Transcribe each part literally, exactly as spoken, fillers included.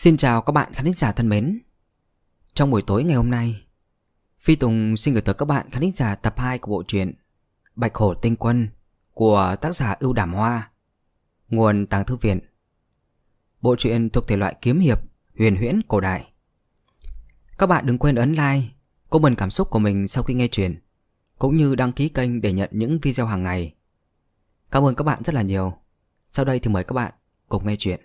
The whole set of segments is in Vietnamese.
Xin chào các bạn khán thính giả thân mến. Trong buổi tối ngày hôm nay, Phi Tùng xin gửi tới các bạn khán thính giả tập hai của bộ truyện Bạch Hổ Tinh Quân của tác giả Ưu Đảm Hoa, nguồn Tàng Thư Viện. Bộ truyện thuộc thể loại kiếm hiệp, huyền huyễn, cổ đại. Các bạn đừng quên ấn like, comment cảm xúc của mình sau khi nghe truyện, cũng như đăng ký kênh để nhận những video hàng ngày. Cảm ơn các bạn rất là nhiều. Sau đây thì mời các bạn cùng nghe truyện.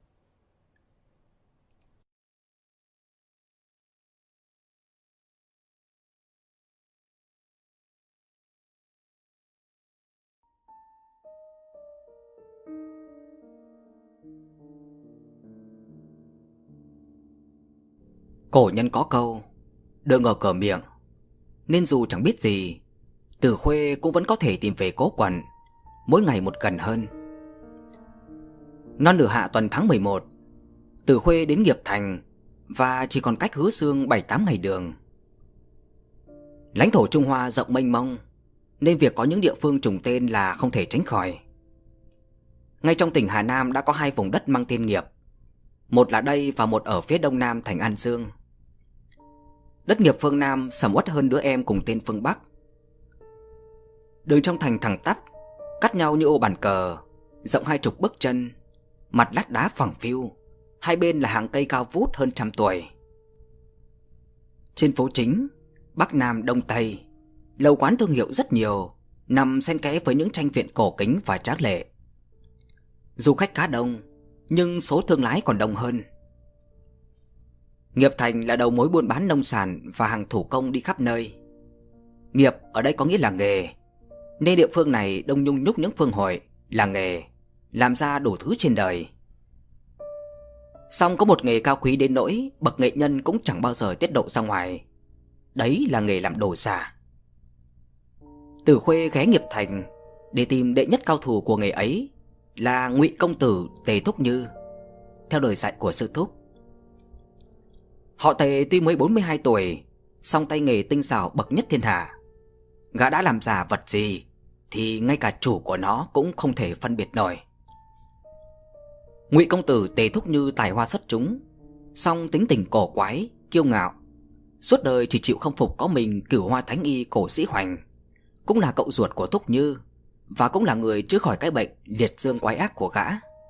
Cổ nhân có câu đường ở cửa miệng, nên dù chẳng biết gì, Từ Khuê cũng vẫn có thể tìm về cố quần, mỗi ngày một gần hơn. Non nửa hạ tuần tháng mười một, Từ Khuê đến Nghiệp Thành và chỉ còn cách Hứa Xương bảy tám ngày đường. Lãnh thổ Trung Hoa rộng mênh mông, nên việc có những địa phương trùng tên là không thể tránh khỏi. Ngay trong tỉnh Hà Nam đã có hai vùng đất mang tên Nghiệp, một là đây và một ở phía đông nam thành An Dương. Đất Nghiệp phương Nam sầm uất hơn đứa em cùng tên phương Bắc. Đường trong thành thẳng tắp, cắt nhau như ô bàn cờ, rộng hai chục bước chân, mặt lát đá phẳng phiu, hai bên là hàng cây cao vút hơn trăm tuổi. Trên phố chính, Bắc Nam Đông Tây, lầu quán thương hiệu rất nhiều, nằm xen kẽ với những tranh viện cổ kính và tráng lệ. Du khách khá đông, nhưng số thương lái còn đông hơn. Nghiệp Thành là đầu mối buôn bán nông sản và hàng thủ công đi khắp nơi. Nghiệp ở đây có nghĩa là nghề, nên địa phương này đông nhung nhúc những phương hội, làng nghề, làm ra đủ thứ trên đời. Song có một nghề cao quý đến nỗi bậc nghệ nhân cũng chẳng bao giờ tiết lộ ra ngoài. Đấy là nghề làm đồ giả. Từ Khuê ghé Nghiệp Thành để tìm đệ nhất cao thủ của nghề ấy là Ngụy công tử Tề Thúc Như, theo lời dạy của sư thúc. Họ Tề tuy mới bốn mươi hai tuổi, song tay nghề tinh xảo bậc nhất thiên hạ. Gã đã làm giả vật gì thì ngay cả chủ của nó cũng không thể phân biệt nổi. Ngụy công tử Tề Thúc Như tài hoa xuất chúng, song tính tình cổ quái, kiêu ngạo, suốt đời chỉ chịu không phục có mình Cửu Hoa Thánh Y Cổ Sĩ Hoành, cũng là cậu ruột của Thúc Như và cũng là người chữa khỏi cái bệnh liệt dương quái ác của gã.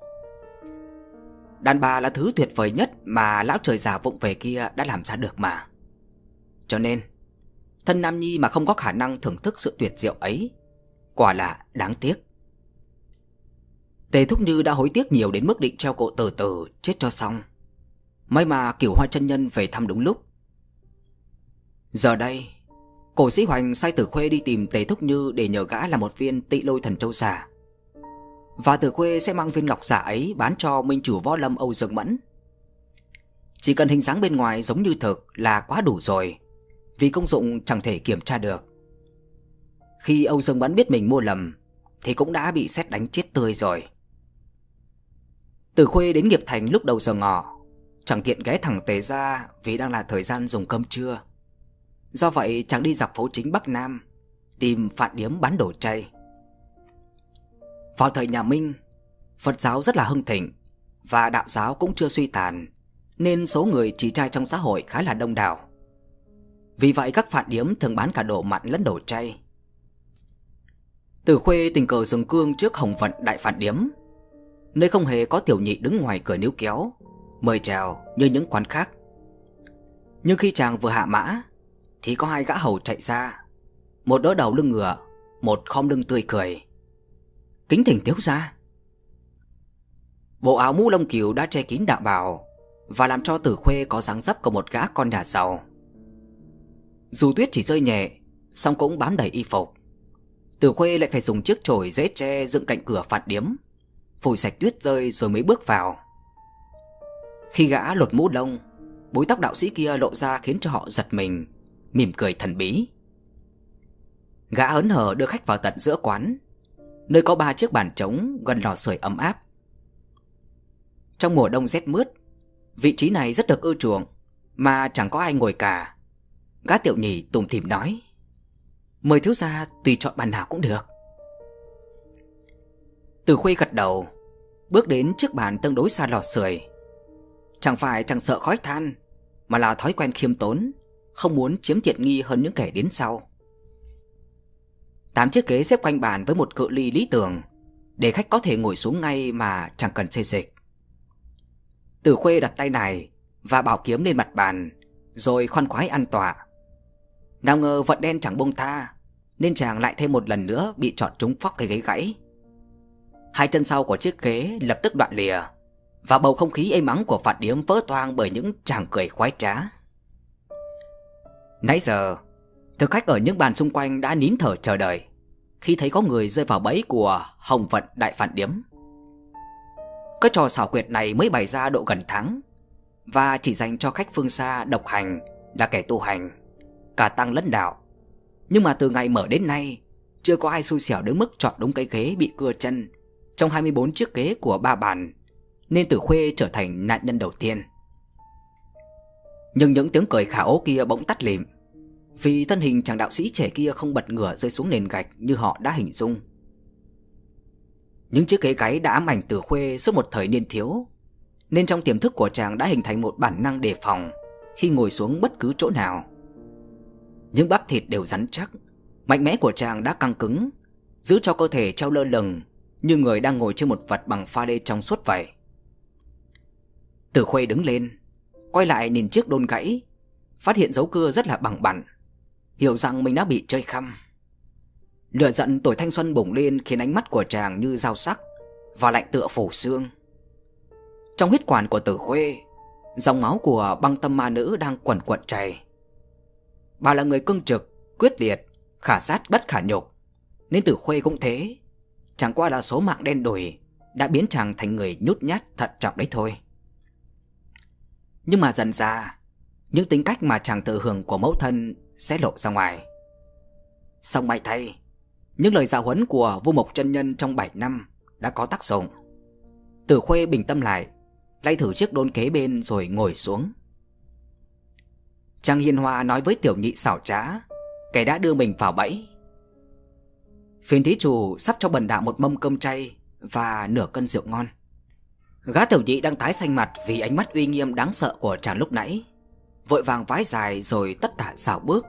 Đàn bà là thứ tuyệt vời nhất mà lão trời già vụng về kia đã làm ra được mà. Cho nên thân nam nhi mà không có khả năng thưởng thức sự tuyệt diệu ấy, quả là đáng tiếc. Tề Thúc Như đã hối tiếc nhiều đến mức định treo cổ tự tử chết cho xong. May mà Cửu Hoa chân nhân về thăm đúng lúc. Giờ đây Cổ Sĩ Hoành sai Từ Khuê đi tìm Tề Thúc Như để nhờ gã là một viên Tị Lôi Thần Châu giả, và Từ Khuê sẽ mang viên ngọc giả ấy bán cho minh chủ võ lâm Âu Dương Mẫn. Chỉ cần hình dáng bên ngoài giống như thực là quá đủ rồi, vì công dụng chẳng thể kiểm tra được. Khi Âu Dương Mẫn biết mình mua lầm thì cũng đã bị sét đánh chết tươi rồi. Từ Khuê đến Nghiệp Thành lúc đầu giờ ngọ, chẳng tiện ghé thẳng Tề ra vì đang là thời gian dùng cơm trưa. Do vậy chàng đi dọc phố chính Bắc Nam tìm phạn điếm bán đồ chay. Vào thời nhà Minh, Phật giáo rất là hưng thịnh và đạo giáo cũng chưa suy tàn, nên số người trì trai trong xã hội khá là đông đảo. Vì vậy các phạn điếm thường bán cả đồ mặn lẫn đồ chay. Từ Khuê tình cờ dừng cương trước Hồng Vận Đại Phạn Điếm, nơi không hề có tiểu nhị đứng ngoài cửa níu kéo mời chào như những quán khác. Nhưng khi chàng vừa hạ mã thì có hai gã hầu chạy ra, một đỡ đầu lưng ngựa, một khom lưng tươi cười. Kính thỉnh thiếu gia. Bộ áo mũ lông cừu đã che kín đạo bào và làm cho Từ Khuê có dáng dấp của một gã con nhà giàu. Dù tuyết chỉ rơi nhẹ, song cũng bám đầy y phục. Từ Khuê lại phải dùng chiếc chổi rễ tre dựng cạnh cửa phạn điếm, phủi sạch tuyết rơi rồi mới bước vào. Khi gã lột mũ lông, búi tóc đạo sĩ kia lộ ra khiến cho họ giật mình, mỉm cười thần bí. Gã hớn hở đưa khách vào tận giữa quán, nơi có ba chiếc bàn trống gần lò sưởi ấm áp. Trong mùa đông rét mướt, vị trí này rất được ưa chuộng, mà chẳng có ai ngồi cả. Gã tiểu nhị tủm tỉm nói: "Mời thiếu gia tùy chọn bàn nào cũng được." Từ Khuê gật đầu, bước đến chiếc bàn tương đối xa lò sưởi. Chẳng phải chẳng sợ khói than, mà là thói quen khiêm tốn, không muốn chiếm tiện nghi hơn những kẻ đến sau. Tám chiếc ghế xếp quanh bàn với một cự ly lý tưởng, để khách có thể ngồi xuống ngay mà chẳng cần xê dịch. Tử Khuê đặt tay này và bảo kiếm lên mặt bàn, rồi khoan khoái ăn tọa. Nào ngờ vận đen chẳng buông tha, nên chàng lại thêm một lần nữa bị chọn trúng phóc cái ghế gãy. Hai chân sau của chiếc ghế lập tức đoạn lìa, và bầu không khí êm ắng của phạt điếm vỡ toang bởi những tràng cười khoái trá. Nãy giờ, thực khách ở những bàn xung quanh đã nín thở chờ đợi khi thấy có người rơi vào bẫy của Hồng Vận đại phản điếm. Cái trò xảo quyệt này mới bày ra độ gần tháng, và chỉ dành cho khách phương xa độc hành là kẻ tu hành, cả tăng lẫn đạo. Nhưng mà từ ngày mở đến nay, chưa có ai xui xẻo đến mức chọn đúng cái ghế bị cưa chân trong hai mươi bốn chiếc ghế của ba bàn, nên Tử Khuê trở thành nạn nhân đầu tiên. Nhưng những tiếng cười khả ố kia bỗng tắt lịm, vì thân hình chàng đạo sĩ trẻ kia không bật ngửa rơi xuống nền gạch như họ đã hình dung. Những chiếc ghế gáy đã ám ảnh Tử Khuê suốt một thời niên thiếu, nên trong tiềm thức của chàng đã hình thành một bản năng đề phòng khi ngồi xuống bất cứ chỗ nào. Những bắp thịt đều rắn chắc, mạnh mẽ của chàng đã căng cứng, giữ cho cơ thể treo lơ lửng như người đang ngồi trên một vật bằng pha lê trong suốt vậy. Tử Khuê đứng lên, quay lại nhìn chiếc đôn gãy, phát hiện dấu cưa rất là bằng bẳng, hiểu rằng mình đã bị chơi khăm. Lửa giận tuổi thanh xuân bùng lên khiến ánh mắt của chàng như dao sắc và lạnh tựa phủ xương. Trong huyết quản của Tử Khuê, dòng máu của băng tâm ma nữ đang quần quật chảy. Bà là người cương trực, quyết liệt, khả sát bất khả nhục, nên Tử Khuê cũng thế. Chẳng qua là số mạng đen đủi đã biến chàng thành người nhút nhát thận trọng đấy thôi. Nhưng mà dần ra, những tính cách mà chàng tự hưởng của mẫu thân sẽ lộ ra ngoài. Song may thay, những lời giáo huấn của Vô Mộc chân nhân trong bảy năm đã có tác dụng. Tử Khuê bình tâm lại, lay thử chiếc đôn kế bên rồi ngồi xuống. Chàng hiền hòa nói với tiểu nhị xảo trá, kẻ đã đưa mình vào bẫy: phiền thí chủ sắp cho bần đạo một mâm cơm chay và nửa cân rượu ngon. Gã tiểu nhị đang tái xanh mặt vì ánh mắt uy nghiêm đáng sợ của chàng lúc nãy, vội vàng vái dài rồi tất tả xảo bước.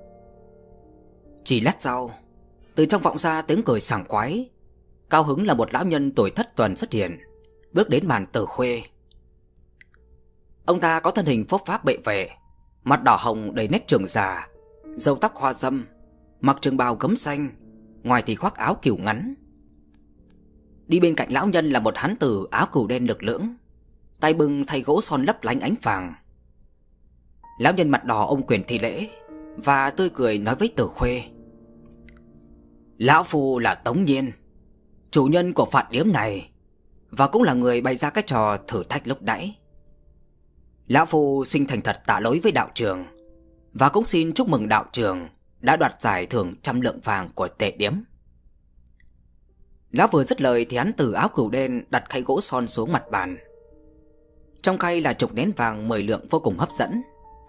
Chỉ lát sau, từ trong vọng ra tiếng cười sảng khoái. Cao hứng là một lão nhân tuổi thất tuần xuất hiện, bước đến bàn Tử Khuê. Ông ta có thân hình phốp pháp bệ vệ, mặt đỏ hồng đầy nét trưởng già, râu tóc hoa râm, mặc trường bào gấm xanh, ngoài thì khoác áo cừu ngắn. Đi bên cạnh lão nhân là một hán tử áo cừu đen lực lưỡng, tay bưng thay gỗ son lấp lánh ánh vàng. Lão nhân mặt đỏ ôm quyền thi lễ và tươi cười nói với Tử Khuê: lão phu là Tống Nhiên, chủ nhân của phạt điếm này, và cũng là người bày ra cái trò thử thách lúc nãy. Lão phu xin thành thật tạ lỗi với đạo trưởng, và cũng xin chúc mừng đạo trưởng đã đoạt giải thưởng trăm lượng vàng của tệ điếm. Lão vừa dứt lời thì hắn tử áo cừu đen đặt khay gỗ son xuống mặt bàn. Trong khay là chục nén vàng mười lượng vô cùng hấp dẫn.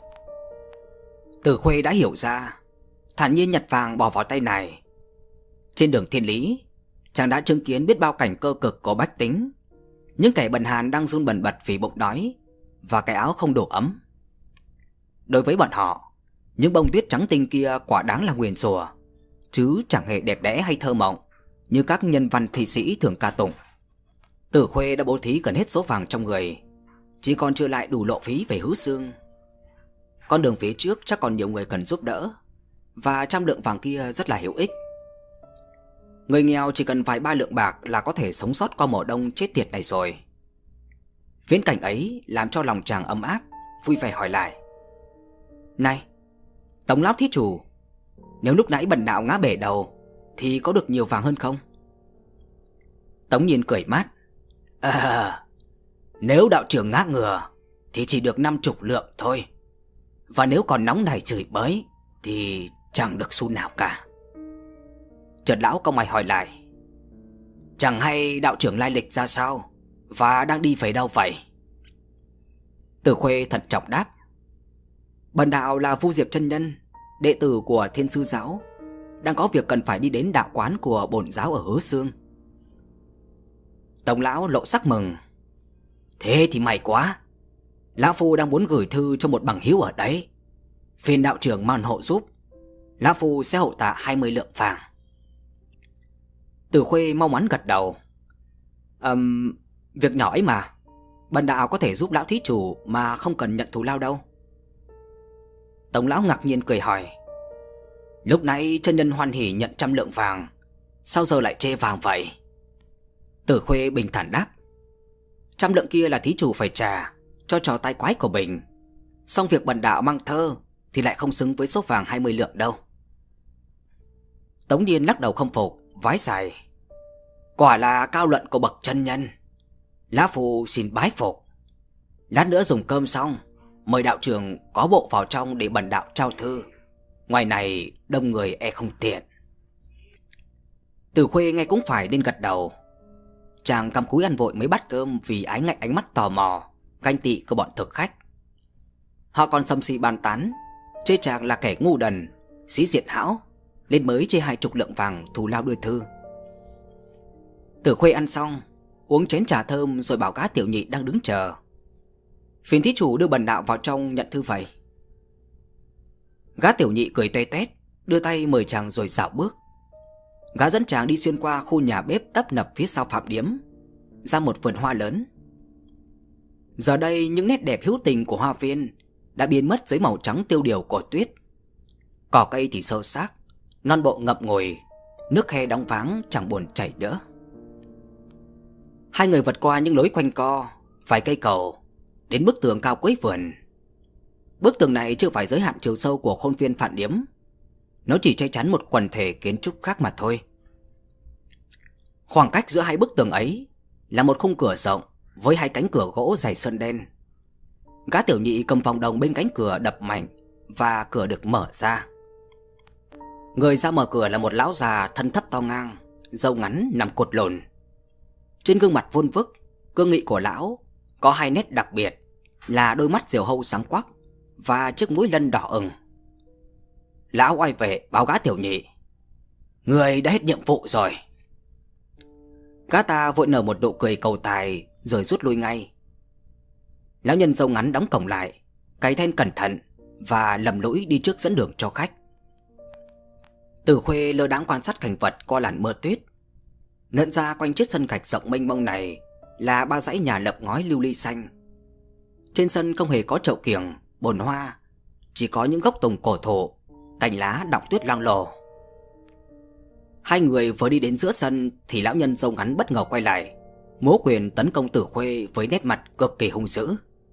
Tử Khuê đã hiểu ra, thản nhiên nhặt vàng bỏ vào tay này. Trên đường thiên lý, chàng đã chứng kiến biết bao cảnh cơ cực của bách tính, những kẻ bần hàn đang run bần bật vì bụng đói và cái áo không đủ ấm. Đối với bọn họ, những bông tuyết trắng tinh kia quả đáng là nguyền rủa, chứ chẳng hề đẹp đẽ hay thơ mộng như các nhân văn thi sĩ thường ca tụng. Tử Khuê đã bố thí gần hết số vàng trong người, chỉ còn chưa lại đủ lộ phí về hứa xương. Con đường phía trước chắc còn nhiều người cần giúp đỡ, và trăm lượng vàng kia rất là hữu ích. Người nghèo chỉ cần vài ba lượng bạc là có thể sống sót qua mùa đông chết tiệt này rồi. Viễn cảnh ấy làm cho lòng chàng ấm áp, vui vẻ hỏi lại: này, Tống lão thí chủ, nếu lúc nãy bần đạo ngã bể đầu thì có được nhiều vàng hơn không? Tống Nhiên cười mát: À, nếu đạo trưởng ngã ngửa thì chỉ được năm chục lượng thôi, và nếu còn nóng này chửi bới thì chẳng được xu nào cả. Chợt lão cau mày hỏi lại: chẳng hay đạo trưởng lai lịch ra sao, và đang đi về đâu vậy? Tử Khuê thận trọng đáp: bần đạo là Vu Diệp chân nhân, đệ tử của Thiên Sư giáo, đang có việc cần phải đi đến đạo quán của bổn giáo ở Hứa Xương. Tống lão lộ sắc mừng: thế thì may quá, Lão Phu đang muốn gửi thư cho một bằng hữu ở đấy. Phiền đạo trưởng man hộ giúp. Lão Phu sẽ hậu tạ hai mươi lượng vàng. Từ Khuê mau mắn gật đầu. Ừm, việc nhỏ ấy mà. Bần đạo có thể giúp lão thí chủ mà không cần nhận thù lao đâu. Tống lão ngạc nhiên cười hỏi. Lúc nãy chân nhân hoan hỉ nhận trăm lượng vàng, sao giờ lại chê vàng vậy? Từ Khuê bình thản đáp. Trăm lượng kia là thí chủ phải trả cho trò tai quái của mình. Xong việc bần đạo mang thơ thì lại không xứng với số vàng hai mươi lượng đâu. Tống Niên lắc đầu không phục, vái dài. Quả là cao luận của bậc chân nhân. Lão Phu xin bái phục. Lát nữa dùng cơm xong, mời đạo trưởng có bộ vào trong để bần đạo trao thư. Ngoài này đông người e không tiện. Từ Khuê nghe cũng phải nên gật đầu. Chàng cắm cúi ăn vội mấy bát cơm vì ái ngại ánh mắt tò mò, ganh tị của bọn thực khách. Họ còn xăm xì bàn tán, chê chàng là kẻ ngu đần, sĩ diện hão, nên mới chê hai chục lượng vàng thù lao đưa thư. Từ Khuê ăn xong, uống chén trà thơm rồi bảo gã tiểu nhị đang đứng chờ. Phiền thí chủ đưa bần đạo vào trong nhận thư vậy. Gã tiểu nhị cười toe toét, đưa tay mời chàng rồi dạo bước. Gã dẫn chàng đi xuyên qua khu nhà bếp tấp nập phía sau phạm điếm, ra một vườn hoa lớn. Giờ đây những nét đẹp hữu tình của hoa viên đã biến mất dưới màu trắng tiêu điều của tuyết. Cỏ cây thì sơ xác, non bộ ngậm ngùi, nước khe đóng váng chẳng buồn chảy nữa. Hai người vượt qua những lối quanh co, vài cây cầu, đến bức tường cao cuối vườn. Bức tường này chưa phải giới hạn chiều sâu của khuôn viên phạm điếm, nó chỉ che chắn một quần thể kiến trúc khác mà thôi. Khoảng cách giữa hai bức tường ấy là một khung cửa rộng với hai cánh cửa gỗ dày sơn đen. Gã tiểu nhị cầm vòng đồng bên cánh cửa đập mạnh và cửa được mở ra. Người ra mở cửa là một lão già thân thấp to ngang, râu ngắn nằm cột lồn. Trên gương mặt vuông vức, cương nghị của lão có hai nét đặc biệt là đôi mắt diều hâu sáng quắc và chiếc mũi lân đỏ ửng. Lão oai vệ báo gã tiểu nhị. Người đã hết nhiệm vụ rồi. Gã ta vội nở một nụ cười cầu tài rồi rút lui ngay. Lão nhân râu ngắn đóng cổng lại, cài then cẩn thận và lầm lũi đi trước dẫn đường cho khách. Từ Khuê lơ đãng quan sát cảnh vật qua làn mưa tuyết. Nhận ra quanh chiếc sân gạch rộng mênh mông này là ba dãy nhà lợp ngói lưu ly xanh. Trên sân không hề có chậu kiểng, bồn hoa, chỉ có những gốc tùng cổ thụ, cành lá đọng tuyết loang lổ. Hai người vừa đi đến giữa sân thì lão nhân râu ngắn bất ngờ quay lại, múa quyền tấn công Từ Khuê với nét mặt cực kỳ hung dữ.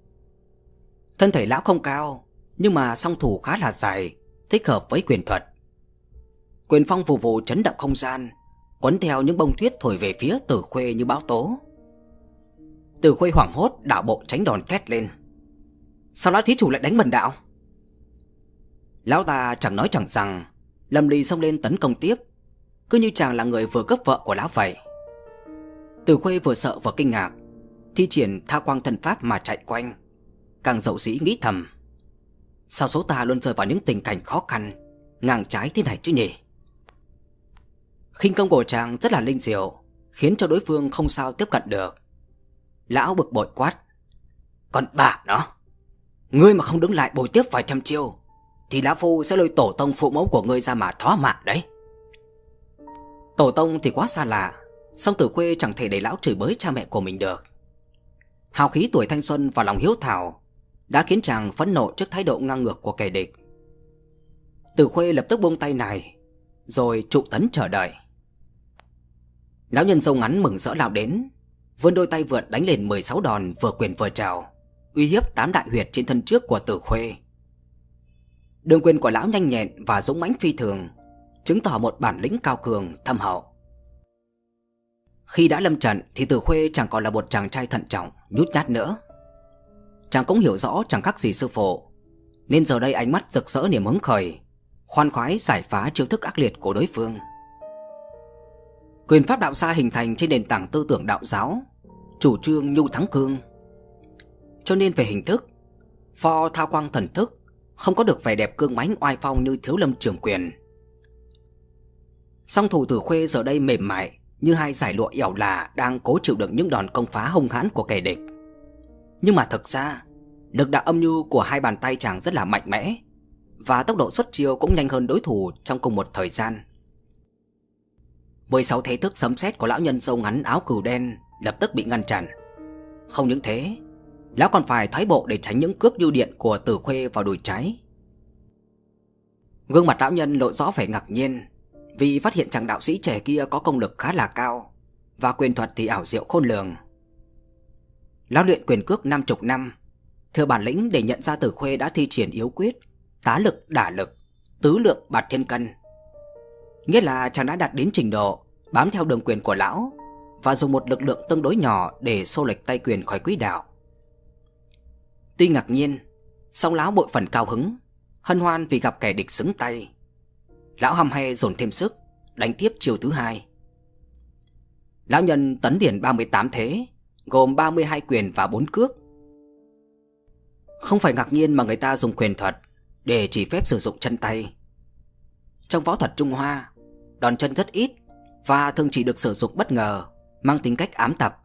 Thân thể lão không cao, nhưng mà song thủ khá là dài, thích hợp với quyền thuật. Quyền phong vù vù chấn động không gian, quấn theo những bông tuyết thổi về phía Từ Khuê như bão tố. Từ Khuê hoảng hốt đảo bộ tránh đòn thét lên. Sao lão thí chủ lại đánh bần đạo? Lão ta chẳng nói chẳng rằng, lầm lì xông lên tấn công tiếp, cứ như chàng là người vừa cướp vợ của lão vậy. Từ Khuê vừa sợ vừa kinh ngạc, thi triển tha quang thần pháp mà chạy quanh, càng dậu dĩ nghĩ thầm. Sao số ta luôn rơi vào những tình cảnh khó khăn, ngang trái thế này chứ nhỉ? Khinh công của chàng rất là linh diệu, khiến cho đối phương không sao tiếp cận được. Lão bực bội quát. Còn bà nó, ngươi mà không đứng lại bồi tiếp vài trăm chiêu thì lão phu sẽ lôi tổ tông phụ mẫu của ngươi ra mà thó mạng đấy. Tổ tông thì quá xa lạ, song Từ Khuê chẳng thể để lão chửi bới cha mẹ của mình được. Hào khí tuổi thanh xuân và lòng hiếu thảo đã khiến chàng phẫn nộ trước thái độ ngang ngược của kẻ địch. Từ Khuê lập tức buông tay này, rồi trụ tấn chờ đợi. Lão nhân râu ngắn mừng rỡ lao đến, vươn đôi tay vượt đánh lên mười sáu đòn vừa quyền vừa trảo, uy hiếp tám đại huyệt trên thân trước của Từ Khuê. Đường quyền của lão nhanh nhẹn và dũng mãnh phi thường, chứng tỏ một bản lĩnh cao cường thâm hậu. Khi đã lâm trận thì Từ Khuê chẳng còn là một chàng trai thận trọng, nhút nhát nữa. Chàng cũng hiểu rõ chẳng khác gì sư phụ, nên giờ đây ánh mắt rực rỡ niềm hứng khởi, khoan khoái giải phá chiêu thức ác liệt của đối phương. Quyền pháp đạo xa hình thành trên nền tảng tư tưởng đạo giáo, chủ trương nhu thắng cương. Cho nên về hình thức, pho thao quang thần thức không có được vẻ đẹp cương mãnh oai phong như Thiếu Lâm Trường Quyền. Song thủ Từ Khuê giờ đây mềm mại như hai dải lụa ẻo lả đang cố chịu đựng những đòn công phá hung hãn của kẻ địch. Nhưng mà thực ra, Lực đạo âm nhu của hai bàn tay chàng rất là mạnh mẽ, và tốc độ xuất chiêu cũng nhanh hơn đối thủ trong cùng một thời gian. mười sáu thế thức sấm sét của lão nhân râu ngắn áo cừu đen lập tức bị ngăn chặn. Không những thế, lão còn phải thoái bộ để tránh những cước như điện của Tử Khuê vào đùi trái. Gương mặt lão nhân lộ rõ vẻ ngạc nhiên vì phát hiện chàng đạo sĩ trẻ kia có công lực khá là cao, và quyền thuật thì ảo diệu khôn lường. Lão luyện quyền cước năm chục năm, thừa bản lĩnh để nhận ra Tử Khuê đã thi triển yếu quyết tá lực đả lực, tứ lượng bạt thiên cân. Nghĩa là chàng đã đạt đến trình độ bám theo đường quyền của lão và dùng một lực lượng tương đối nhỏ để xô lệch tay quyền khỏi quỹ đạo. Tuy ngạc nhiên, song lão bội phần cao hứng, hân hoan vì gặp kẻ địch xứng tay. Lão hăm he dồn thêm sức, đánh tiếp chiều thứ hai. Lão nhân tấn điển ba mươi tám thế, gồm ba mươi hai quyền và bốn cước. Không phải ngạc nhiên mà người ta dùng quyền thuật để chỉ phép sử dụng chân tay. Trong võ thuật Trung Hoa, đòn chân rất ít và thường chỉ được sử dụng bất ngờ, mang tính cách ám tập.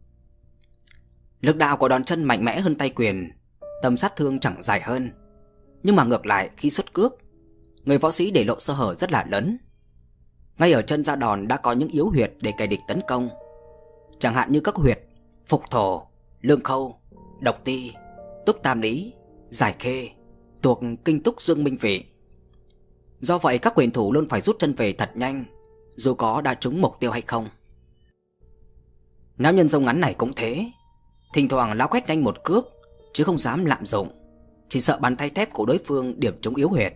Lực đạo của đòn chân mạnh mẽ hơn tay quyền, tầm sát thương chẳng dài hơn. Nhưng mà ngược lại, khi xuất cước, người võ sĩ để lộ sơ hở rất là lớn. Ngay ở chân ra đòn đã có những yếu huyệt để kẻ địch tấn công, chẳng hạn như các huyệt Phục Thổ, Lương Khâu, Độc Ti, Túc Tam Lý, Giải Khê thuộc kinh túc Dương Minh Vị. Do vậy các quyền thủ luôn phải rút chân về thật nhanh, dù có đã trúng mục tiêu hay không. Lão nhân râu ngắn này cũng thế, thỉnh thoảng lão quét nhanh một cước, chứ không dám lạm dụng, chỉ sợ bàn tay thép của đối phương điểm trúng yếu huyệt.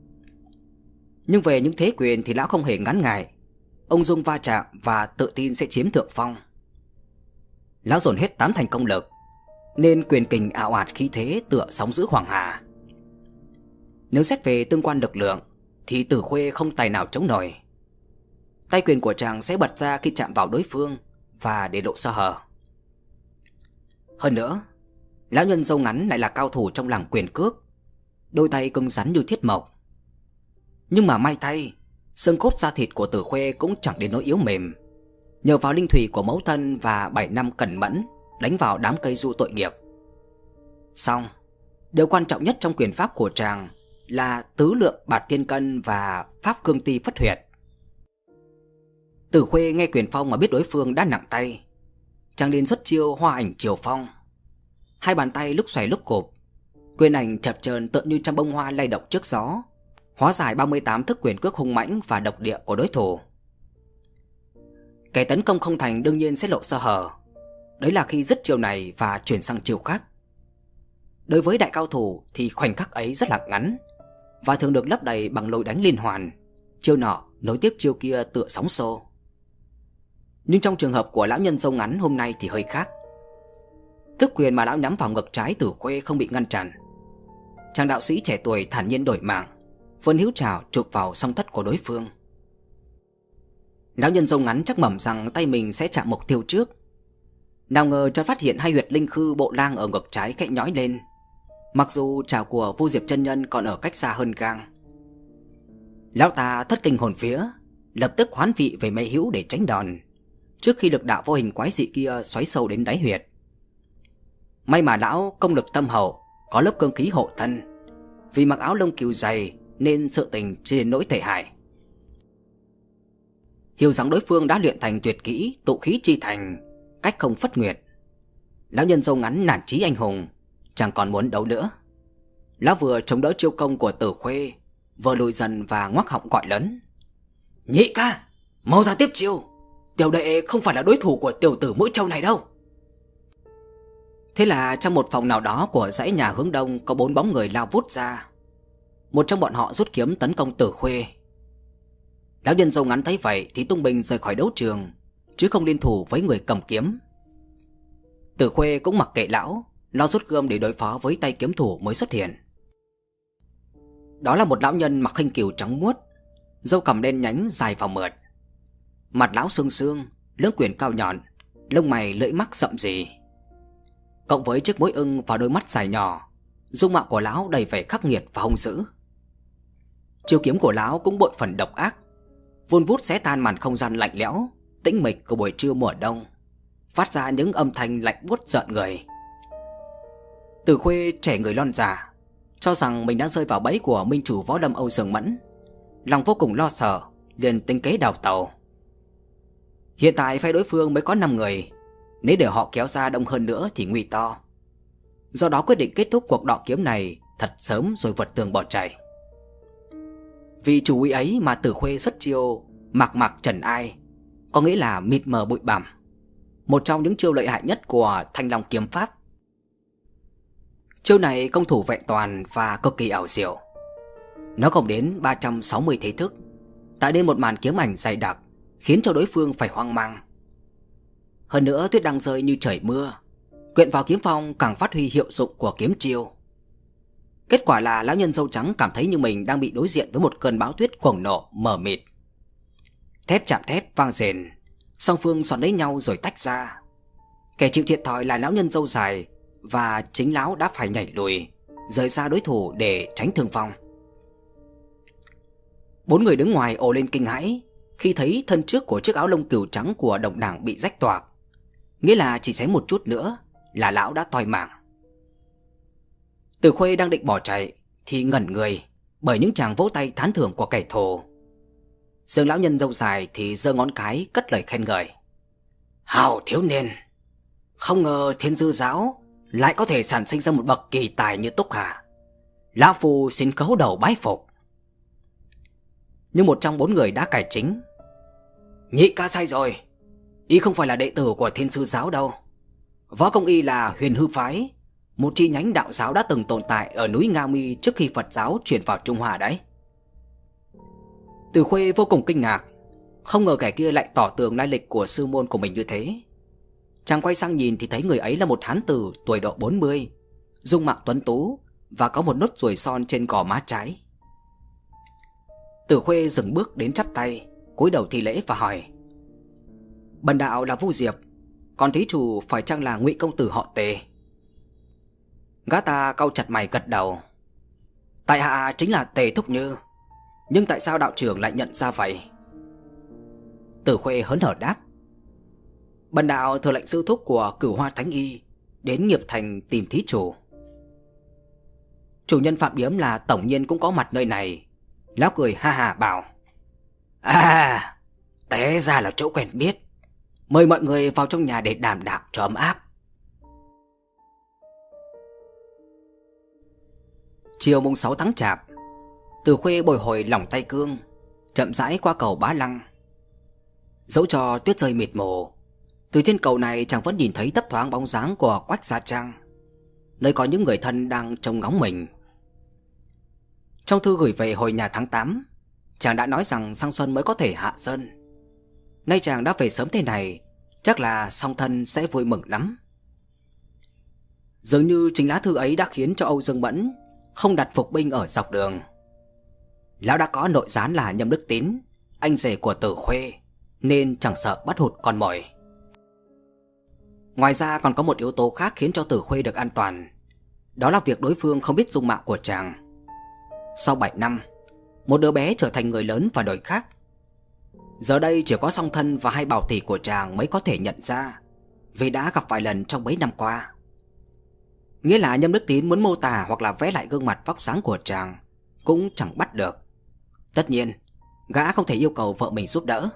Nhưng về những thế quyền thì lão không hề ngán ngại, ông dung va chạm và tự tin sẽ chiếm thượng phong. Lão dồn hết tám thành công lực, nên quyền kình ào ạt khí thế tựa sóng dữ hoàng hà. Nếu xét về tương quan lực lượng thì Tử Khuê không tài nào chống nổi. Tay quyền của chàng sẽ bật ra khi chạm vào đối phương và để lộ sơ hở. Hơn nữa, lão nhân râu ngắn lại là cao thủ trong làng quyền cước, đôi tay cứng rắn như thiết mộc. Nhưng mà may thay, xương cốt da thịt của Tử Khuê cũng chẳng đến nỗi yếu mềm, nhờ vào linh thủy của mẫu thân và bảy năm cẩn mẫn đánh vào đám cây du tội nghiệp. Xong, điều quan trọng nhất trong quyền pháp của chàng là tứ lượng bạt tiên cân và pháp cương ti phất huyệt. Tử Khuê nghe quyền phong mà biết đối phương đã nặng tay, chàng liền xuất chiêu hoa ảnh triều phong. Hai bàn tay lúc xoay lúc cụp, quyền ảnh chập chờn tựa như trăm bông hoa lay động trước gió, hóa giải ba mươi tám thức quyền cước hung mãnh và độc địa của đối thủ. Kẻ tấn công không thành đương nhiên sẽ lộ sơ hở, đấy là khi dứt chiều này và chuyển sang chiều khác. Đối với đại cao thủ thì khoảnh khắc ấy rất là ngắn và thường được lấp đầy bằng lối đánh liên hoàn, chiêu nọ nối tiếp chiêu kia tựa sóng xô. Nhưng trong trường hợp của lão nhân râu ngắn hôm nay thì hơi khác. Thức quyền mà lão nhắm vào ngực trái Tử Khuê không bị ngăn chặn. Chàng đạo sĩ trẻ tuổi thản nhiên đổi mạng, vươn hữu trảo chụp vào song thất của đối phương. Lão nhân râu ngắn chắc mẩm rằng tay mình sẽ chạm mục tiêu trước, nào ngờ chợt phát hiện hai huyệt linh khư bộ lang ở ngực trái khẽ nhói lên, mặc dù trảo của Vu Diệp chân nhân còn ở cách xa hơn gang. Lão ta thất kinh hồn vía, lập tức hoán vị về mê hữu để tránh đòn, trước khi lực đạo vô hình quái dị kia xoáy sâu đến đáy huyệt. May mà lão công lực thâm hậu, có lớp cương khí hộ thân, vì mặc áo lông cừu dày nên sự tình chưa đến nỗi tệ hại. Hiểu rằng đối phương đã luyện thành tuyệt kỹ tụ khí chi thành, cách không phất nguyệt, lão nhân râu ngắn nản chí anh hùng, chẳng còn muốn đấu nữa. Lão vừa chống đỡ chiêu công của Tử Khuê, vừa lùi dần và ngoác họng gọi lớn: "Nhị ca, mau ra tiếp chiêu, tiểu đệ không phải là đối thủ của tiểu tử Mũi Trâu này đâu." Thế là trong một phòng nào đó của dãy nhà hướng đông có bốn bóng người lao vút ra. Một trong bọn họ rút kiếm tấn công Tử Khuê. Lão nhân râu ngắn thấy vậy thì tung bình rời khỏi đấu trường, chứ không liên thủ với người cầm kiếm. Tử Khuê cũng mặc kệ lão, lo rút gươm để đối phó với tay kiếm thủ mới xuất hiện. Đó là một lão nhân mặc khinh cừu trắng muốt, râu cằm đen nhánh dài và mượt. Mặt lão xương xương, lưỡng quyển cao nhọn, lông mày lưỡi mắt sậm gì. Cộng với chiếc mũi ưng và đôi mắt dài nhỏ, dung mạo của lão đầy vẻ khắc nghiệt và hung dữ. Chiêu kiếm của lão cũng bội phần độc ác, vun vút xé tan màn không gian lạnh lẽo, tĩnh mịch của buổi trưa mùa đông, phát ra những âm thanh lạnh buốt rợn người. Từ Khuê trẻ người lon giả, cho rằng mình đã rơi vào bẫy của minh chủ võ lâm Âu Dương Mẫn, lòng vô cùng lo sợ, liền tính kế đào tẩu. Hiện tại phe đối phương mới có năm người, nếu để họ kéo ra đông hơn nữa thì nguy to. Do đó quyết định kết thúc cuộc đọ kiếm này thật sớm rồi vượt tường bỏ chạy. Vì chủ ý ấy mà Tử Khuê xuất chiêu mạc mạc trần ai, có nghĩa là mịt mờ bụi bặm, một trong những chiêu lợi hại nhất của Thanh Long kiếm pháp. Chiêu này công thủ vẹn toàn và cực kỳ ảo diệu. Nó gồm đến ba trăm sáu mươi thế thức, tạo nên một màn kiếm ảnh dày đặc, khiến cho đối phương phải hoang mang. Hơn nữa tuyết đang rơi như trời mưa, quyện vào kiếm phong càng phát huy hiệu dụng của kiếm chiêu. Kết quả là lão nhân râu trắng cảm thấy như mình đang bị đối diện với một cơn bão tuyết cuồng nộ mờ mịt. Thép chạm thép vang rền, song phương xoắn lấy nhau rồi tách ra. Kẻ chịu thiệt thòi là lão nhân râu dài, và chính lão đã phải nhảy lùi, rời xa đối thủ để tránh thương vong. Bốn người đứng ngoài ồ lên kinh hãi khi thấy thân trước của chiếc áo lông cừu trắng của đồng đảng bị rách toạc, nghĩa là chỉ xém một chút nữa là lão đã toi mạng. Từ Khuê đang định bỏ chạy thì ngẩn người bởi những tràng vỗ tay thán thưởng của kẻ thù. Dương lão nhân râu dài thì giơ ngón cái cất lời khen ngợi. Hào thiếu niên, không ngờ Thiên Dư giáo lại có thể sản sinh ra một bậc kỳ tài như Túc Hà. Lão phu xin cấu đầu bái phục. Nhưng một trong bốn người đã cải chính. Nhị ca sai rồi, y không phải là đệ tử của Thiên Sư giáo đâu. Võ công y là Huyền Hư phái, một chi nhánh đạo giáo đã từng tồn tại ở núi Nga Mi trước khi Phật giáo chuyển vào Trung Hoa đấy. Từ Khuê vô cùng kinh ngạc, không ngờ kẻ kia lại tỏ tường lai lịch của sư môn của mình như thế. Chàng quay sang nhìn thì thấy người ấy là một hán tử tuổi độ bốn mươi, dung mạo tuấn tú và có một nốt ruồi son trên gò má trái. Từ Khuê dừng bước đến chắp tay, cúi đầu thi lễ và hỏi. Bần đạo là Vu Diệp, còn thí chủ phải chăng là Ngụy công tử họ Tề? Gã ta cau chặt mày gật đầu. Tại hạ chính là Tề Thúc Như, nhưng tại sao đạo trưởng lại nhận ra vậy? Từ Khuê hớn hở đáp. Bần đạo thừa lệnh sư thúc của Cửu Hoa Thánh Y đến Nghiệp Thành tìm thí chủ. Chủ nhân Phạm Điếm là tổng nhiên cũng có mặt nơi này. Lão cười ha ha bảo. À, té ra là chỗ quen biết. Mời mọi người vào trong nhà để đàm đạo cho ấm áp. Chiều mùng sáu tháng Chạp, Từ Khuê bồi hồi lỏng tay cương, chậm rãi qua cầu Bá Lăng. Dẫu cho tuyết rơi mịt mù, từ trên cầu này chàng vẫn nhìn thấy thấp thoáng bóng dáng của Quách Gia Trang, nơi có những người thân đang trông ngóng mình. Trong thư gửi về hồi nhà tháng tám, chàng đã nói rằng sang xuân mới có thể hạ sơn. Nay chàng đã về sớm thế này, chắc là song thân sẽ vui mừng lắm. Dường như chính lá thư ấy đã khiến cho Âu Dương Mẫn không đặt phục binh ở dọc đường. Lão đã có nội gián là Nhâm Đức Tín, anh rể của Tử Khuê, nên chẳng sợ bắt hụt con mồi. Ngoài ra còn có một yếu tố khác khiến cho Tử Khuê được an toàn, đó là việc đối phương không biết dung mạo của chàng. Sau bảy năm, một đứa bé trở thành người lớn và đời khác. Giờ đây chỉ có song thân và hai bảo tỷ của chàng mới có thể nhận ra, vì đã gặp vài lần trong mấy năm qua. Nghĩa là Nhâm Đức Tín muốn mô tả hoặc là vẽ lại gương mặt vóc dáng của chàng cũng chẳng bắt được. Tất nhiên, gã không thể yêu cầu vợ mình giúp đỡ.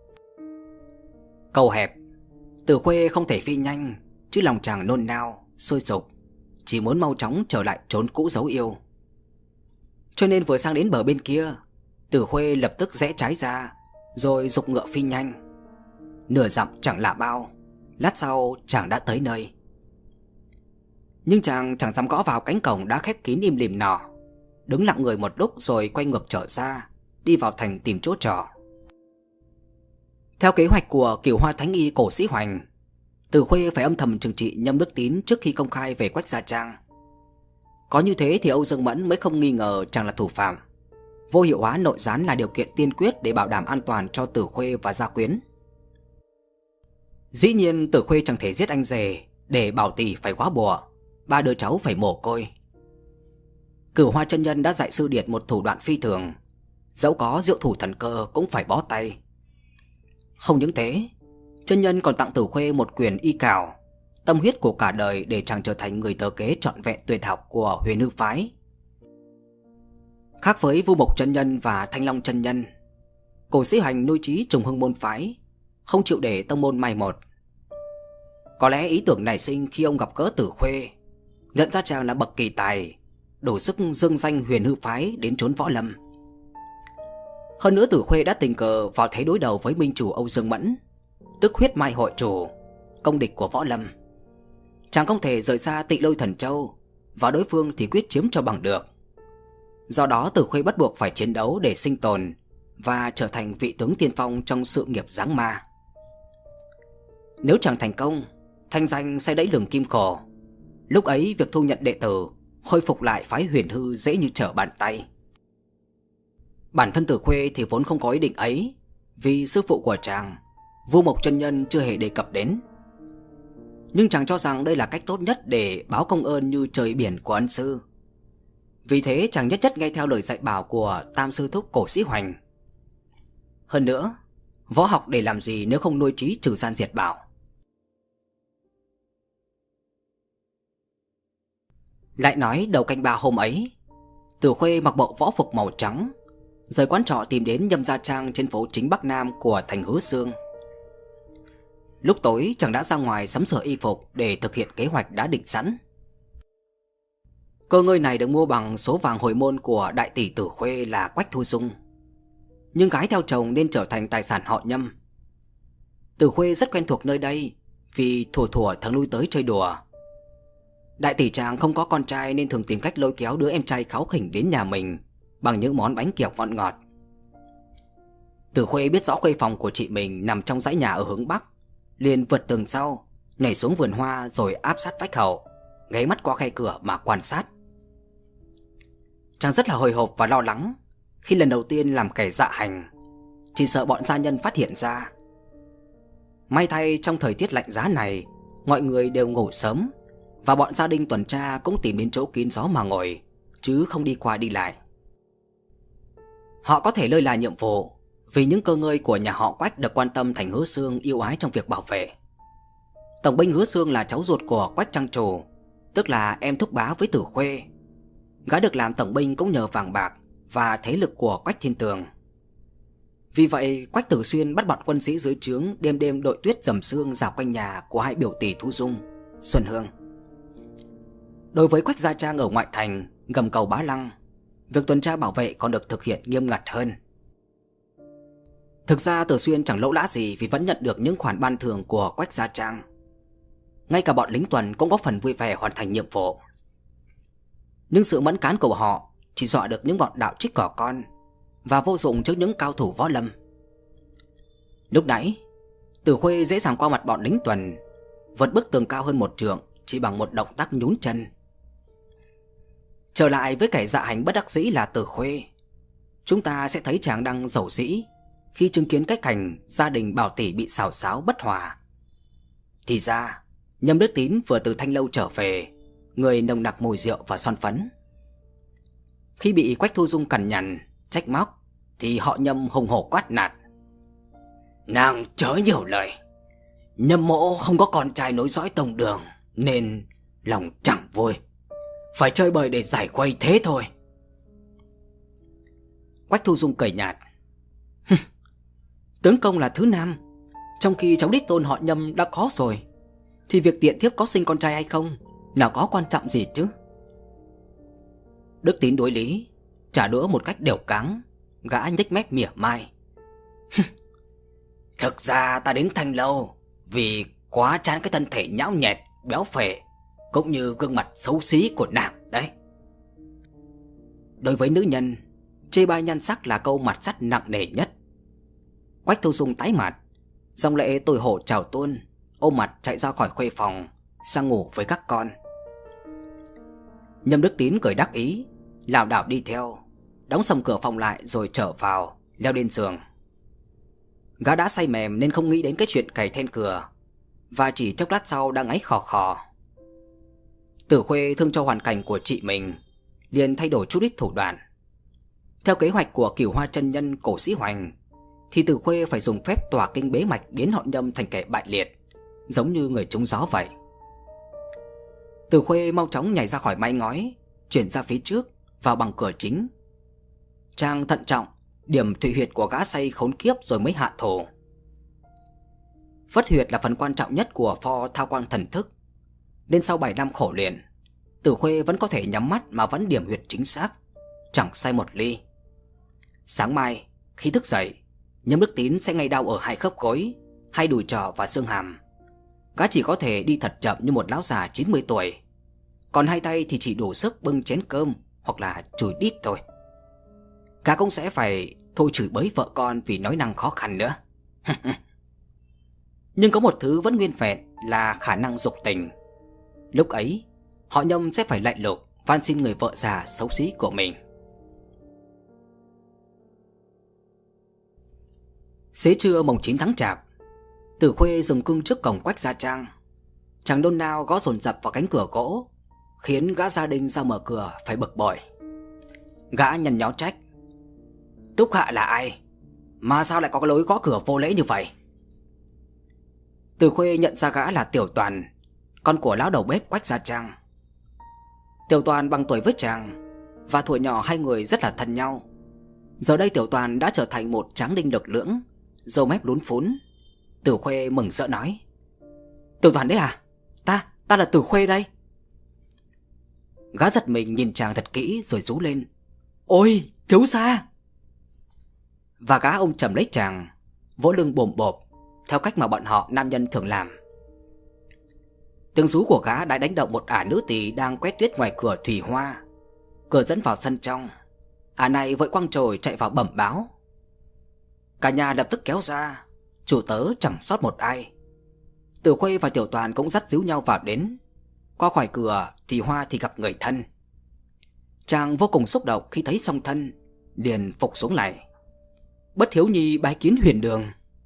Cầu hẹp, Từ Khuê không thể phi nhanh, chứ lòng chàng nôn nao, sôi sục, chỉ muốn mau chóng trở lại trốn cũ giấu yêu. Cho nên vừa sang đến bờ bên kia, Từ Khuê lập tức rẽ trái ra, rồi giục ngựa phi nhanh. Nửa dặm chẳng lạ bao, lát sau chàng đã tới nơi. Nhưng chàng chẳng dám gõ vào cánh cổng đã khép kín im lìm nọ, đứng lặng người một lúc rồi quay ngược trở ra, đi vào thành tìm chỗ trọ. Theo kế hoạch của Cửu Hoa Thánh Y Cổ Sĩ Hoành, Từ Khuê phải âm thầm trừng trị Nhâm Đức Tín trước khi công khai về Quách Gia Trang. Có như thế thì Âu Dương Mẫn mới không nghi ngờ chàng là thủ phạm. Vô hiệu hóa nội gián là điều kiện tiên quyết để bảo đảm an toàn cho Tử Khuê và gia quyến. Dĩ nhiên Tử Khuê chẳng thể giết anh rể để bảo tỷ phải góa bùa, ba đứa cháu phải mồ côi. Cửu Hoa chân nhân đã dạy sư điệt một thủ đoạn phi thường, dẫu có diệu thủ thần cơ cũng phải bó tay. Không những thế, chân nhân còn tặng Tử Khuê một quyền y cào, tâm huyết của cả đời để chàng trở thành người thừa kế trọn vẹn tuyệt học của Huyền Hư phái. Khác với Vu Mộc chân nhân và Thanh Long chân nhân, Cổ Sĩ Hoành nuôi chí trùng hưng môn phái, không chịu để tông môn mai một. Có lẽ ý tưởng nảy sinh khi ông gặp gỡ Tử Khuê, nhận ra chàng là bậc kỳ tài, đủ sức dương danh Huyền Hư phái đến chốn võ lâm. Hơn nữa Tử Khuê đã tình cờ vào thế đối đầu với minh chủ Âu Dương Mẫn, tức huyết mai hội chủ, công địch của võ lâm. Chàng không thể rời xa Tị Lôi Thần Châu, và đối phương thì quyết chiếm cho bằng được. Do đó Tử Khuê bắt buộc phải chiến đấu để sinh tồn và trở thành vị tướng tiên phong trong sự nghiệp giáng ma. Nếu chàng thành công, thanh danh sẽ đẫy lừng kim khổ. Lúc ấy việc thu nhận đệ tử, khôi phục lại phái Huyền Hư dễ như trở bàn tay. Bản thân Tử Khuê thì vốn không có ý định ấy, vì sư phụ của chàng, Vu Mộc chân nhân chưa hề đề cập đến. Nhưng chàng cho rằng đây là cách tốt nhất để báo công ơn như trời biển của ân sư. Vì thế chàng nhất nhất nghe theo lời dạy bảo của Tam sư thúc Cổ Sĩ Hoành. Hơn nữa, võ học để làm gì nếu không nuôi trí trừ gian diệt bảo. Lại nói đầu canh ba hôm ấy, Tử Khuê mặc bộ võ phục màu trắng, rời quán trọ tìm đến Nhâm Gia Trang trên phố chính Bắc Nam của thành Hứa Xương. Lúc tối chàng đã ra ngoài sắm sửa y phục để thực hiện kế hoạch đã định sẵn. Cơ ngơi này được mua bằng số vàng hồi môn của đại tỷ Tử Khuê là Quách Thu Dung, nhưng gái theo chồng nên trở thành tài sản họ Nhâm. Tử Khuê rất quen thuộc nơi đây vì thủa thủa thường lui tới chơi đùa. Đại tỷ chàng không có con trai nên thường tìm cách lôi kéo đứa em trai kháu khỉnh đến nhà mình bằng những món bánh kẹo ngon ngọt. Tử Khuê biết rõ khuê phòng của chị mình nằm trong dãy nhà ở hướng Bắc, liền vượt tường sau, nhảy xuống vườn hoa rồi áp sát vách hậu, ghé mắt qua khe cửa mà quan sát. Chàng rất là hồi hộp và lo lắng khi lần đầu tiên làm kẻ dạ hành, chỉ sợ bọn gia nhân phát hiện ra. May thay trong thời tiết lạnh giá này, mọi người đều ngủ sớm, và bọn gia đình tuần tra cũng tìm đến chỗ kín gió mà ngồi, chứ không đi qua đi lại. Họ có thể lơi là nhiệm vụ vì những cơ ngơi của nhà họ Quách được quan tâm thành Hứa Xương yêu ái trong việc bảo vệ. Tổng binh Hứa Xương là cháu ruột của Quách trang chủ, tức là em thúc bá với Tử Khuê. Gã được làm tổng binh cũng nhờ vàng bạc và thế lực của Quách Thiên Tường. Vì vậy Quách Tử Xuyên bắt bọn quân sĩ dưới trướng đêm đêm đội tuyết dầm sương rào quanh nhà của hai biểu tỷ Thu Dung, Xuân Hương. Đối với Quách Gia Trang ở ngoại thành, gầm cầu Bá Lăng, việc tuần tra bảo vệ còn được thực hiện nghiêm ngặt hơn. Thực ra Tử Xuyên chẳng lỗ lã gì vì vẫn nhận được những khoản ban thưởng của Quách Gia Trang. Ngay cả bọn lính tuần cũng có phần vui vẻ hoàn thành nhiệm vụ. Nhưng sự mẫn cán của họ chỉ dọa được những bọn đạo trích cỏ con và vô dụng trước những cao thủ võ lâm. Lúc nãy, Tử Khuê dễ dàng qua mặt bọn lính tuần, vượt bức tường cao hơn một trượng chỉ bằng một động tác nhún chân. Trở lại với kẻ dạ hành bất đắc dĩ là Tử Khuê, chúng ta sẽ thấy chàng đang giàu dĩ khi chứng kiến cái cảnh gia đình Bảo tỷ bị xào xáo bất hòa. Thì ra Nhâm Đức Tín vừa từ Thanh Lâu trở về, người nồng nặc mùi rượu và son phấn. Khi bị Quách Thu Dung cằn nhằn, trách móc, thì họ Nhâm hùng hổ quát nạt: "Nàng chớ nhiều lời. Nhâm mỗ không có con trai nối dõi tông đường, nên lòng chẳng vui, phải chơi bời để giải khuây thế thôi." Quách Thu Dung cười nhạt: "Tướng công là thứ nam, trong khi cháu đích tôn họ Nhâm đã có rồi, thì việc tiện thiếp có sinh con trai hay không nào có quan trọng gì chứ." Đức Tín đối lý, trả đũa một cách đều cáng, gã nhếch mép mỉa mai: "Thực ra ta đến Thanh Lâu vì quá chán cái thân thể nhão nhẹt, béo phệ, cũng như gương mặt xấu xí của nàng đấy." Đối với nữ nhân, chê bai nhan sắc là câu mặt sắt nặng nề nhất. Quách Thu Dung tái mặt, dòng lệ tồi hổ trào tuôn, ôm mặt chạy ra khỏi khuê phòng, sang ngủ với các con. Nhâm Đức Tín cười đắc ý, lảo đảo đi theo, đóng sầm cửa phòng lại rồi trở vào, leo lên giường. Gã đã say mềm nên không nghĩ đến cái chuyện cày then cửa, và chỉ chốc lát sau đã ngáy khò khò. Tử Khuê thương cho hoàn cảnh của chị mình, liền thay đổi chút ít thủ đoạn. Theo kế hoạch của Cửu Hoa chân nhân Cổ Sĩ Hoành, thì Tử Khuê phải dùng phép tỏa kinh bế mạch biến họ Nhâm thành kẻ bại liệt, giống như người trúng gió vậy. Từ Khuê mau chóng nhảy ra khỏi mái ngói, chuyển ra phía trước, vào bằng cửa chính. Chàng thận trọng điểm thủy huyệt của gã say khốn kiếp rồi mới hạ thổ. Phất huyệt là phần quan trọng nhất của pho thao quang thần thức, nên sau bảy năm khổ luyện, Từ Khuê vẫn có thể nhắm mắt mà vẫn điểm huyệt chính xác, chẳng sai một ly. Sáng mai khi thức dậy, Nhâm Đức Tín sẽ ngay đau ở hai khớp gối, hai đùi trỏ và xương hàm. Gã chỉ có thể đi thật chậm như một lão già chín mươi tuổi, còn hai tay thì chỉ đủ sức bưng chén cơm hoặc là chùi đít thôi. Gã cũng sẽ phải thôi chửi bới vợ con vì nói năng khó khăn nữa. Nhưng có một thứ vẫn nguyên vẹn là khả năng dục tình. Lúc ấy, họ Nhâm sẽ phải lạnh lùng van xin người vợ già xấu xí của mình. Xế trưa mồng chín tháng Chạp, Từ Khuê dừng cương trước cổng Quách gia trang. Chàng đôn nao gõ dồn dập vào cánh cửa gỗ, khiến gã gia đình ra mở cửa phải bực bội. Gã nhăn nhó trách: Túc Hạ là ai mà sao lại có cái lối gõ cửa vô lễ như vậy? Từ Khuê nhận ra gã là Tiểu Toàn, con của lão đầu bếp Quách gia trang. Tiểu Toàn bằng tuổi với chàng, và thuở nhỏ hai người rất là thân nhau. Giờ đây Tiểu Toàn đã trở thành một tráng đinh lực lưỡng, râu mép lún phún. Từ Khuê mừng rỡ nói: Tiểu Toàn đấy à? Ta, ta là Từ Khuê đây. Gã giật mình nhìn chàng thật kỹ rồi rú lên: Ôi, thiếu gia! Và gã ôm chầm lấy chàng, vỗ lưng bồm bộp theo cách mà bọn họ nam nhân thường làm. Tiếng rú của gã đã đánh động một ả nữ tỳ đang quét tuyết ngoài cửa thủy hoa. Cửa dẫn vào sân trong, ả này vội quăng chổi chạy vào bẩm báo. Cả nhà lập tức kéo ra, chủ tớ chẳng sót một ai. Từ Khuê và Tiểu Toàn cũng dắt díu nhau vào đến. Qua khỏi cửa thì Hoa thì gặp người thân. Chàng vô cùng xúc động khi thấy song thân, liền phục xuống lại: Bất Hiếu Nhi bái kiến Huyền Đường.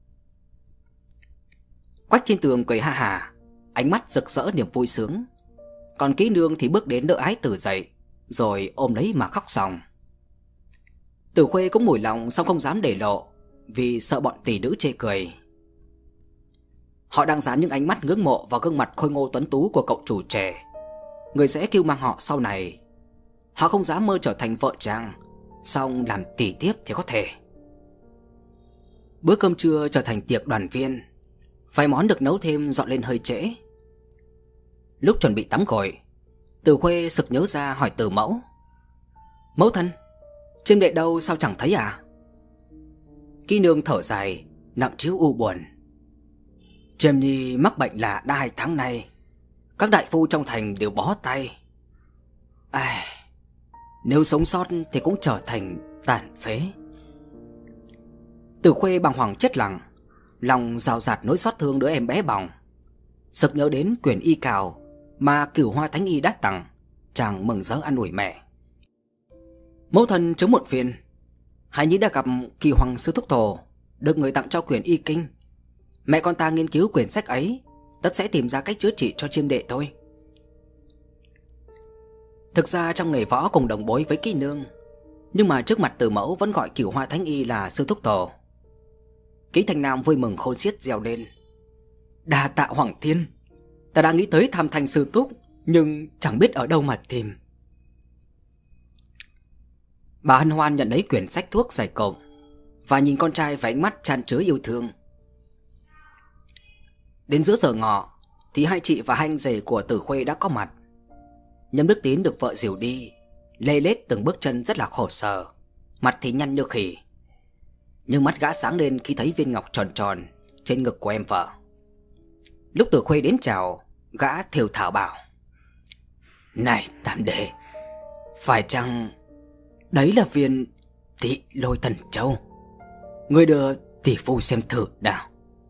Quách Thiên Tường cười ha hả, ánh mắt rực rỡ niềm vui sướng. Còn Kỹ Nương thì bước đến đỡ Ái Tử dậy, rồi ôm lấy mà khóc sòng. Từ Khuê cũng mủi lòng song không dám để lộ, vì sợ bọn tỷ nữ chê cười. Họ đang dán những ánh mắt ngưỡng mộ vào gương mặt khôi ngô tuấn tú của cậu chủ trẻ, người sẽ kêu mang họ sau này. Họ không dám mơ trở thành vợ chàng, song làm tỷ tiếp thì có thể. Bữa cơm trưa trở thành tiệc đoàn viên. Vài món được nấu thêm dọn lên hơi trễ. Lúc chuẩn bị tắm gội, Từ Khuê sực nhớ ra hỏi Từ Mẫu: Mẫu thân, Chiêm đệ đâu sao chẳng thấy à? Kỹ Nương thở dài, nặng trĩu u buồn: Chiêm Nhi mắc bệnh lạ đã hai tháng nay, các đại phu trong thành đều bó tay. Ai, nếu sống sót thì cũng trở thành tàn phế. Từ Khuê bàng hoàng chết lặng, lòng rào rạt nỗi xót thương đứa em bé bỏng. Sực nhớ đến quyển y cào mà Cửu Hoa Thánh Y đã tặng, chàng mừng rỡ an ủi mẹ: Mẫu thân chớ muộn phiền, Hải Nhi đã gặp Kỳ Hoàng sư thúc tổ, được người tặng cho quyển y kinh. Mẹ con ta nghiên cứu quyển sách ấy, tất sẽ tìm ra cách chữa trị cho Chiêm đệ thôi. Thực ra trong nghề võ cùng đồng bối với Kỹ Nương, nhưng mà trước mặt Từ Mẫu vẫn gọi Cửu Hoa Thánh Y là sư thúc tổ. Kỹ Thành Nam vui mừng khôn xiết reo lên: Đa tạ Hoàng Thiên, ta đã nghĩ tới thăm Thành sư túc, nhưng chẳng biết ở đâu mà tìm. Bà hân hoan nhận lấy quyển sách thuốc giải cộm và nhìn con trai với ánh mắt tràn chứa yêu thương. Đến giữa giờ ngọ thì hai chị và hai anh rể của Từ Khuê đã có mặt. Nhâm Đức Tín được vợ dìu đi, lê lết từng bước chân rất là khổ sở, mặt thì nhăn như khỉ. Nhưng mắt gã sáng lên khi thấy viên ngọc tròn tròn trên ngực của em vợ. Lúc Từ Khuê đến chào, gã thều thào bảo: Này tam đệ, phải chăng đấy là viên Tị Lôi Thần Châu? Người đưa tỷ phu xem thử nào.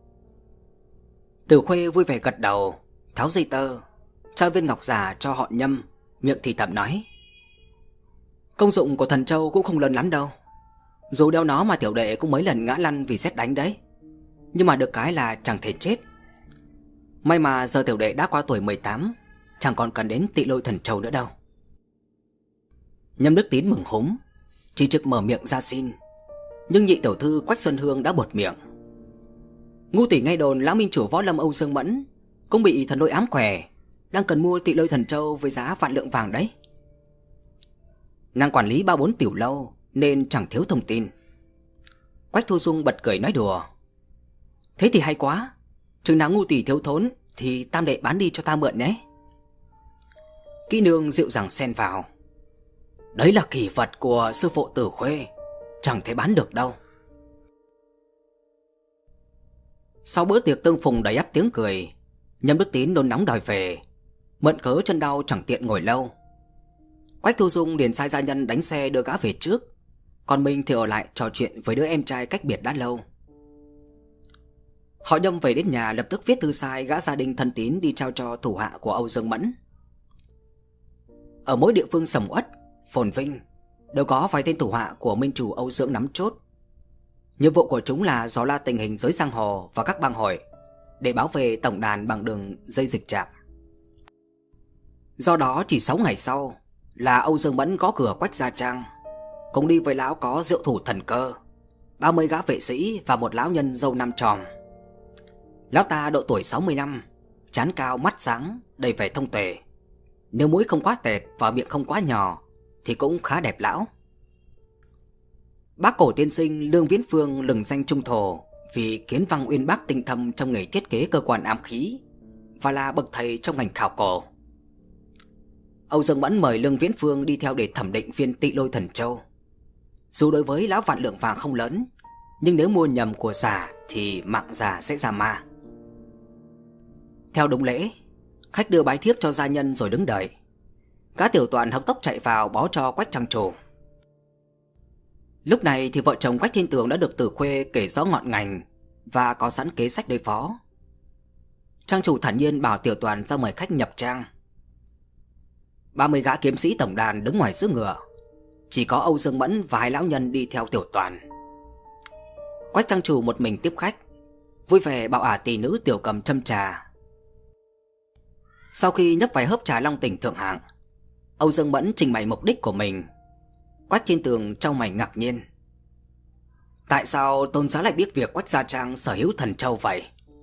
Từ Khuê vui vẻ gật đầu, tháo dây tơ, trao viên ngọc giả cho họ Nhâm, miệng thì thầm nói: Công dụng của thần châu cũng không lớn lắm đâu. Dù đeo nó mà tiểu đệ cũng mấy lần ngã lăn vì sét đánh đấy, nhưng mà được cái là chẳng thể chết. May mà giờ tiểu đệ đã qua tuổi mười tám, chẳng còn cần đến Tị Lôi Thần Châu nữa đâu. Nhâm Đức Tín mừng húm, chỉ trực mở miệng ra xin, nhưng nhị tiểu thư Quách Xuân Hương đã buột miệng: Ngu tỷ nghe đồn lão minh chủ võ lâm Âu Dương Mẫn cũng bị thần lôi ám quẻ, đang cần mua Tị Lôi Thần Châu với giá vạn lượng vàng đấy. Nàng quản lý ba bốn tiểu lâu nên chẳng thiếu thông tin. Quách Thu Dung bật cười nói đùa. Thế thì hay quá, chừng nào ngu tỷ thiếu thốn thì tam đệ bán đi cho ta mượn nhé. Kỹ nương dịu dàng xen vào. Đấy là kỳ vật của sư phụ Tử Khuê, chẳng thể bán được đâu. Sau bữa tiệc tương phùng đầy ắp tiếng cười, Nhâm Đức Tín nôn nóng đòi về, mượn cớ chân đau chẳng tiện ngồi lâu. Quách Thu Dung liền sai gia nhân đánh xe đưa gã về trước, còn mình thì ở lại trò chuyện với đứa em trai cách biệt đã lâu. Họ Nhâm về đến nhà lập tức viết thư sai gã gia đình thân tín đi trao cho thủ hạ của Âu Dương Mẫn. Ở mỗi địa phương sầm uất, phồn vinh đều có vài tên thủ hạ của minh chủ Âu Dương nắm chốt. Nhiệm vụ của chúng là dò la tình hình giới giang hồ và các bang hội để bảo vệ tổng đàn bằng đường dây dịch chạm. Do đó chỉ sáu ngày sau là Âu Dương Mẫn gõ cửa Quách gia trang, cùng đi với lão có Diệu Thủ Thần Cơ, ba mươi gã vệ sĩ và một lão nhân râu năm tròm. Lão ta độ tuổi sáu mươi năm, trán cao mắt sáng, đầy vẻ thông tuệ. Nếu mũi không quá tẹt và miệng không quá nhỏ thì cũng khá đẹp lão. Bác cổ tiên sinh Lương Viễn Phương lừng danh trung thổ vì kiến văn uyên bác tinh thâm trong nghề thiết kế cơ quan ám khí và là bậc thầy trong ngành khảo cổ. Âu Dương Mẫn mời Lương Viễn Phương đi theo để thẩm định viên Tị Lôi Thần Châu. Dù đối với lão vạn lượng vàng không lớn, nhưng nếu mua nhầm của giả thì mạng giả sẽ ra ma. Theo đúng lễ, khách đưa bái thiếp cho gia nhân rồi đứng đợi. Cá tiểu toàn hộc tốc chạy vào báo cho Quách trang chủ. Lúc này thì vợ chồng Quách Thiên Tường đã được Tử Khuê kể rõ ngọn ngành và có sẵn kế sách đối phó. Trang chủ thản nhiên bảo tiểu toàn ra mời khách nhập trang. ba mươi gã kiếm sĩ tổng đàn đứng ngoài giữ ngựa, chỉ có Âu Dương Mẫn và hai lão nhân đi theo tiểu toàn. Quách trang chủ một mình tiếp khách, vui vẻ bảo ả tỷ nữ tiểu cầm châm trà. Sau khi nhấp vài hớp trà long tỉnh thượng hạng, Âu Dương Mẫn trình bày mục đích của mình. Quách Thiên Tường trong mày ngạc nhiên. Tại sao tôn giá lại biết việc Quách gia trang sở hữu thần châu vậy?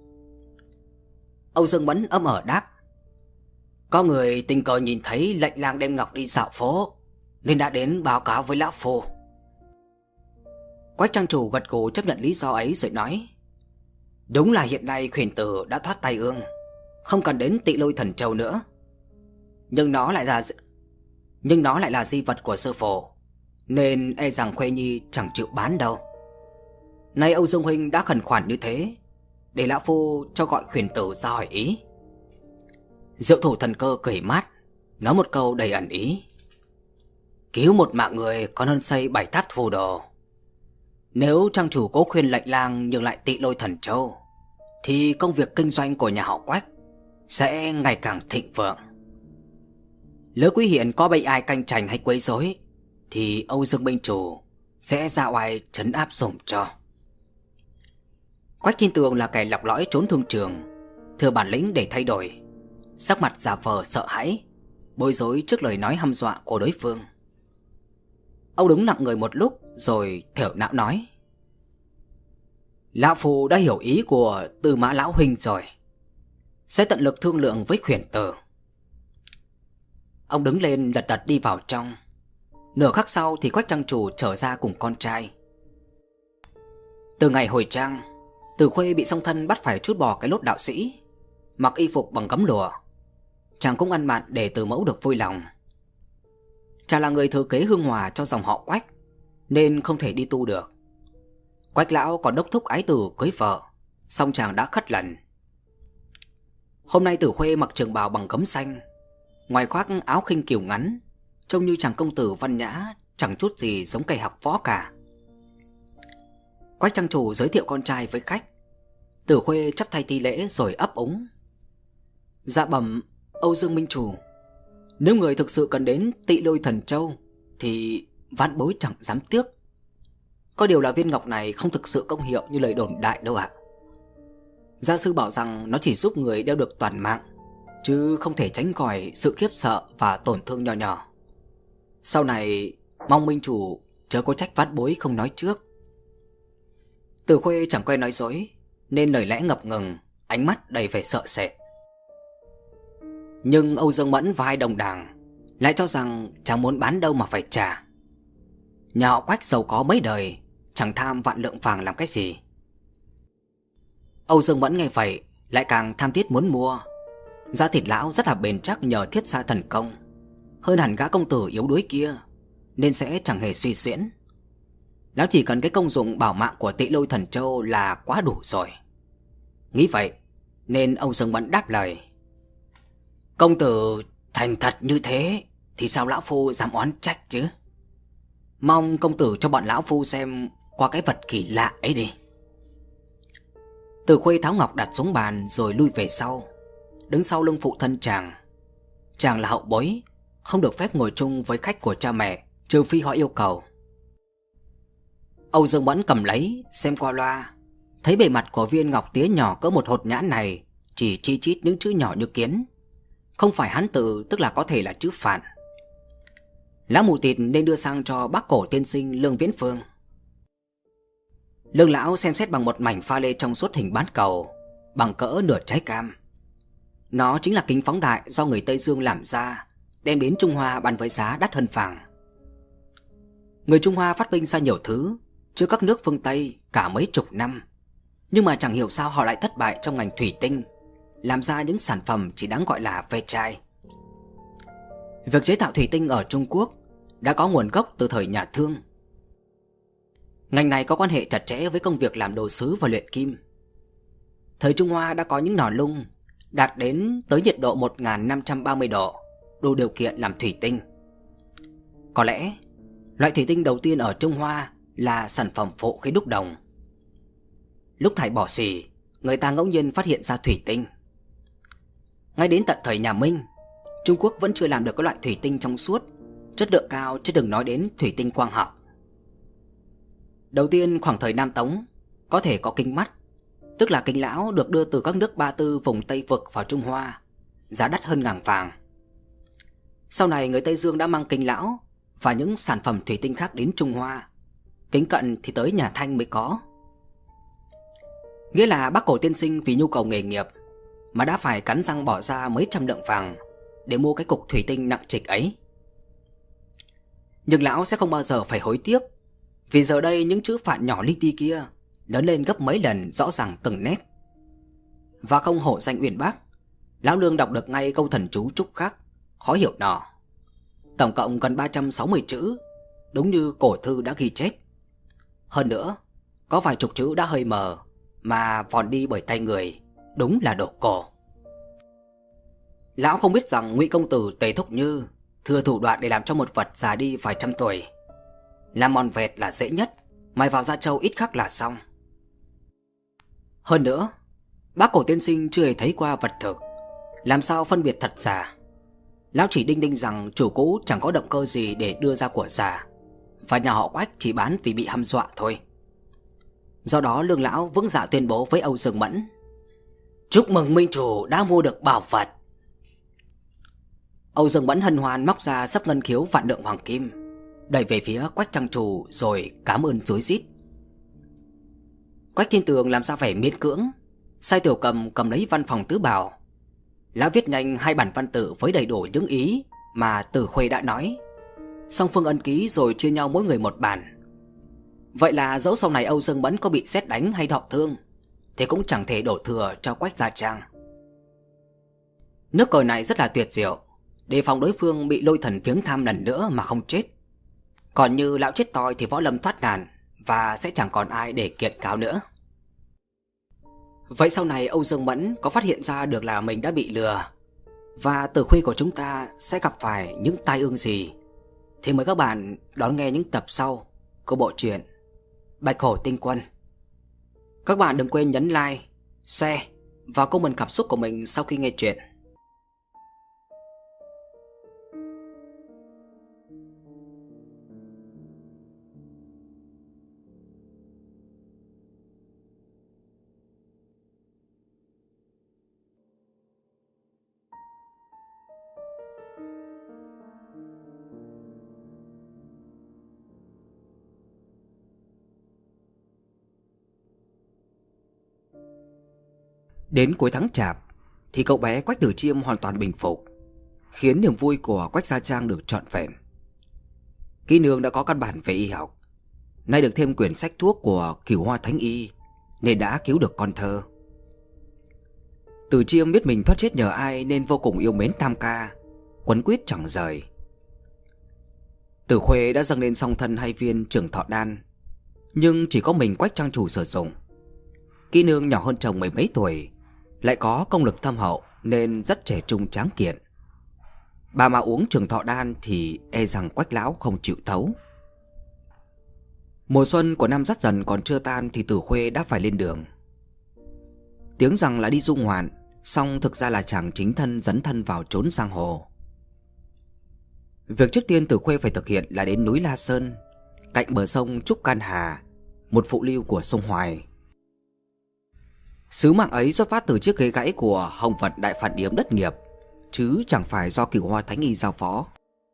Âu Dương Mẫn ấm ở đáp. Có người tình cờ nhìn thấy lệnh lang đem ngọc đi dạo phố nên đã đến báo cáo với lão phu. Quách trang chủ gật gù chấp nhận lý do ấy rồi nói. Đúng là hiện nay khuyển tử đã thoát tay ương, không cần đến Tị Lôi Thần Châu nữa. Nhưng nó lại là Nhưng nó lại là di vật của sư phụ, nên e rằng Khuê Nhi chẳng chịu bán đâu. Nay Âu Dương huynh đã khẩn khoản như thế, để lão phu cho gọi khuyển tử ra hỏi ý. Diệu Thủ Thần Cơ cười mát, nói một câu đầy ẩn ý. Cứu một mạng người còn hơn xây bảy tháp phù đồ. Nếu trang chủ cố khuyên lệnh lang nhường lại Tị Lôi Thần Châu, thì công việc kinh doanh của nhà họ Quách sẽ ngày càng thịnh vượng. Lỡ quý hiển có bị ai canh tranh hay quấy rối, thì Âu Dương minh chủ sẽ ra oai trấn áp dùm cho. Quách Thiên Tường là kẻ lọc lõi trốn thương trường, thừa bản lĩnh để thay đổi, sắc mặt giả vờ sợ hãi, bối rối trước lời nói hăm dọa của đối phương. Ông đứng lặng người một lúc rồi thểu não nói. Lão phu đã hiểu ý của Tư Mã lão huynh rồi, sẽ tận lực thương lượng với khuyển tử. Ông đứng lên lật đật đi vào trong. Nửa khắc sau thì Quách trang chủ trở ra cùng con trai. Từ ngày hồi trang, Tử Khuê bị song thân bắt phải trút bỏ cái lốt đạo sĩ, mặc y phục bằng gấm lụa. Chàng cũng ăn mặn để Từ Mẫu được vui lòng. Chàng là người thừa kế hương hòa cho dòng họ Quách, nên không thể đi tu được. Quách lão còn đốc thúc ái tử cưới vợ, song chàng đã khất lần. Hôm nay Tử Khuê mặc trường bào bằng gấm xanh, ngoài khoác áo khinh kiều ngắn, trông như chàng công tử văn nhã, chẳng chút gì giống cây học võ cả. Quách trang chủ giới thiệu con trai với khách. Tử Khuê chắp tay thi lễ rồi ấp úng. Dạ bẩm Âu Dương minh chủ, nếu người thực sự cần đến Tị Lôi Thần Châu thì vãn bối chẳng dám tiếc. Có điều là viên ngọc này không thực sự công hiệu như lời đồn đại đâu ạ. Gia sư bảo rằng nó chỉ giúp người đeo được toàn mạng, chứ không thể tránh khỏi sự khiếp sợ và tổn thương nhỏ nhỏ. Sau này mong minh chủ chớ có trách vãn bối không nói trước. Tử Khuê chẳng quen nói dối, nên lời lẽ ngập ngừng, ánh mắt đầy vẻ sợ sệt. Nhưng Âu Dương Mẫn và hai đồng đảng lại cho rằng chẳng muốn bán đâu mà phải trả. Nhà họ Quách giàu có mấy đời, chẳng tham vạn lượng vàng làm cái gì. Âu Dương Mẫn nghe vậy lại càng tham thiết muốn mua. Da thịt lão rất là bền chắc nhờ thiết xa thần công, hơn hẳn gã công tử yếu đuối kia, nên sẽ chẳng hề suy xuyễn. Lão chỉ cần cái công dụng bảo mạng của Tị Lôi Thần Châu là quá đủ rồi. Nghĩ vậy nên Âu Dương Mẫn đáp lời: công tử thành thật như thế thì sao lão phu dám oán trách chứ. Mong công tử cho bọn lão phu xem qua cái vật kỳ lạ ấy đi. Từ Khuê tháo ngọc đặt xuống bàn rồi lui về sau, đứng sau lưng phụ thân chàng. Chàng là hậu bối, không được phép ngồi chung với khách của cha mẹ, trừ phi họ yêu cầu. Âu Dương Mẫn cầm lấy xem qua loa, thấy bề mặt của viên ngọc tía nhỏ cỡ một hột nhãn này chỉ chi chít những chữ nhỏ như kiến, không phải Hán tự, tức là có thể là chữ Phạn. Lão mù tịt nên đưa sang cho bác cổ tiên sinh Lương Viễn Phương. Lương lão xem xét bằng một mảnh pha lê trong suốt hình bán cầu, bằng cỡ nửa trái cam. Nó chính là kính phóng đại do người Tây Dương làm ra, đem đến Trung Hoa bán với giá đắt hơn vàng. Người Trung Hoa phát minh ra nhiều thứ chứ các nước phương Tây cả mấy chục năm, nhưng mà chẳng hiểu sao họ lại thất bại trong ngành thủy tinh, làm ra những sản phẩm chỉ đáng gọi là ve chai. Việc chế tạo thủy tinh ở Trung Quốc đã có nguồn gốc từ thời nhà Thương. Ngành này có quan hệ chặt chẽ với công việc làm đồ sứ và luyện kim. Thời Trung Hoa đã có những nò lung đạt đến tới nhiệt độ một nghìn năm trăm ba mươi độ, đủ điều kiện làm thủy tinh. Có lẽ loại thủy tinh đầu tiên ở Trung Hoa là sản phẩm phụ khi đúc đồng. Lúc thải bỏ xỉ, người ta ngẫu nhiên phát hiện ra thủy tinh. Ngay đến tận thời nhà Minh, Trung Quốc vẫn chưa làm được cái loại thủy tinh trong suốt, chất lượng cao, chứ đừng nói đến thủy tinh quang học. Đầu tiên khoảng thời Nam Tống có thể có kính mắt, tức là kính lão được đưa từ các nước Ba Tư vùng Tây Vực vào Trung Hoa, giá đắt hơn ngàn vàng. Sau này người Tây Dương đã mang kính lão và những sản phẩm thủy tinh khác đến Trung Hoa. Kính cận thì tới nhà Thanh mới có. Nghĩa là bác cổ tiên sinh vì nhu cầu nghề nghiệp mà đã phải cắn răng bỏ ra mấy trăm lượng vàng để mua cái cục thủy tinh nặng trịch ấy. Nhưng lão sẽ không bao giờ phải hối tiếc, vì giờ đây những chữ Phạn nhỏ li ti kia lớn lên gấp mấy lần, rõ ràng từng nét. Và không hổ danh uyên bác, lão Lương đọc được ngay câu thần chú trúc khắc khó hiểu nọ. Tổng cộng gần ba trăm sáu mươi chữ, đúng như cổ thư đã ghi chép. Hơn nữa, có vài chục chữ đã hơi mờ mà vòn đi bởi tay người, đúng là đồ cổ. Lão không biết rằng Ngụy công tử Tề Thúc Như thừa thủ đoạn để làm cho một vật già đi vài trăm tuổi. Làm mòn vẹt là dễ nhất, mài vào da trâu ít khắc là xong. Hơn nữa, bác cổ tiên sinh chưa hề thấy qua vật thực, làm sao phân biệt thật giả. Lão chỉ đinh đinh rằng chủ cũ chẳng có động cơ gì để đưa ra của giả, và nhà họ Quách chỉ bán vì bị hăm dọa thôi. Do đó Lương lão vững dạ tuyên bố với Âu Dương Mẫn: chúc mừng minh chủ đã mua được bảo vật. Âu Dương Mẫn hân hoan móc ra sấp ngân khiếu vạn lượng hoàng kim, đẩy về phía Quách trang chủ rồi cảm ơn rối rít. Quách Thiên Tường làm ra vẻ miễn cưỡng, sai Tiểu Cầm cầm lấy văn phòng tứ bảo. Lão viết nhanh hai bản văn tự với đầy đủ những ý mà Từ Khuê đã nói, song phương ân ký rồi chia nhau mỗi người một bản. Vậy là dẫu sau này Âu Dương Mẫn có bị sét đánh hay thọ thương thì cũng chẳng thể đổ thừa cho Quách gia trang. Nước cờ này rất là tuyệt diệu, đề phòng đối phương bị lôi thần viếng thăm lần nữa mà không chết. Còn như lão chết toi thì võ lâm thoát nạn và sẽ chẳng còn ai để kiện cáo nữa. Vậy sau này Âu Dương Mẫn có phát hiện ra được là mình đã bị lừa và Tử Khuê của chúng ta sẽ gặp phải những tai ương gì, thì mời các bạn đón nghe những tập sau của bộ truyện Bạch Hổ Tinh Quân. Các bạn đừng quên nhấn like, share và comment cảm xúc của mình sau khi nghe truyện. Đến cuối tháng Chạp thì cậu bé Quách Tử Chiêm hoàn toàn bình phục. khiến niềm vui của Quách Gia Trang được trọn vẹn. Kỹ nương đã có căn bản về y học, nay được thêm quyển sách thuốc của Cửu Hoa Thánh Y nên đã cứu được con thơ. Từ Chiêm biết mình thoát chết nhờ ai nên vô cùng yêu mến Tam Ca, quấn quýt chẳng rời. Tử Khuê đã dâng lên song thân hai viên Trường Thọ Đan, nhưng chỉ có mình Quách trang chủ sử dụng. Kỹ nương nhỏ hơn chồng mười mấy tuổi, lại có công lực thâm hậu nên rất trẻ trung tráng kiện. Bà mà uống Trường Thọ Đan thì e rằng Quách lão không chịu thấu. Mùa xuân của năm Giáp Dần còn chưa tan thì Tử Khuê đã phải lên đường. Tiếng rằng là đi du ngoạn, song thực ra là chàng chính thân dấn thân vào trốn giang hồ. Việc trước tiên Tử Khuê phải thực hiện là đến núi La Sơn, cạnh bờ sông Trúc Can Hà, một phụ lưu của sông Hoài. Sứ mạng ấy xuất phát từ chiếc ghế gãy của Hồng Vận Đại Phản Điếm đất nghiệp, chứ chẳng phải do Cửu Hoa Thánh Y giao phó.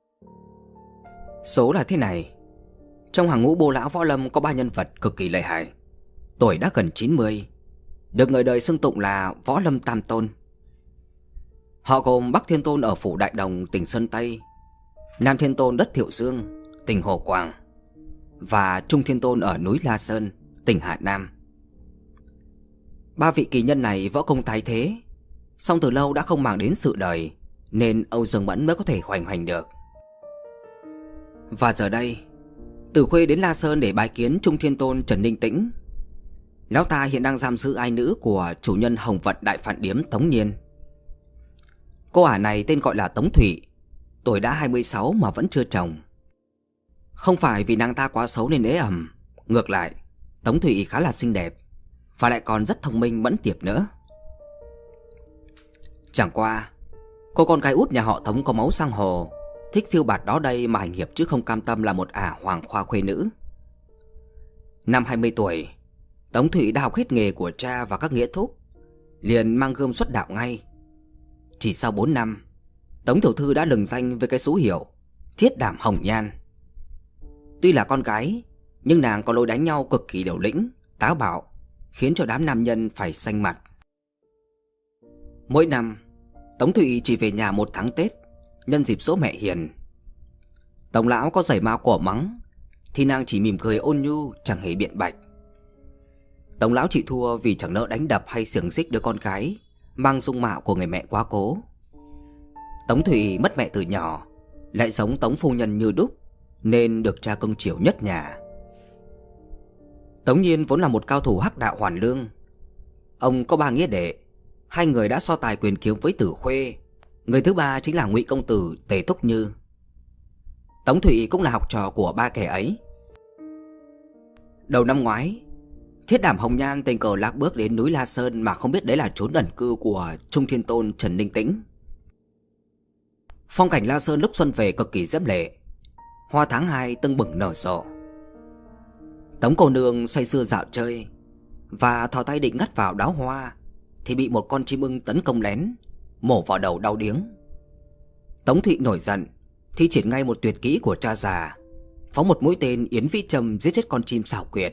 Số là thế này: trong hàng ngũ bô lão võ lâm có ba nhân vật cực kỳ lợi hại, tuổi đã gần chín mươi, được người đời xưng tụng là Võ Lâm Tam Tôn. Họ gồm Bắc Thiên Tôn ở phủ Đại Đồng, tỉnh Sơn Tây, Nam Thiên Tôn đất Thiệu Dương, tỉnh Hồ Quảng, và Trung Thiên Tôn ở núi La Sơn, tỉnh Hà Nam. Ba vị kỳ nhân này võ công thái thế, song từ lâu đã không màng đến sự đời, nên Âu Dương Mẫn mới có thể hoành hành được. Và giờ đây, Tử Khuê đến La Sơn để bái kiến Trung Thiên Tôn Trần Ninh Tĩnh. Lão ta hiện đang giam giữ ai nữ của chủ nhân Hồng Vận Đại Phản Điếm Tống Nhiên. Cô ả này tên gọi là Tống Thụy, tuổi đã hai mươi sáu mà vẫn chưa chồng. Không phải vì nàng ta quá xấu nên ế ẩm, ngược lại, Tống Thụy khá là xinh đẹp và lại còn rất thông minh mẫn tiệp nữa. Chẳng qua, cô con gái út nhà họ Tống có máu giang hồ, thích phiêu bạt đó đây mà hành hiệp chứ không cam tâm là một ả hoàng khoa khuê nữ. Năm hai mươi tuổi, Tống Thụy đã học hết nghề của cha và các nghĩa thúc, liền mang gươm xuất đạo ngay. Chỉ sau bốn năm, Tống tiểu thư đã lừng danh với cái số hiệu Thiết Đảm Hồng Nhan. Tuy là con gái, nhưng nàng có lối đánh nhau cực kỳ liều lĩnh, táo bạo, khiến cho đám nam nhân phải xanh mặt. Mỗi năm, Tống Thụy chỉ về nhà một tháng Tết, nhân dịp dỗ mẹ hiền. Tống lão có giày mao cổ mắng, thì nàng chỉ mỉm cười ôn nhu, chẳng hề biện bạch. Tống lão chịu thua vì chẳng nỡ đánh đập hay xiềng xích đứa con gái mang dung mạo của người mẹ quá cố. Tống Thụy mất mẹ từ nhỏ, lại giống Tống phu nhân như đúc, nên được cha cưng chiều nhất nhà. Tống Nhiên vốn là một cao thủ hắc đạo hoàn lương. Ông có ba nghĩa đệ, hai người đã so tài quyền kiếm với Tử Khuê, người thứ ba chính là Ngụy công tử Tề Túc Như. Tống Thụy cũng là học trò của ba kẻ ấy. Đầu năm ngoái, Thiết Đảm Hồng Nhan tình cờ lạc bước đến núi La Sơn mà không biết đấy là chốn ẩn cư của Trung Thiên Tôn Trần Ninh Tĩnh. Phong cảnh La Sơn lúc xuân về cực kỳ diễm lệ, hoa tháng hai tưng bừng nở rộ. Tống cô nương say sưa dạo chơi và thò tay định ngắt vào đáo hoa thì bị một con chim ưng tấn công lén, mổ vào đầu đau điếng. Tống Thụy nổi giận, thi triển ngay một tuyệt kỹ của cha già, phóng một mũi tên yến vĩ châm giết chết con chim xảo quyệt.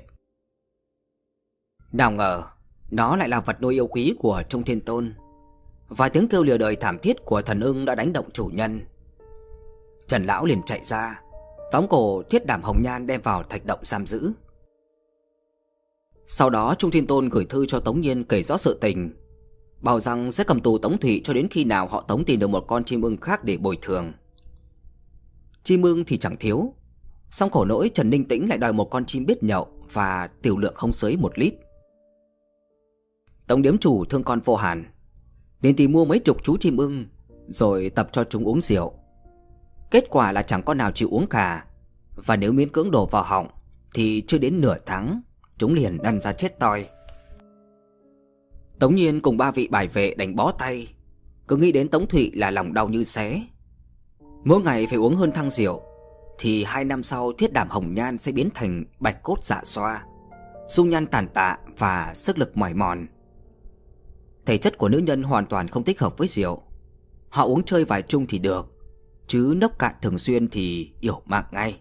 Nào ngờ nó lại là vật nuôi yêu quý của Trung Thiên Tôn. Vài tiếng kêu lìa đời thảm thiết của thần ưng đã đánh động chủ nhân. Trần lão liền chạy ra, tóm cổ Thiết Đảm Hồng Nhan đem vào thạch động giam giữ. Sau đó Trung Thiên Tôn gửi thư cho Tống Nhiên kể rõ sự tình, bảo rằng sẽ cầm tù Tống Thụy cho đến khi nào họ Tống tìm được một con chim ưng khác để bồi thường. Chim ưng thì chẳng thiếu, song khổ nỗi Trần Ninh Tĩnh lại đòi một con chim biết nhậu và tiểu lượng không dưới một lít. Tống điếm chủ thương con vô hàn, nên tìm mua mấy chục chú chim ưng rồi tập cho chúng uống rượu. Kết quả là chẳng con nào chịu uống cả, và nếu miễn cưỡng đổ vào họng thì chưa đến nửa tháng chúng liền đăn ra chết toi. Tống Nhiên cùng ba vị bài vệ đánh bó tay, cứ nghĩ đến Tống Thụy là lòng đau như xé. Mỗi ngày phải uống hơn thang rượu thì hai năm sau Thiết Đảm Hồng Nhan sẽ biến thành bạch cốt dạ xoa, dung nhan tàn tạ và sức lực mỏi mòn. Thể chất của nữ nhân hoàn toàn không thích hợp với rượu. Họ uống chơi vài chung thì được, chứ nốc cạn thường xuyên thì yểu mạng ngay.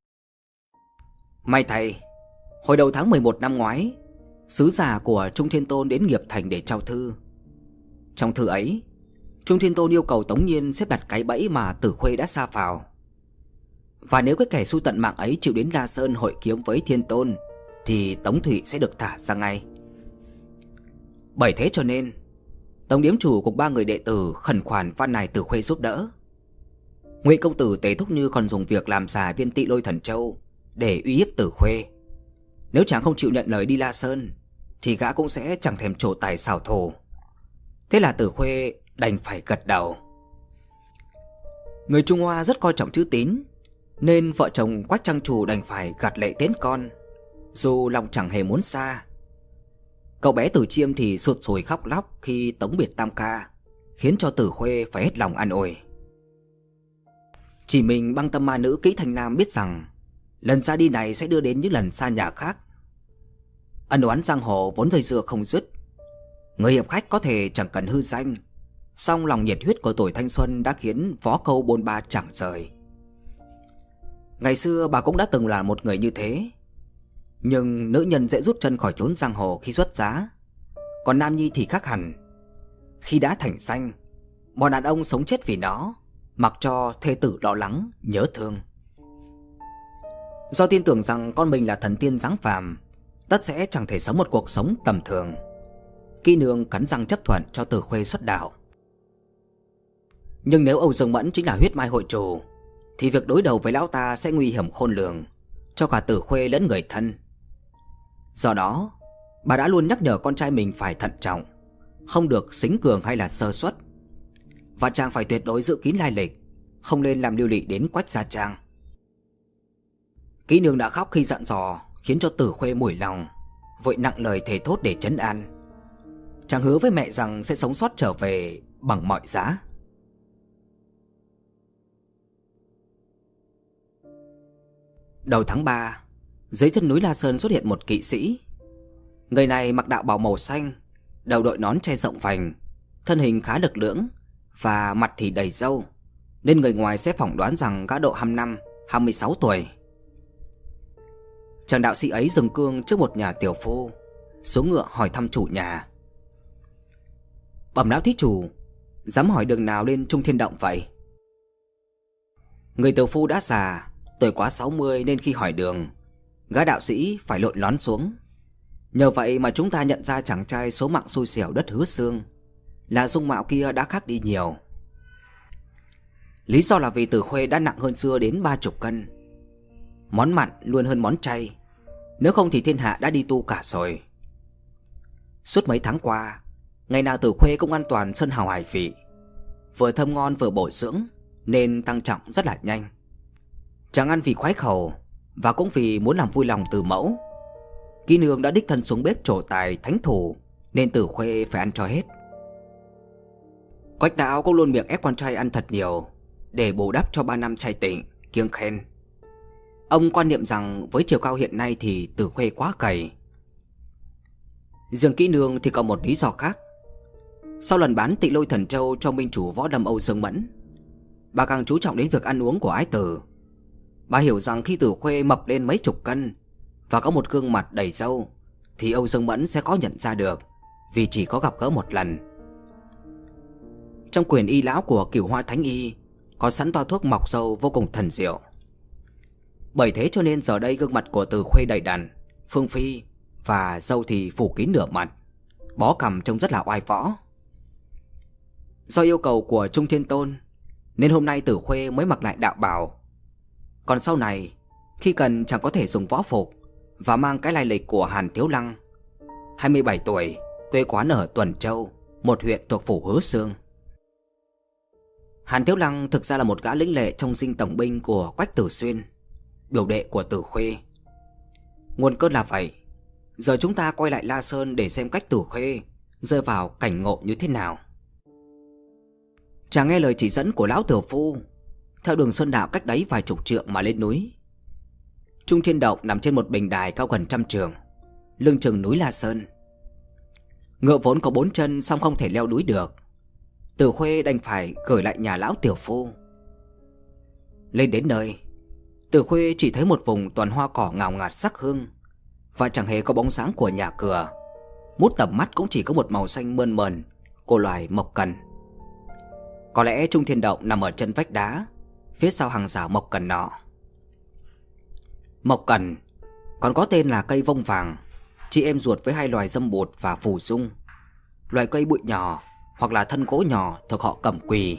May thay, hồi đầu tháng mười một năm ngoái, sứ giả của Trung Thiên Tôn đến Nghiệp Thành để trao thư. Trong thư ấy, Trung Thiên Tôn yêu cầu Tống Nhiên xếp đặt cái bẫy mà Tử Khuê đã sa vào. Và nếu cái kẻ xu tận mạng ấy chịu đến La Sơn hội kiếm với Thiên Tôn thì Tống Thụy sẽ được thả ra ngay. Bởi thế cho nên Tống điếm chủ cùng ba người đệ tử khẩn khoản van nài Tử Khuê giúp đỡ. Ngụy công tử Tế Thúc Như còn dùng việc làm giả viên Tị Lôi Thần Châu để uy hiếp Tử Khuê. Nếu chàng không chịu nhận lời đi La Sơn thì gã cũng sẽ chẳng thèm trổ tài xảo thổ. Thế là Tử Khuê đành phải gật đầu. Người Trung Hoa rất coi trọng chữ tín, nên vợ chồng Quách trang chủ đành phải gạt lệ tiễn con, dù lòng chẳng hề muốn xa. Cậu bé Tử Chiêm thì sụt sùi khóc lóc khi tống biệt Tam Ca, khiến cho Tử Khuê phải hết lòng an ủi. Chỉ mình Băng Tâm Ma Nữ Kỹ Thanh Nam biết rằng lần ra đi này sẽ đưa đến những lần xa nhà khác. Ân oán giang hồ vốn dây dưa không dứt. Người hiệp khách có thể chẳng cần hư danh, song lòng nhiệt huyết của tuổi thanh xuân đã khiến vó câu bôn ba chẳng rời. Ngày xưa bà cũng đã từng là một người như thế. Nhưng nữ nhân dễ rút chân khỏi chốn giang hồ khi xuất giá, còn nam nhi thì khác hẳn. Khi đã thành danh, bọn đàn ông sống chết vì nó, mặc cho thê tử lo lắng, nhớ thương. Do tin tưởng rằng con mình là thần tiên giáng phàm, tất sẽ chẳng thể sống một cuộc sống tầm thường, Kỹ Nương cắn răng chấp thuận cho Tử Khuê xuất đạo. Nhưng nếu Âu Dương Mẫn chính là huyết mai hội chủ, thì việc đối đầu với lão ta sẽ nguy hiểm khôn lường cho cả Tử Khuê lẫn người thân. Do đó, bà đã luôn nhắc nhở con trai mình phải thận trọng, không được xính cường hay là sơ suất, và chàng phải tuyệt đối giữ kín lai lịch, không nên làm lưu lị đến Quách gia trang. Kỹ Nương đã khóc khi dặn dò, khiến cho Tử Khuê mủi lòng, vội nặng lời thề thốt để trấn an. Chàng hứa với mẹ rằng sẽ sống sót trở về bằng mọi giá. Đầu tháng ba, dưới chân núi La Sơn xuất hiện một kỵ sĩ. Người này mặc đạo bào màu xanh, đầu đội nón che rộng vành, thân hình khá lực lưỡng và mặt thì đầy râu, nên người ngoài sẽ phỏng đoán rằng gã độ hai mươi lăm, hai mươi sáu tuổi. Chàng đạo sĩ ấy dừng cương trước một nhà tiểu phu, xuống ngựa hỏi thăm chủ nhà. Bẩm lão thí chủ, dám hỏi đường nào lên Trung Thiên Động vậy? Người tiểu phu đã già, tuổi quá sáu mươi nên khi hỏi đường, gã đạo sĩ phải lộn lón xuống. Nhờ vậy mà chúng ta nhận ra chàng trai số mạng xui xẻo đất Hứa Xương, là dung mạo kia đã khác đi nhiều. Lý do là vì Tử Khuê đã nặng hơn xưa đến ba chục cân. Món mặn luôn hơn món chay, nếu không thì thiên hạ đã đi tu cả rồi. Suốt mấy tháng qua, ngày nào Tử Khuê cũng an toàn sơn hào hải vị, vừa thơm ngon vừa bổ dưỡng, nên tăng trọng rất là nhanh. Chàng ăn vì khoái khẩu, và cũng vì muốn làm vui lòng Từ mẫu, Kỹ Nương đã đích thân xuống bếp trổ tài thánh thủ, nên Tử Khuê phải ăn cho hết. Quách đạo cũng luôn miệng ép con trai ăn thật nhiều để bù đắp cho ba năm chay tịnh, kiêng khem. Ông quan niệm rằng với chiều cao hiện nay thì Tử Khuê quá gầy. Riêng Kỹ Nương thì có một lý do khác. Sau lần bán Tị Lôi Thần Châu cho minh chủ võ lâm Âu Dương Mẫn, bà càng chú trọng đến việc ăn uống của ái tử. Bà hiểu rằng khi Tử Khuê mập lên mấy chục cân và có một gương mặt đầy râu thì Âu Dương Mẫn sẽ có nhận ra được, vì chỉ có gặp gỡ một lần. Trong quyền y lão của Cửu Hoa Thánh Y có sẵn toa thuốc mọc râu vô cùng thần diệu. Bởi thế cho nên giờ đây gương mặt của Tử Khuê đầy đặn, phương phi, và râu thì phủ kín nửa mặt, bó cằm trông rất là oai võ. Do yêu cầu của Trung Thiên Tôn nên hôm nay Tử Khuê mới mặc lại đạo bào. Còn sau này, khi cần chẳng có thể dùng võ phục và mang cái lai lịch của Hàn Thiếu Lăng, hai mươi bảy tuổi, quê quán ở Tuần Châu, một huyện thuộc phủ Hứa Xương. Hàn Thiếu Lăng thực ra là một gã lĩnh lệ trong dinh tổng binh của Quách Tử Xuyên, biểu đệ của Tử Khuê. Nguồn cơn là vậy. Giờ chúng ta quay lại La Sơn để xem cách Tử Khuê rơi vào cảnh ngộ như thế nào. Chàng nghe lời chỉ dẫn của lão tiểu phu, theo đường sơn đạo cách đấy vài chục trượng mà lên núi. Trung Thiên Động nằm trên một bình đài cao gần trăm trượng, lưng chừng núi La Sơn. Ngựa vốn có bốn chân song không thể leo núi được. Tử Khuê đành phải gửi lại nhà lão tiểu phu. Lên đến nơi, Tử Khuê chỉ thấy một vùng toàn hoa cỏ ngào ngạt sắc hương, và chẳng hề có bóng dáng của nhà cửa. Mút tầm mắt cũng chỉ có một màu xanh mơn mờn của loài mộc cần. Có lẽ Trung Thiên Động nằm ở chân vách đá phía sau hàng rào mộc cần nọ. Mộc cần còn có tên là cây vông vàng, chị em ruột với hai loài dâm bụt và phù dung, loài cây bụi nhỏ hoặc là thân gỗ nhỏ thuộc họ Cẩm Quỳ.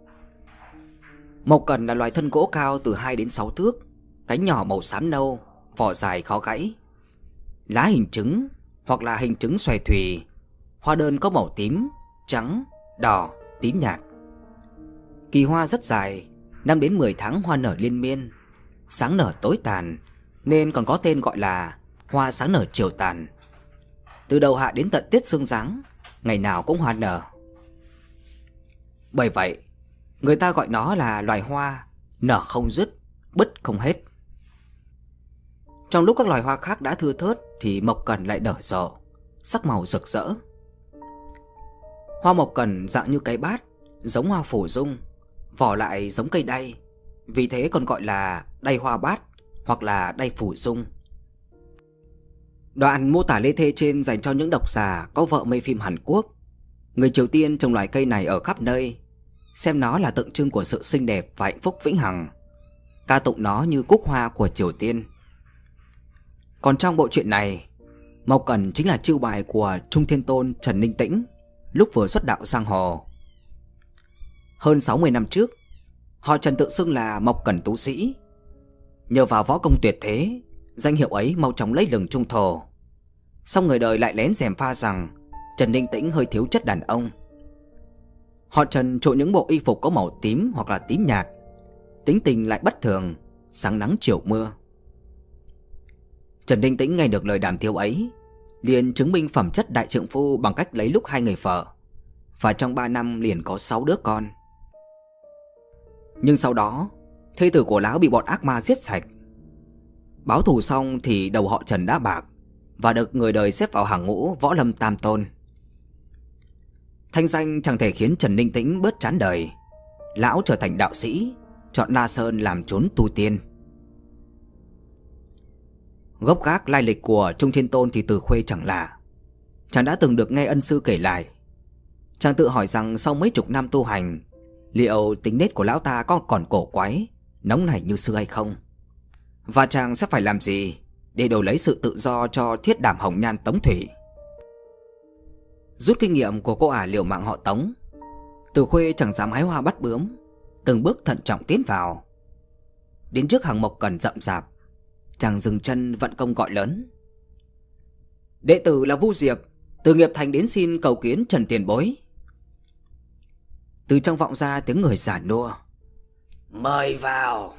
Mộc cần là loài thân gỗ cao từ hai đến sáu thước, cánh nhỏ màu xám nâu, vỏ dài khó gãy, lá hình trứng hoặc là hình trứng xòe thùy, hoa đơn có màu tím, trắng, đỏ, tím nhạt. Kỳ hoa rất dài, năm đến mười tháng hoa nở liên miên, sáng nở tối tàn, nên còn có tên gọi là hoa sáng nở chiều tàn. Từ đầu hạ đến tận tiết sương giáng, ngày nào cũng hoa nở. Bởi vậy, người ta gọi nó là loài hoa nở không dứt, bứt không hết. Trong lúc các loài hoa khác đã thưa thớt thì mộc cần lại nở rộ, sắc màu rực rỡ. Hoa mộc cần dạng như cái bát, giống hoa phù dung, vỏ lại giống cây đay, vì thế còn gọi là đay hoa bát hoặc là đay phù dung. Đoạn mô tả lê thê trên dành cho những độc giả có vợ mê phim Hàn Quốc. Người Triều Tiên trồng loài cây này ở khắp nơi, xem nó là tượng trưng của sự xinh đẹp và hạnh phúc vĩnh hằng, ca tụng nó như cúc hoa của Triều Tiên. Còn trong bộ truyện này, mộc cần chính là chiêu bài của Trung Thiên Tôn Trần Ninh Tĩnh lúc vừa xuất đạo giang hồ. Hơn sáu mươi năm trước, họ Trần tự xưng là Mộc Cần Tú Sĩ. Nhờ vào võ công tuyệt thế, danh hiệu ấy mau chóng lấy lừng trung thổ. Song người đời lại lén gièm pha rằng Trần Ninh Tĩnh hơi thiếu chất đàn ông. Họ Trần trộn những bộ y phục có màu tím hoặc là tím nhạt, tính tình lại bất thường, sáng nắng chiều mưa. Trần Ninh Tĩnh nghe được lời đàm tiếu ấy, liền chứng minh phẩm chất đại trượng phu bằng cách lấy lúc hai người vợ, và trong ba năm liền có sáu đứa con. Nhưng sau đó, thê tử của lão bị bọn ác ma giết sạch. Báo thù xong thì đầu họ Trần đã bạc, và được người đời xếp vào hàng ngũ võ lâm tam tôn. Thanh danh chẳng thể khiến Trần Ninh Tĩnh bớt chán đời. Lão trở thành đạo sĩ, chọn Na Sơn làm chốn tu tiên. Gốc gác lai lịch của Trung Thiên Tôn thì Từ Khuê chẳng lạ. Chàng đã từng được nghe ân sư kể lại. Chàng tự hỏi rằng sau mấy chục năm tu hành, liệu tính nết của lão ta có còn cổ quái, nóng nảy như xưa hay không? Và chàng sẽ phải làm gì để đổi lấy sự tự do cho thiết đảm hồng nhan Tống Thủy? Rút kinh nghiệm của cô ả liều mạng họ Tống, Từ Khuê chẳng dám hái hoa bắt bướm, từng bước thận trọng tiến vào. Đến trước hàng mộc cần rậm rạp, chàng dừng chân vận công gọi lớn: "Đệ tử là Vu Diệp, từ Nghiệp Thành đến xin cầu kiến Trần tiền bối." Từ trong vọng ra tiếng người già nua: "Mời vào."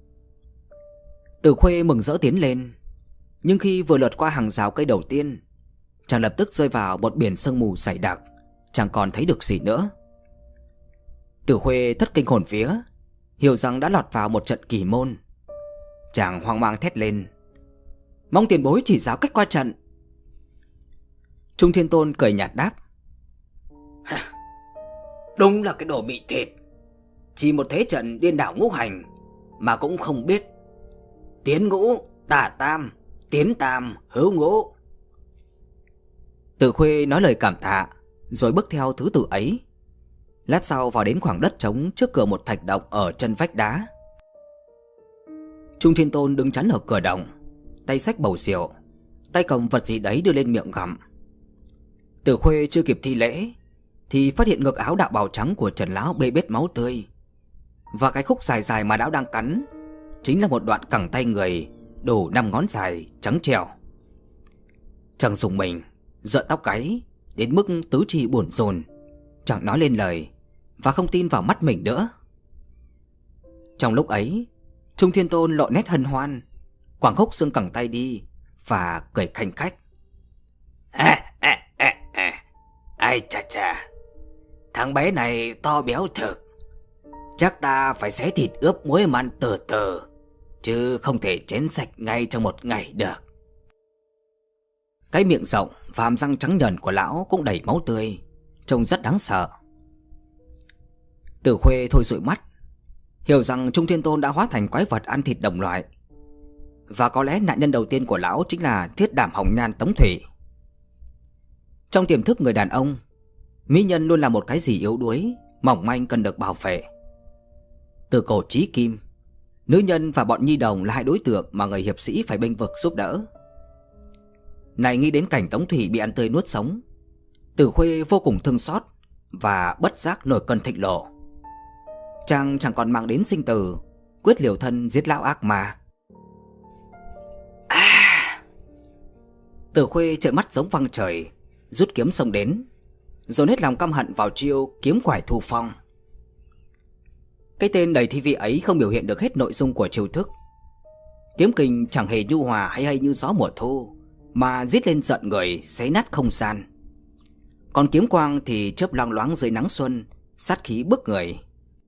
Từ Khuê mừng rỡ tiến lên, nhưng khi vừa lượt qua hàng rào cây đầu tiên, chàng lập tức rơi vào một biển sương mù dày đặc, chẳng còn thấy được gì nữa. Từ Khuê thất kinh hồn vía, hiểu rằng đã lọt vào một trận kỳ môn. Chàng hoang mang thét lên: "Mong tiền bối chỉ giáo cách qua trận." Trung Thiên Tôn cười nhạt đáp: "Đúng là cái đồ bị thịt, chỉ một thế trận điên đảo ngũ hành mà cũng không biết. Tiến ngũ, tả tam, tiến tam, hữu ngũ." Từ Khuê nói lời cảm tạ, rồi bước theo thứ tự ấy. Lát sau vào đến khoảng đất trống trước cửa một thạch động ở chân vách đá. Trung Thiên Tôn đứng chắn ở cửa động, tay xách bầu rượu, tay cầm vật gì đấy đưa lên miệng gặm. Từ Khuê chưa kịp thi lễ thì phát hiện ngực áo đạo bào trắng của Trần lão bê bết máu tươi, và cái khúc dài dài mà lão đang cắn chính là một đoạn cẳng tay người đủ năm ngón dài trắng trẻo. Chàng dùng mình, rợn tóc gáy đến mức tứ chi buồn rồn, chẳng nói lên lời và không tin vào mắt mình nữa. Trong lúc ấy, Trung Thiên Tôn lộ nét hân hoan, quàng khúc xương cẳng tay đi và cười khanh khách: à, à, à, à. Ai chà chà, thằng bé này to béo thực. Chắc ta phải xé thịt ướp muối mặn từ từ, chứ không thể chén sạch ngay trong một ngày được. Cái miệng rộng và hàm răng trắng nhần của lão cũng đầy máu tươi, trông rất đáng sợ. Từ Khuê thôi dụi mắt, hiểu rằng Trung Thiên Tôn đã hóa thành quái vật ăn thịt đồng loại, và có lẽ nạn nhân đầu tiên của lão chính là thiết đảm hồng nhan Tống Thủy. Trong tiềm thức người đàn ông, mỹ nhân luôn là một cái gì yếu đuối, mỏng manh cần được bảo vệ. Từ cổ chí kim, nữ nhân và bọn nhi đồng là hai đối tượng mà người hiệp sĩ phải bênh vực giúp đỡ. Này nghĩ đến cảnh Tống Thủy bị ăn tươi nuốt sống, Tử Khuê vô cùng thương xót và bất giác nổi cơn thịnh nộ. Chàng chẳng còn mang đến sinh tử, quyết liều thân giết lão ác ma. À! Tử Khuê trợn mắt giống văng trời, rút kiếm xông đến, dồn hết lòng căm hận vào chiêu kiếm quải thu phong. Cái tên đầy thi vị ấy không biểu hiện được hết nội dung của chiêu thức. Kiếm kình chẳng hề nhu hòa hay hay như gió mùa thu, mà rít lên giận người, xé nát không gian. Còn kiếm quang thì chớp loang loáng dưới nắng xuân, sát khí bức người.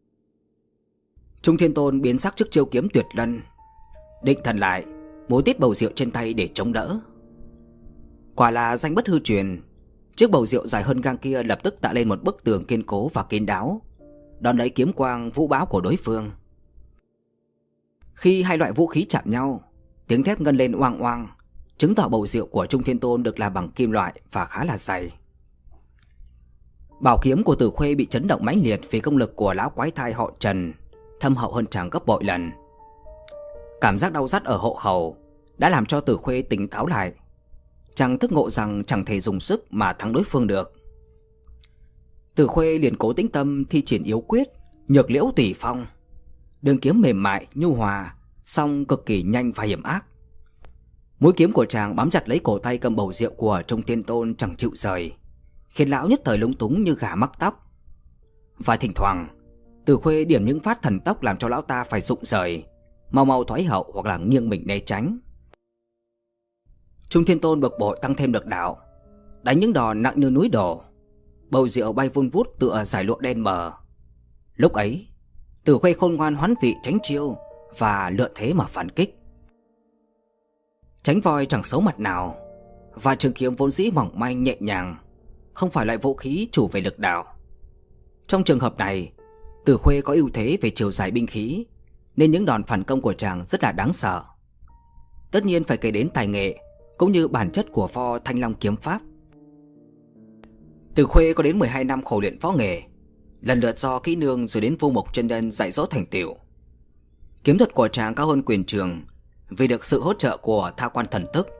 Trung Thiên Tôn biến sắc trước chiêu kiếm tuyệt lân, định thần lại, múa tít bầu rượu trên tay để chống đỡ. Quả là danh bất hư truyền, chiếc bầu rượu dài hơn gang kia lập tức tạo lên một bức tường kiên cố và kín đáo, đón lấy kiếm quang vũ bão của đối phương. Khi hai loại vũ khí chạm nhau, tiếng thép ngân lên oang oang, chứng tỏ bầu rượu của Trung Thiên Tôn được làm bằng kim loại và khá là dày. Bảo kiếm của Tử Khuê bị chấn động mãnh liệt vì công lực của lão quái thai họ Trần thâm hậu hơn chàng gấp bội lần. Cảm giác đau rát ở hộ khẩu đã làm cho Tử Khuê tỉnh táo lại. Chàng thức ngộ rằng chẳng thể dùng sức mà thắng đối phương được. Tử Khuê liền cố tĩnh tâm thi triển yếu quyết Nhược Liễu Tùy Phong. Đường kiếm mềm mại, nhu hòa, song cực kỳ nhanh và hiểm ác. Mũi kiếm của chàng bám chặt lấy cổ tay cầm bầu rượu của Trung Thiên Tôn chẳng chịu rời, khiến lão nhất thời lúng túng như gà mắc tóc. Và thỉnh thoảng, Tử Khuê điểm những phát thần tốc làm cho lão ta phải rụng rời, mau mau thoái hậu hoặc là nghiêng mình né tránh. Trung Thiên Tôn bực bội tăng thêm lực đạo, đánh những đòn nặng như núi đổ. Bầu rượu bay vun vút tựa dải lụa đen mờ. Lúc ấy, Tử Khuê khôn ngoan hoán vị tránh chiêu và lựa thế mà phản kích. Tránh voi chẳng xấu mặt nào, và trường kiếm vốn dĩ mỏng manh nhẹ nhàng, không phải loại vũ khí chủ về lực đạo. Trong trường hợp này, Tử Khuê có ưu thế về chiều dài binh khí, nên những đòn phản công của chàng rất là đáng sợ. Tất nhiên phải kể đến tài nghệ cũng như bản chất của pho Thanh Long kiếm pháp. Tử Khuê có đến mười hai năm khổ luyện võ nghệ, lần lượt do kỹ nương rồi đến Vô Mục chân nhân dạy dỗ thành tựu. Kiếm thuật của chàng cao hơn quyền trường vì được sự hỗ trợ của Tha Quan thần tức.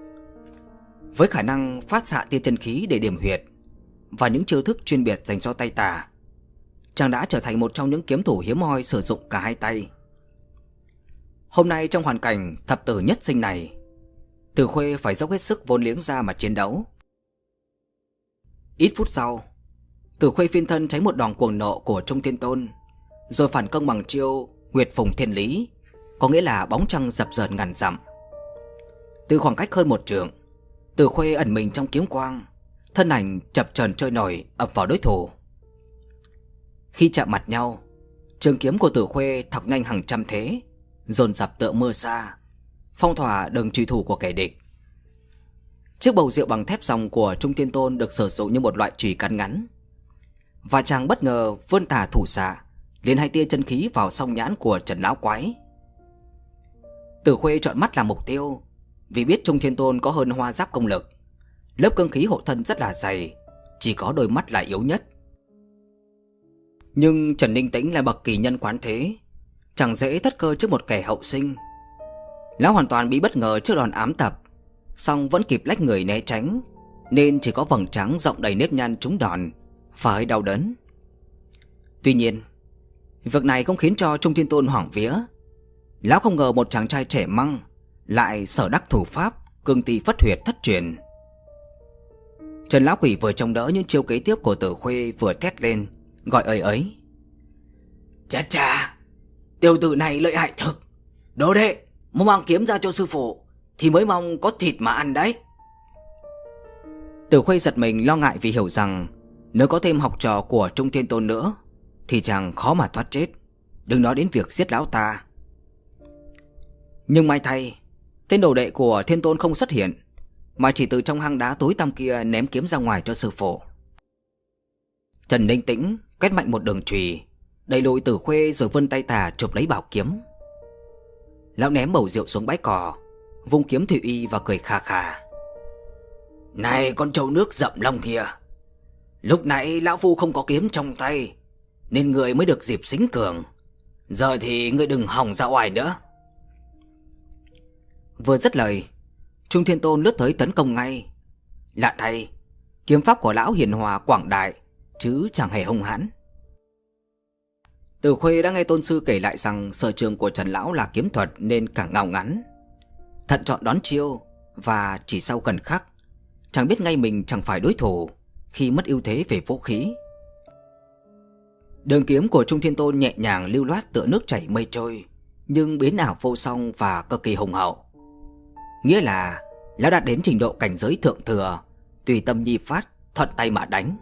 Với khả năng phát xạ tia chân khí để điểm huyệt và những chiêu thức chuyên biệt dành cho tay tả, chàng đã trở thành một trong những kiếm thủ hiếm hoi sử dụng cả hai tay. Hôm nay trong hoàn cảnh thập tử nhất sinh này, Tử Khuê phải dốc hết sức vốn liếng ra mà chiến đấu. Ít phút sau, Tử Khuê phiên thân tránh một đòn cuồng nộ của Trung Thiên Tôn, rồi phản công bằng chiêu Nguyệt Phùng Thiên Lý, có nghĩa là bóng trăng dập dờn ngàn dặm. Từ khoảng cách hơn một trượng, Tử Khuê ẩn mình trong kiếm quang, thân ảnh chập chờn trôi nổi ập vào đối thủ. Khi chạm mặt nhau, trường kiếm của Tử Khuê thọc nhanh hàng trăm thế, dồn dập tựa mưa sa, phong tỏa đường truy thủ của kẻ địch. Chiếc bầu rượu bằng thép ròng của Trung Thiên Tôn được sử dụng như một loại chùy cán ngắn, và chàng bất ngờ vươn tả thủ xạ, liền hai tia chân khí vào song nhãn của Trần lão quái. Tử Khuê chọn mắt làm mục tiêu, vì biết Trung Thiên Tôn có hơn hoa giáp công lực, lớp cương khí hộ thân rất là dày, chỉ có đôi mắt là yếu nhất. Nhưng Trần Ninh Tĩnh là bậc kỳ nhân quán thế, chẳng dễ thất cơ trước một kẻ hậu sinh. Lão hoàn toàn bị bất ngờ trước đòn ám tập, song vẫn kịp lách người né tránh, nên chỉ có vầng trắng rộng đầy nếp nhăn trúng đòn, phải đau đớn. Tuy nhiên, việc này không khiến cho Trung Thiên Tôn hoảng vía. Lão không ngờ một chàng trai trẻ măng lại sở đắc thủ pháp cương ti phất huyệt thất truyền. Trần lão quỷ vừa chống đỡ những chiêu kế tiếp của Tử Khuê vừa thét lên, gọi ơi ấy: "Chà chà, tiểu tử này lợi hại thực. Đồ đệ, mau mang kiếm ra cho sư phụ, thì mới mong có thịt mà ăn đấy." Tử Khuê giật mình, lo ngại vì hiểu rằng nếu có thêm học trò của Trung Thiên Tôn nữa thì chàng khó mà thoát chết, đừng nói đến việc giết lão ta. Nhưng may thay, tên đồ đệ của Thiên Tôn không xuất hiện, mà chỉ từ trong hang đá tối tăm kia ném kiếm ra ngoài cho sư phụ. Trần Ninh Tĩnh quét mạnh một đường chùy, đẩy lùi Tử Khuê rồi vươn tay tả chụp lấy bảo kiếm. Lão ném bầu rượu xuống bãi cỏ, vung kiếm thủy y và cười khà khà: "Này con trâu nước dậm lông kia, lúc nãy lão phu không có kiếm trong tay, nên ngươi mới được dịp xính cường. Giờ thì ngươi đừng hòng ra oai nữa. Vừa dứt lời, Trung Thiên Tôn lướt tới tấn công ngay. Lạ thay, kiếm pháp của lão hiền hòa quảng đại, chứ chẳng hề hung hãn. Từ Khuê đã nghe tôn sư kể lại rằng sở trường của Trần lão là kiếm thuật nên càng ngao ngắn, thận trọng đón chiêu, và chỉ sau gần khắc, chẳng biết ngay mình chẳng phải đối thủ khi mất ưu thế về vũ khí. Đường kiếm của Trung Thiên Tôn nhẹ nhàng lưu loát tựa nước chảy mây trôi, nhưng biến ảo vô song và cực kỳ hùng hậu. Nghĩa là lão đạt đến trình độ cảnh giới thượng thừa, tùy tâm nhi phát, thuận tay mà đánh.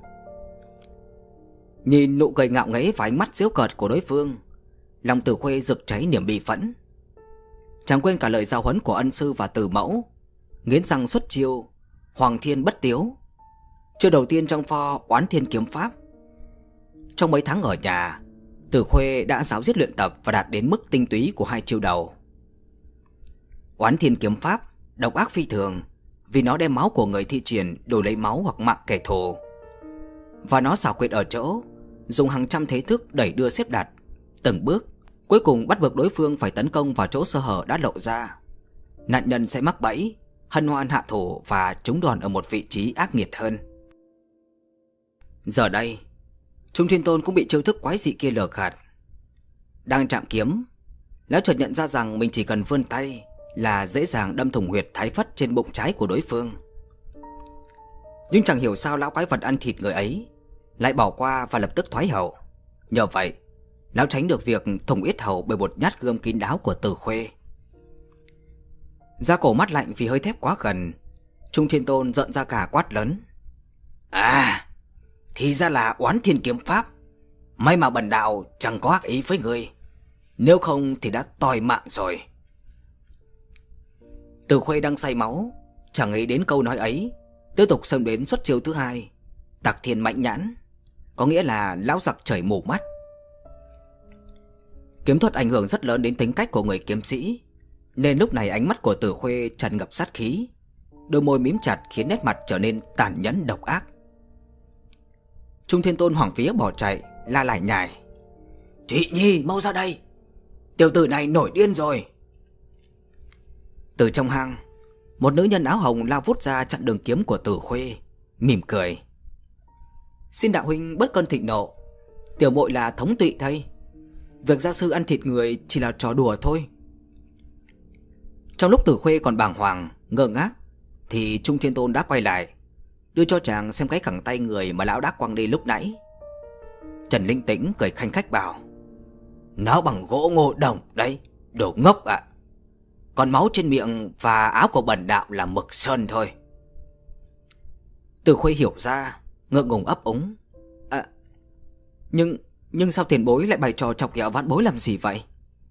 Nhìn nụ cười ngạo nghễ và ánh mắt giễu cợt của đối phương, lòng Từ Khuê rực cháy niềm bi phẫn. Chẳng quên cả lời giao huấn của ân sư và từ mẫu, nghiến răng xuất chiêu, Hoàng Thiên bất tiếu, chiêu đầu tiên trong pho Oán Thiên kiếm pháp. Trong mấy tháng ở nhà, Từ Khuê đã giáo diết luyện tập và đạt đến mức tinh túy của hai chiêu đầu. Oán Thiên kiếm pháp độc ác phi thường, vì nó đem máu của người thi triển đổi lấy máu hoặc mạng kẻ thù. Và nó xảo quyệt ở chỗ dùng hàng trăm thế thức đẩy đưa xếp đặt, từng bước, cuối cùng bắt buộc đối phương phải tấn công vào chỗ sơ hở đã lộ ra. Nạn nhân sẽ mắc bẫy, hân hoan hạ thủ và trúng đòn ở một vị trí ác nghiệt hơn. Giờ đây, Trung Thiên Tôn cũng bị chiêu thức quái dị kia lừa gạt. Đang chạm kiếm, lão chợt nhận ra rằng mình chỉ cần vươn tay là dễ dàng đâm thủng huyệt thái phất trên bụng trái của đối phương. Nhưng chẳng hiểu sao lão quái vật ăn thịt người ấy lại bỏ qua và lập tức thoái hậu. Nhờ vậy, lão tránh được việc thủng yết hầu bởi một nhát gươm kín đáo của Từ Khuê. Da cổ mắt lạnh vì hơi thép quá gần, Trung Thiên Tôn giận ra cả quát lớn: À, thì ra là Oán Thiên kiếm pháp. May mà bần đạo chẳng có ác ý với ngươi, nếu không thì đã toi mạng rồi. Từ Khuê đang say máu, chẳng nghĩ đến câu nói ấy, tiếp tục xông đến xuất chiêu thứ hai, Tạc Thiên mãnh nhãn, có nghĩa là lão giặc trời mù mắt. Kiếm thuật ảnh hưởng rất lớn đến tính cách của người kiếm sĩ, nên lúc này ánh mắt của Từ Khuê tràn ngập sát khí, đôi môi mím chặt khiến nét mặt trở nên tàn nhẫn độc ác. Trung Thiên Tôn hoảng vía bỏ chạy, la lải nhải: Thụy Nhi, mau ra đây, tiểu tử này nổi điên rồi. Từ trong hang, một nữ nhân áo hồng lao vút ra chặn đường kiếm của Từ Khuê, mỉm cười: Xin đạo huynh bất cơn thịnh nộ, tiểu muội là Thống Tụy thay. Việc gia sư ăn thịt người chỉ là trò đùa thôi. Trong lúc Từ Khuê còn bàng hoàng, ngơ ngác, thì Trung Thiên Tôn đã quay lại, đưa cho chàng xem cái cẳng tay người mà lão đã quăng đi lúc nãy. Trần Linh Tĩnh cười khanh khách bảo: Nó bằng gỗ ngô đồng đấy, đồ ngốc ạ. À. Còn máu trên miệng và áo của bần đạo là mực sơn thôi. Từ Khuê hiểu ra, ngượng ngùng ấp úng: À, nhưng nhưng sao tiền bối lại bày trò chọc ghẹo vãn bối làm gì vậy?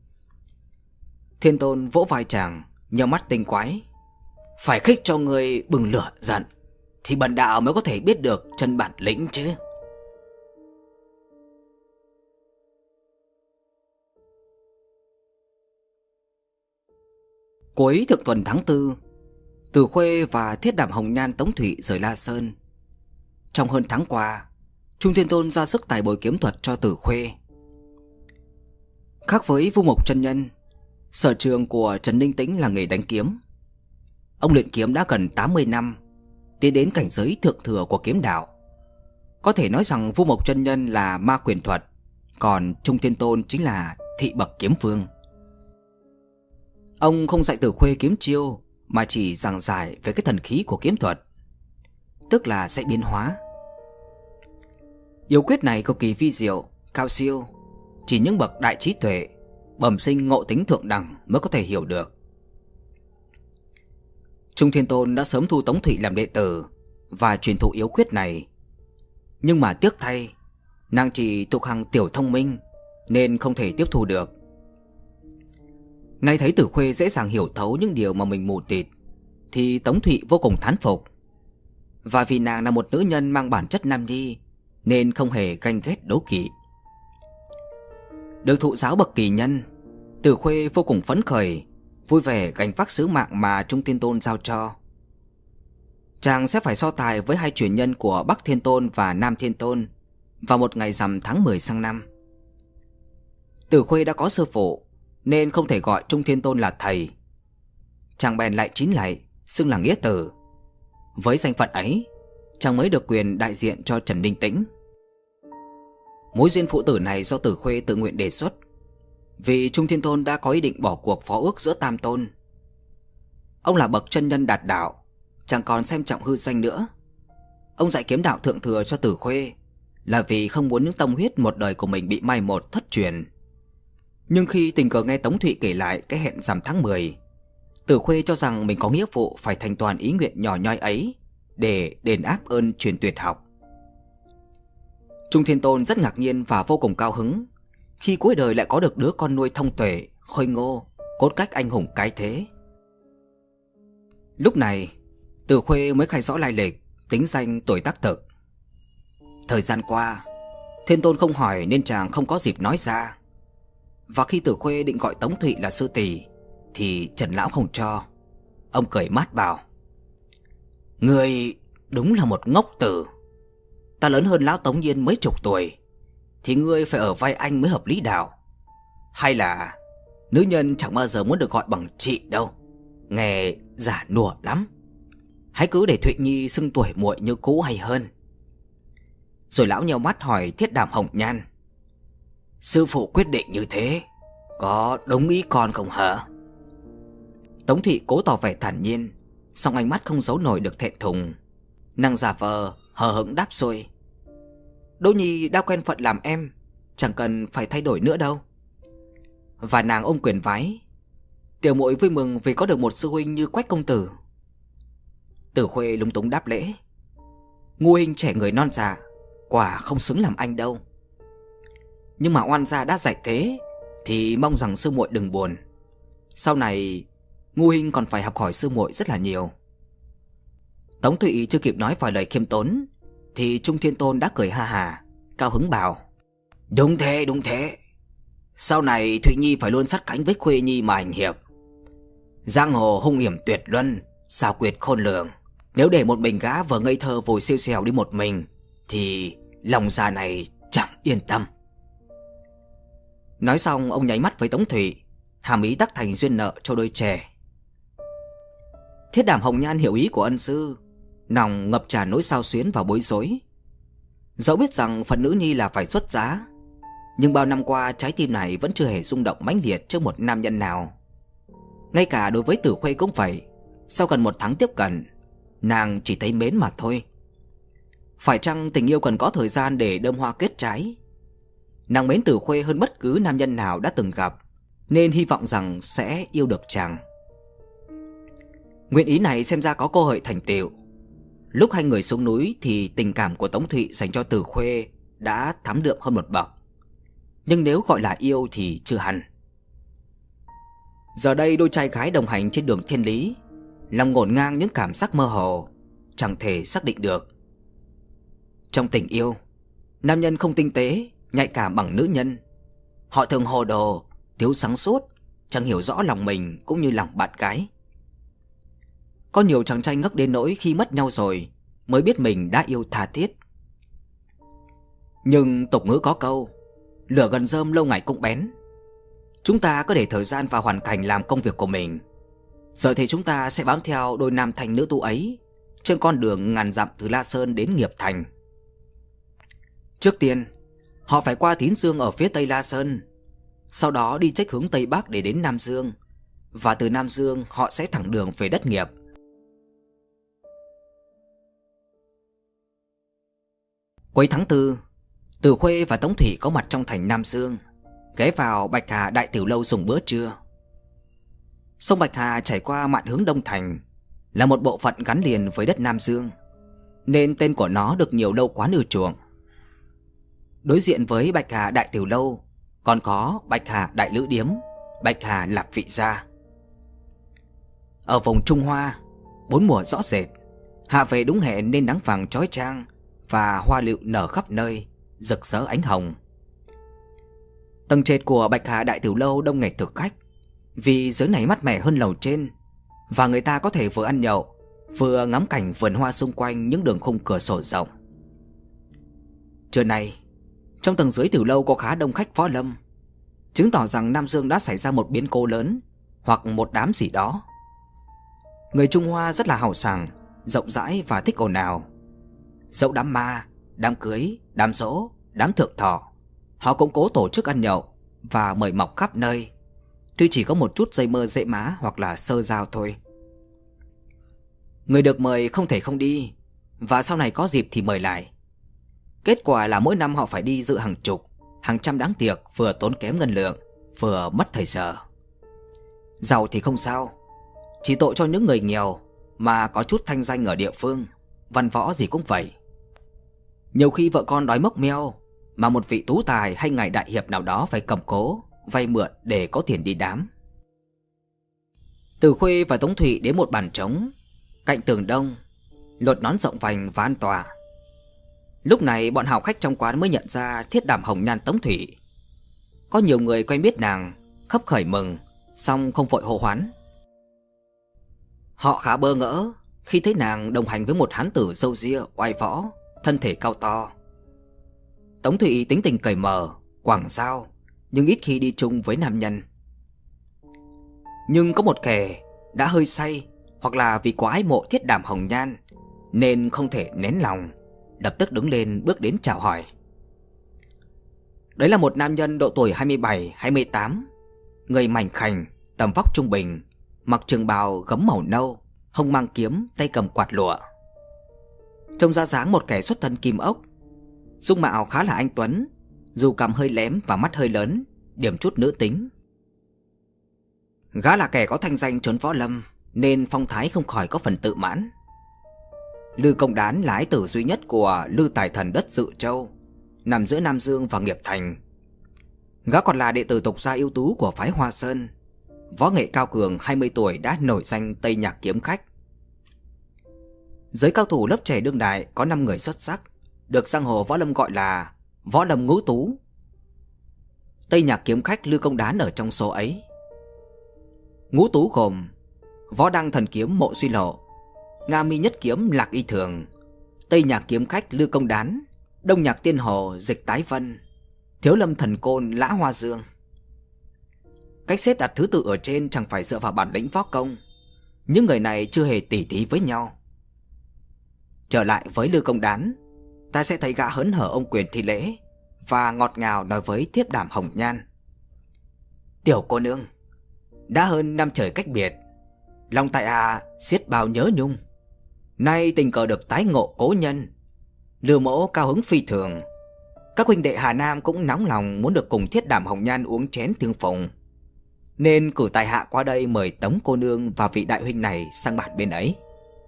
Thiên Tôn vỗ vai chàng, nhờ mắt tinh quái: Phải khích cho người bừng lửa giận, thì bần đạo mới có thể biết được chân bản lĩnh chứ. Cuối thượng tuần tháng tư, Từ Khuê và Thiết Đảm Hồng Nhan Tống Thủy rời La Sơn. Trong hơn tháng qua, Trung Thiên Tôn ra sức tài bồi kiếm thuật cho Từ Khuê. Khác với Vu Mộc chân nhân, sở trường của Trần Ninh Tĩnh là nghề đánh kiếm. Ông luyện kiếm đã gần tám mươi năm, tiến đến cảnh giới thượng thừa của kiếm đạo. Có thể nói rằng Vu Mộc chân nhân là ma quyền thuật, còn Trung Thiên Tôn chính là thị bậc kiếm vương. Ông không dạy Từ Khuê kiếm chiêu, mà chỉ giảng giải về cái thần khí của kiếm thuật, tức là sẽ biến hóa. Yếu quyết này cực kỳ vi diệu, cao siêu, chỉ những bậc đại trí tuệ, bẩm sinh ngộ tính thượng đẳng mới có thể hiểu được. Trung Thiên Tôn đã sớm thu Tống Thụy làm đệ tử và truyền thụ yếu quyết này, nhưng mà tiếc thay, nàng chỉ thuộc hàng tiểu thông minh nên không thể tiếp thu được. Nay thấy Từ Khuê dễ dàng hiểu thấu những điều mà mình mù tịt, thì Tống Thụy vô cùng thán phục. Và vì nàng là một nữ nhân mang bản chất nam nhi, nên không hề ganh ghét đố kỵ. Được thụ giáo bậc kỳ nhân, Từ Khuê vô cùng phấn khởi, vui vẻ gánh vác sứ mạng mà Trung Thiên Tôn giao cho. Chàng sẽ phải so tài với hai truyền nhân của Bắc Thiên Tôn và Nam Thiên Tôn, vào một ngày rằm tháng mười sang năm. Tử Khuê đã có sư phụ nên không thể gọi Trung Thiên Tôn là thầy. Chàng bèn lại chín lạy xưng là nghĩa tử. Với danh phận ấy, chàng mới được quyền đại diện cho Trần Ninh Tĩnh. Mối duyên phụ tử này do Tử Khuê tự nguyện đề xuất, vì Trung Thiên Tôn đã có ý định bỏ cuộc phó ước giữa tam tôn. Ông là bậc chân nhân đạt đạo, chẳng còn xem trọng hư danh nữa. Ông dạy kiếm đạo thượng thừa cho Tử Khuê là vì không muốn những tâm huyết một đời của mình bị mai một thất truyền. Nhưng khi tình cờ nghe Tống Thụy kể lại cái hẹn rằm tháng mười, Tử Khuê cho rằng mình có nghĩa vụ phải thành toàn ý nguyện nhỏ nhoi ấy để đền áp ơn truyền tuyệt học. Trung Thiên Tôn rất ngạc nhiên và vô cùng cao hứng khi cuối đời lại có được đứa con nuôi thông tuệ, khôi ngô, cốt cách anh hùng cái thế. Lúc này, Tử Khuê mới khai rõ lai lịch, tính danh, tuổi tác thực. Thời gian qua, Thiên Tôn không hỏi nên chàng không có dịp nói ra. Và khi Tử Khuê định gọi Tống Thụy là sư tỷ thì Trần Lão không cho. Ông cười mát bảo: "Ngươi đúng là một ngốc tử. Ta lớn hơn Lão Tống Nhiên mấy chục tuổi, thì ngươi phải ở vai anh mới hợp lý đạo. Hay là nữ nhân chẳng bao giờ muốn được gọi bằng chị đâu, nghe giả nùa lắm. Hãy cứ để Thụy Nhi xưng tuổi muội như cũ hay hơn." Rồi lão nheo mắt hỏi Thiết Đàm Hồng Nhan: "Sư phụ quyết định như thế, có đúng ý con không hả?" Tống Thị cố tỏ vẻ thản nhiên, song ánh mắt không giấu nổi được thẹn thùng. Nàng giả vờ hờ hững đáp xuôi: "Đỗ Nhi đã quen phận làm em, chẳng cần phải thay đổi nữa đâu." Và nàng ôm quyền vái: "Tiểu muội vui mừng vì có được một sư huynh như Quách công tử." Tử Khuê lúng túng đáp lễ: "Ngu huynh trẻ người non dạ, quả không xứng làm anh đâu. Nhưng mà oan gia đã dạy thế thì mong rằng sư muội đừng buồn. Sau này Ngu huynh còn phải học hỏi sư muội rất là nhiều." Tống Thụy chưa kịp nói vài lời khiêm tốn thì Trung Thiên Tôn đã cười ha hả, cao hứng bảo: "Đúng thế, đúng thế. Sau này Thụy Nhi phải luôn sát cánh với Khuê Nhi mà hành hiệp. Giang hồ hung hiểm tuyệt luân, xảo quyệt khôn lường. Nếu để một mình gã vờ ngây thơ vội siêu xèo đi một mình thì lòng già này chẳng yên tâm." Nói xong ông nháy mắt với Tống Thụy, hàm ý tác thành duyên nợ cho đôi trẻ. Thiết Đàm Hồng Nhan hiểu ý của ân sư, lòng ngập tràn nỗi xao xuyến và bối rối. Dẫu biết rằng phần nữ nhi là phải xuất giá, nhưng bao năm qua trái tim này vẫn chưa hề rung động mãnh liệt trước một nam nhân nào. Ngay cả đối với Tử Khuê cũng vậy. Sau gần một tháng tiếp cận, nàng chỉ thấy mến mà thôi. Phải chăng tình yêu cần có thời gian để đơm hoa kết trái? Nàng mến Tử Khuê hơn bất cứ nam nhân nào đã từng gặp, nên hy vọng rằng sẽ yêu được chàng. Nguyện ý này xem ra có cơ hội thành tựu. Lúc hai người xuống núi thì tình cảm của Tống Thụy dành cho Tử Khuê đã thắm đượm hơn một bậc. Nhưng nếu gọi là yêu thì chưa hẳn. Giờ đây đôi trai gái đồng hành trên đường thiên lý, lòng ngổn ngang những cảm giác mơ hồ, chẳng thể xác định được. Trong tình yêu, nam nhân không tinh tế, nhạy cảm bằng nữ nhân. Họ thường hồ đồ, thiếu sáng suốt, chẳng hiểu rõ lòng mình cũng như lòng bạn gái. Có nhiều chàng trai ngốc đến nỗi khi mất nhau rồi mới biết mình đã yêu tha thiết. Nhưng tục ngữ có câu: lửa gần rơm lâu ngày cũng bén. Chúng ta có để thời gian và hoàn cảnh làm công việc của mình, rồi thì chúng ta sẽ bám theo đôi nam thanh nữ tu ấy trên con đường ngàn dặm từ La Sơn đến Nghiệp Thành. Trước tiên, họ phải qua Tín Dương ở phía tây La Sơn, sau đó đi chếch hướng tây bắc để đến Nam Dương, và từ Nam Dương họ sẽ thẳng đường về đất Nghiệp. Cuối tháng tư, Tử Khuê và Tống Thụy có mặt trong thành Nam Dương, ghé vào Bạch Hà Đại Tiểu Lâu dùng bữa trưa. Sông Bạch Hà chảy qua mạn hướng Đông Thành, là một bộ phận gắn liền với đất Nam Dương, nên tên của nó được nhiều lâu quán ưa chuộng. Đối diện với Bạch Hà Đại Tiểu Lâu còn có Bạch Hà Đại Lữ Điếm, Bạch Hà Lạp Vị Gia. Ở vùng Trung Hoa, bốn mùa rõ rệt, hạ về đúng hẹn nên nắng vàng chói chang và hoa lựu nở khắp nơi, rực rỡ ánh hồng. Tầng trệt của Bạch Hà Đại Tiểu Lâu đông nghẹt thực khách, vì dưới này mát mẻ hơn lầu trên, và người ta có thể vừa ăn nhậu vừa ngắm cảnh vườn hoa xung quanh những đường khung cửa sổ rộng. Trưa nay, Trong tầng dưới từ lâu có khá đông khách võ lâm, chứng tỏ rằng Nam Dương đã xảy ra một biến cố lớn hoặc một đám gì đó. Người Trung Hoa rất là hào sảng, rộng rãi và thích ồn ào. Dẫu đám ma, đám cưới, đám giỗ, đám thượng thọ, họ cũng cố tổ chức ăn nhậu và mời mọc khắp nơi, tuy chỉ có một chút dây mơ dễ má hoặc là sơ giao thôi. Người được mời không thể không đi, và sau này có dịp thì mời lại. Kết quả là mỗi năm họ phải đi dự hàng chục, hàng trăm đám tiệc, vừa tốn kém ngân lượng, vừa mất thời giờ. Giàu thì không sao, chỉ tội cho những người nghèo mà có chút thanh danh ở địa phương, văn võ gì cũng vậy. Nhiều khi vợ con đói mốc meo mà một vị tú tài hay ngài đại hiệp nào đó phải cầm cố, vay mượn để có tiền đi đám. Từ Khuê và Tống Thụy đến một bàn trống cạnh tường đông, lột nón rộng vành và an tọa. Lúc này bọn hào khách trong quán mới nhận ra Thiết Đảm hồng nhan Tống Thụy. Có nhiều người quen biết nàng, khấp khởi mừng, song không vội hô hoán. Họ khá bơ ngỡ khi thấy nàng đồng hành với một hán tử râu ria, oai võ, thân thể cao to. Tống Thụy tính tình cởi mở, quảng giao, nhưng ít khi đi chung với nam nhân. Nhưng có một kẻ đã hơi say, hoặc là vì quá ái mộ Thiết Đảm hồng nhan nên không thể nén lòng, lập tức đứng lên bước đến chào hỏi. Đấy là một nam nhân độ tuổi hai mươi bảy hai mươi tám, người mảnh khảnh, tầm vóc trung bình, mặc trường bào gấm màu nâu, hông mang kiếm, tay cầm quạt lụa. Trông ra dáng một kẻ xuất thân kim ốc, dung mạo khá là anh tuấn, dù cằm hơi lém và mắt hơi lớn, điểm chút nữ tính. Gã là kẻ có thanh danh trốn võ lâm nên phong thái không khỏi có phần tự mãn. Lư Công Đán là ái tử duy nhất của Lư Tài Thần đất Dự Châu, nằm giữa Nam Dương và Nghiệp Thành. Gã còn là đệ tử tục gia ưu tú của phái Hoa Sơn, võ nghệ cao cường, hai mươi tuổi đã nổi danh Tây Nhạc kiếm khách. Giới cao thủ lớp trẻ đương đại có năm người xuất sắc, được giang hồ võ lâm gọi là võ lâm ngũ tú. Tây Nhạc kiếm khách Lư Công Đán ở trong số ấy. Ngũ tú gồm Võ Đăng thần kiếm Mộ Suy Lộ, Nga Mi nhất kiếm Lạc Y Thường, Tây Nhạc kiếm khách Lư Công Đán, Đông Nhạc tiên hồ Dịch Tái Vân, Thiếu Lâm thần côn Lã Hoa Dương. Cách xếp đặt thứ tự ở trên chẳng phải dựa vào bản lĩnh võ công, những người này chưa hề tỉ thí với nhau. Trở lại với Lư Công Đán, ta sẽ thấy gã hớn hở ôm quyền thi lễ và ngọt ngào nói với Thiết Đảm hồng nhan: "Tiểu cô nương, đã hơn năm trời cách biệt, lòng tại hạ xiết bao nhớ nhung. Nay tình cờ được tái ngộ cố nhân, Lư mỗ cao hứng phi thường. Các huynh đệ Hà Nam cũng nóng lòng muốn được cùng Thiết Đảm hồng nhan uống chén tương phùng, nên cử tài hạ qua đây mời Tống cô nương và vị đại huynh này sang bản bên ấy."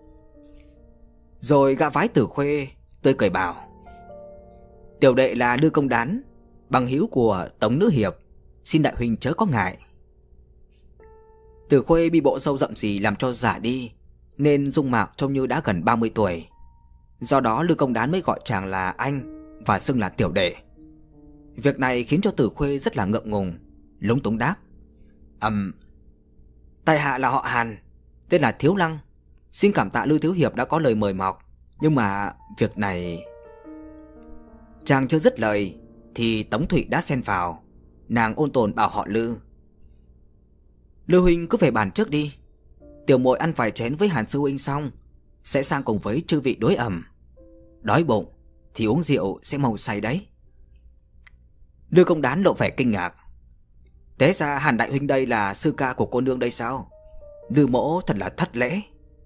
Rồi gã vái Từ Khuê tươi cười bảo: "Tiểu đệ là Lư Công Đán, bằng hữu của Tống nữ hiệp, xin đại huynh chớ có ngại." Từ Khuê bị bộ râu rậm rì làm cho giả đi, nên dung mạo trông như đã gần ba mươi tuổi. Do đó Lư Công Đán mới gọi chàng là anh và xưng là tiểu đệ. Việc này khiến cho Từ Khuê rất là ngượng ngùng, lúng túng đáp: Ừm, tại hạ là họ Hàn, tên là Thiếu Lăng. Xin cảm tạ Lư thiếu hiệp đã có lời mời mọc, nhưng mà việc này... Chàng chưa dứt lời thì Tống Thụy đã xen vào. Nàng ôn tồn bảo họ Lư: "Lư huynh cứ về bàn trước đi, tiểu muội ăn vài chén với Hàn sư huynh xong sẽ sang cùng với chư vị đối ẩm. Đói bụng thì uống rượu sẽ mau say đấy." Lư Công Đán lộ vẻ kinh ngạc: "Té ra Hàn đại huynh đây là sư ca của cô nương đây sao? Lư mỗ thật là thất lễ."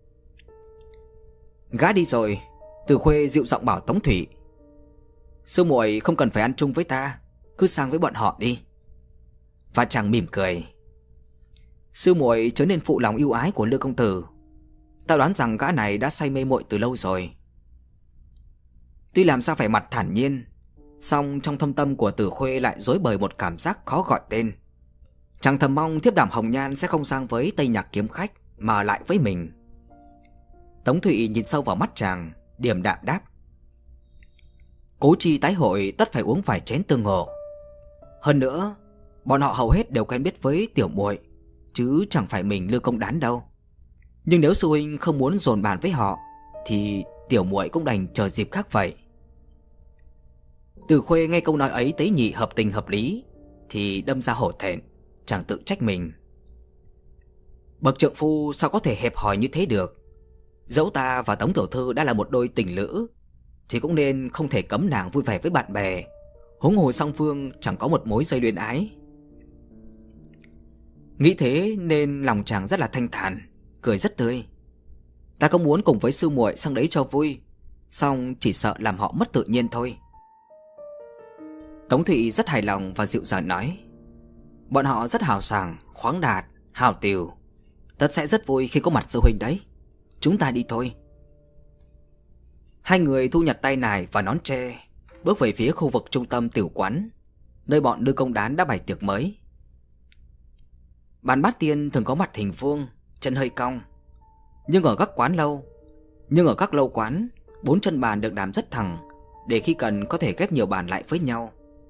Gã đi rồi, Từ Khuê dịu giọng bảo Tống Thụy: "Sư muội không cần phải ăn chung với ta, cứ sang với bọn họ đi." Và chàng mỉm cười: "Sư muội chớ nên phụ lòng ưu ái của Lư công tử. Ta đoán rằng gã này đã say mê muội từ lâu rồi." Tuy làm sao phải mặt thản nhiên, song trong thâm tâm của Từ Khuê lại rối bời một cảm giác khó gọi tên. Chàng thầm mong Thiết Đảm hồng nhan sẽ không sang với Tây Nhạc kiếm khách mà ở lại với mình. Tống Thụy nhìn sâu vào mắt chàng, điềm đạm đáp: "Cố chi tái hội tất phải uống vài chén tương ngộ. Hơn nữa, bọn họ hầu hết đều quen biết với tiểu muội, chứ chẳng phải mình Lư Công Đán đâu. Nhưng nếu sư huynh không muốn dồn bàn với họ thì tiểu muội cũng đành chờ dịp khác vậy." Từ Khuê nghe câu nói ấy tế nhị hợp tình hợp lý thì đâm ra hổ thẹn, chẳng tự trách mình. Bậc trượng phu sao có thể hẹp hòi như thế được? Dẫu ta và Tống tiểu thư đã là một đôi tình lữ thì cũng nên không thể cấm nàng vui vẻ với bạn bè, huống hồ song phương chẳng có một mối dây luyến ái. Nghĩ thế nên lòng chàng rất là thanh thản, cười rất tươi. Ta cũng muốn cùng với sư muội sang đấy cho vui, song chỉ sợ làm họ mất tự nhiên thôi. Tống Thụy rất hài lòng và dịu dàng nói: bọn họ rất hào sảng, khoáng đạt, hào tiều. Tất sẽ rất vui khi có mặt sư huynh đấy. Chúng ta đi thôi. Hai người thu nhặt tay nải và nón tre, bước về phía khu vực trung tâm tiểu quán, nơi bọn Lư Công Đán đã bày tiệc mới. Bàn bát tiên thường có mặt hình vuông, chân hơi cong, nhưng ở các quán lâu, nhưng ở các lâu quán, bốn chân bàn được đàm rất thẳng, để khi cần có thể ghép nhiều bàn lại với nhau.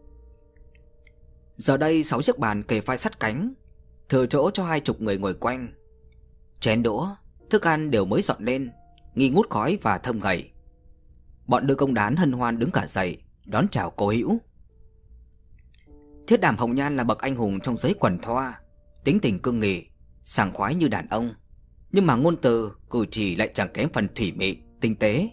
Giờ đây sáu chiếc bàn kề vai sát cánh, thừa chỗ cho hai chục người ngồi quanh. Chén đũa, thức ăn đều mới dọn lên, nghi ngút khói và thơm ngậy. Bọn Lư Công Đán hân hoan đứng cả dậy đón chào cố hữu. Thiết Đàm Hồng Nhan là bậc anh hùng trong giới quần thoa, tính tình cương nghị, sảng khoái như đàn ông, nhưng mà ngôn từ, cử chỉ lại chẳng kém phần thủy mị, tinh tế.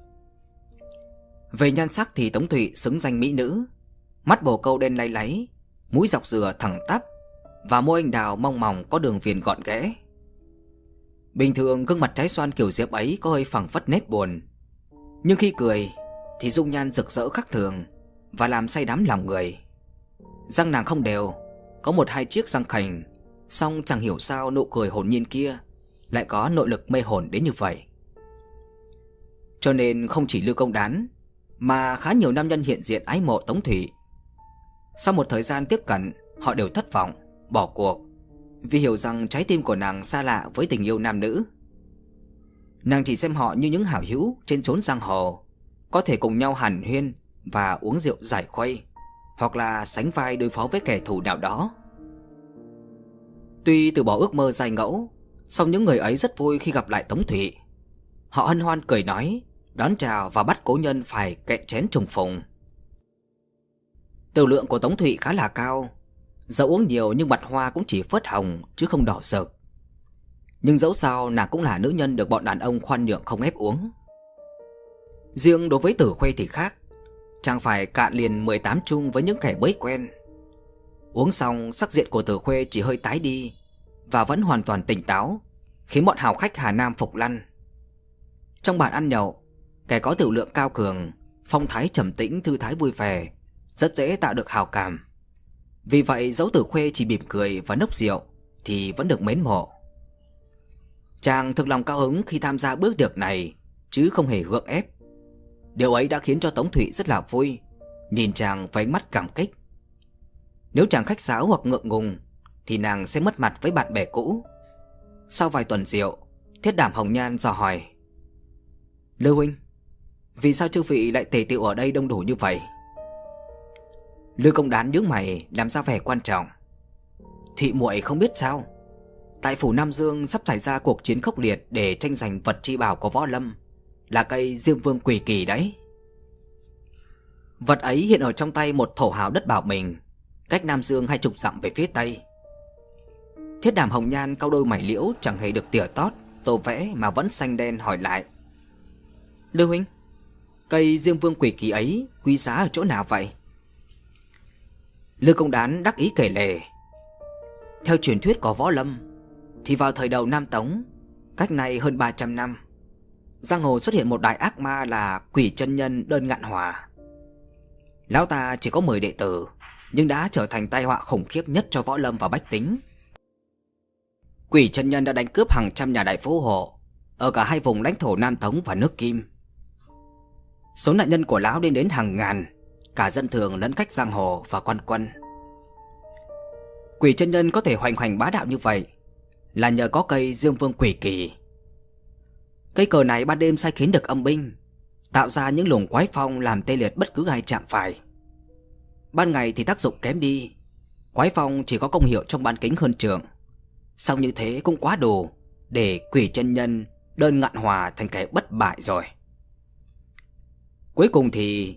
Về nhan sắc thì Tống Thụy xứng danh mỹ nữ, mắt bồ câu đen láy láy, mũi dọc dừa thẳng tắp và môi anh đào mong mỏng có đường viền gọn ghẽ. Bình thường gương mặt trái xoan kiểu diệp ấy có hơi phẳng phất nét buồn, nhưng khi cười thì dung nhan rực rỡ khác thường và làm say đắm lòng người. Răng nàng không đều, có một hai chiếc răng khành, song chẳng hiểu sao nụ cười hồn nhiên kia lại có nội lực mê hồn đến như vậy. Cho nên không chỉ Lư Công Đán mà khá nhiều nam nhân hiện diện ái mộ Tống Thụy. Sau một thời gian tiếp cận, họ đều thất vọng, bỏ cuộc, vì hiểu rằng trái tim của nàng xa lạ với tình yêu nam nữ. Nàng chỉ xem họ như những hảo hữu trên chốn giang hồ, có thể cùng nhau hàn huyên và uống rượu giải khuây, hoặc là sánh vai đối phó với kẻ thù nào đó. Tuy từ bỏ ước mơ dài ngẫu, song những người ấy rất vui khi gặp lại Tống Thụy. Họ hân hoan cười nói, đón chào và bắt cố nhân phải cạn chén trùng phùng. Tiểu lượng của Tống Thụy khá là cao, dẫu uống nhiều nhưng mặt hoa cũng chỉ phớt hồng chứ không đỏ rực. Nhưng dẫu sao nàng cũng là nữ nhân được bọn đàn ông khoan nhượng không ép uống. Riêng đối với Tử Khuê thì khác, chàng phải cạn liền mười tám chung với những kẻ mới quen. Uống xong, sắc diện của Tử Khuê chỉ hơi tái đi và vẫn hoàn toàn tỉnh táo, khiến bọn hào khách Hà Nam phục lăn. Trong bàn ăn nhậu, kẻ có tiểu lượng cao cường, phong thái trầm tĩnh, thư thái vui vẻ, rất dễ tạo được hào cảm. Vì vậy dẫu Tử Khuê chỉ mỉm cười và nốc rượu thì vẫn được mến mộ. Chàng thực lòng cao hứng khi tham gia bữa tiệc này, chứ không hề gượng ép. Điều ấy đã khiến cho Tống Thụy rất là vui, nhìn chàng với ánh mắt cảm kích. Nếu chàng khách sáo hoặc ngượng ngùng thì nàng sẽ mất mặt với bạn bè cũ. Sau vài tuần rượu, Thiết Đàm Hồng Nhan dò hỏi: Lư huynh, vì sao chư vị lại tề tựu ở đây đông đủ như vậy? Lư Công Đán nhướng mày làm ra vẻ quan trọng: Thị muội không biết sao, tại phủ Nam Dương sắp xảy ra cuộc chiến khốc liệt để tranh giành vật chi bảo của võ lâm, là cây Diêm Vương Quỷ Kỳ đấy. Vật ấy hiện ở trong tay một thổ hào đất Bảo Mình, cách Nam Dương hai chục dặm về phía tây. Thiết Đàm Hồng Nhan cau đôi mày liễu chẳng hề được tỉa tót, tô vẽ mà vẫn xanh đen hỏi lại: Lư huynh, cây Diêm Vương Quỷ Kỳ ấy quý giá ở chỗ nào vậy? Lư Công Đán đắc ý kể lể: Theo truyền thuyết của võ lâm thì vào thời đầu Nam Tống, cách nay hơn ba trăm năm, giang hồ xuất hiện một đại ác ma là Quỷ Chân Nhân Đơn Ngạn Hòa. Lão ta chỉ có mười đệ tử, nhưng đã trở thành tai họa khủng khiếp nhất cho võ lâm và bách tính. Quỷ Chân Nhân đã đánh cướp hàng trăm nhà đại phú hộ ở cả hai vùng lãnh thổ Nam Tống và nước Kim. Số nạn nhân của lão lên đến hàng ngàn, cả dân thường lẫn khách giang hồ và quan quân. Quỷ Chân Nhân có thể hoành hành bá đạo như vậy là nhờ có cây Diêm Vương Quỷ Kỳ. Cây cờ này ban đêm sai khiến được âm binh, tạo ra những luồng quái phong làm tê liệt bất cứ ai chạm phải. Ban ngày thì tác dụng kém đi, quái phong chỉ có công hiệu trong bán kính hơn trượng. Song như thế cũng quá đủ để Quỷ Chân Nhân Đơn Ngạn Hòa thành kẻ bất bại rồi. Cuối cùng thì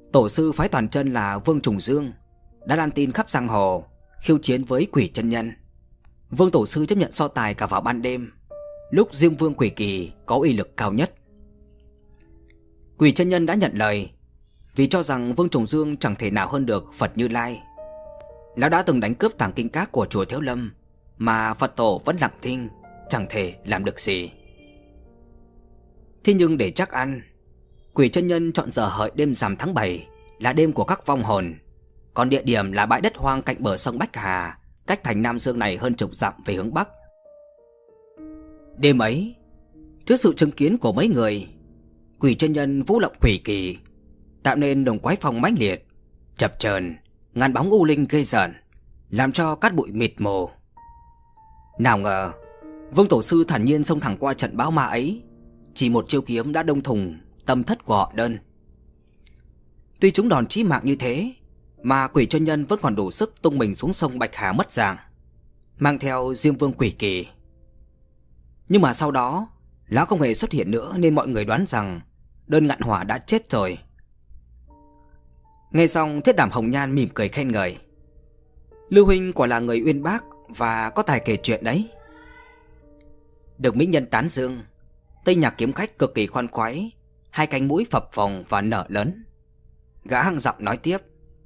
tổ sư phái Toàn Chân là Vương Trùng Dương đã lan tin khắp giang hồ, khiêu chiến với Quỷ Chân Nhân. Vương tổ sư chấp nhận so tài cả vào ban đêm, lúc Diêm Vương Quỷ Kỳ có uy lực cao nhất. Quỷ Chân Nhân đã nhận lời, vì cho rằng Vương Trùng Dương chẳng thể nào hơn được Phật Như Lai. Lão đã từng đánh cướp tàng kinh các của chùa Thiếu Lâm, mà Phật tổ vẫn lặng thinh, chẳng thể làm được gì. Thế nhưng để chắc ăn, Quỷ Chân Nhân chọn giờ hợi đêm rằm tháng bảy là đêm của các vong hồn, còn địa điểm là bãi đất hoang cạnh bờ sông Bách Hà, cách thành Nam Dương này hơn chục dặm về hướng Bắc. Đêm ấy, trước sự chứng kiến của mấy người, Quỷ Chân Nhân vũ động quỷ kỳ, tạo nên đồng quái phong mãnh liệt, chập chờn, ngàn bóng u linh ghê rợn, làm cho cát bụi mịt mù. Nào ngờ, Vương tổ sư thản nhiên xông thẳng qua trận bão ma ấy, chỉ một chiêu kiếm đã đâm thủng tâm thất của họ Đơn. Tuy chúng đòn chí mạng như thế, mà Quỷ Chân Nhân vẫn còn đủ sức tung mình xuống sông Bạch Hà mất dạng, mang theo Diêm Vương Quỷ Kỳ. Nhưng mà sau đó, lão không hề xuất hiện nữa, nên mọi người đoán rằng Đơn Ngạn Hỏa đã chết rồi. Nghe xong, Thiết Đảm Hồng Nhan mỉm cười khen ngợi: Lưu huynh quả là người uyên bác và có tài kể chuyện đấy. Được mỹ nhân tán dương, Tây Nhạc kiếm khách cực kỳ khoan khoái, hai cánh mũi phập phồng và nở lớn. Gã hăng giọng nói tiếp: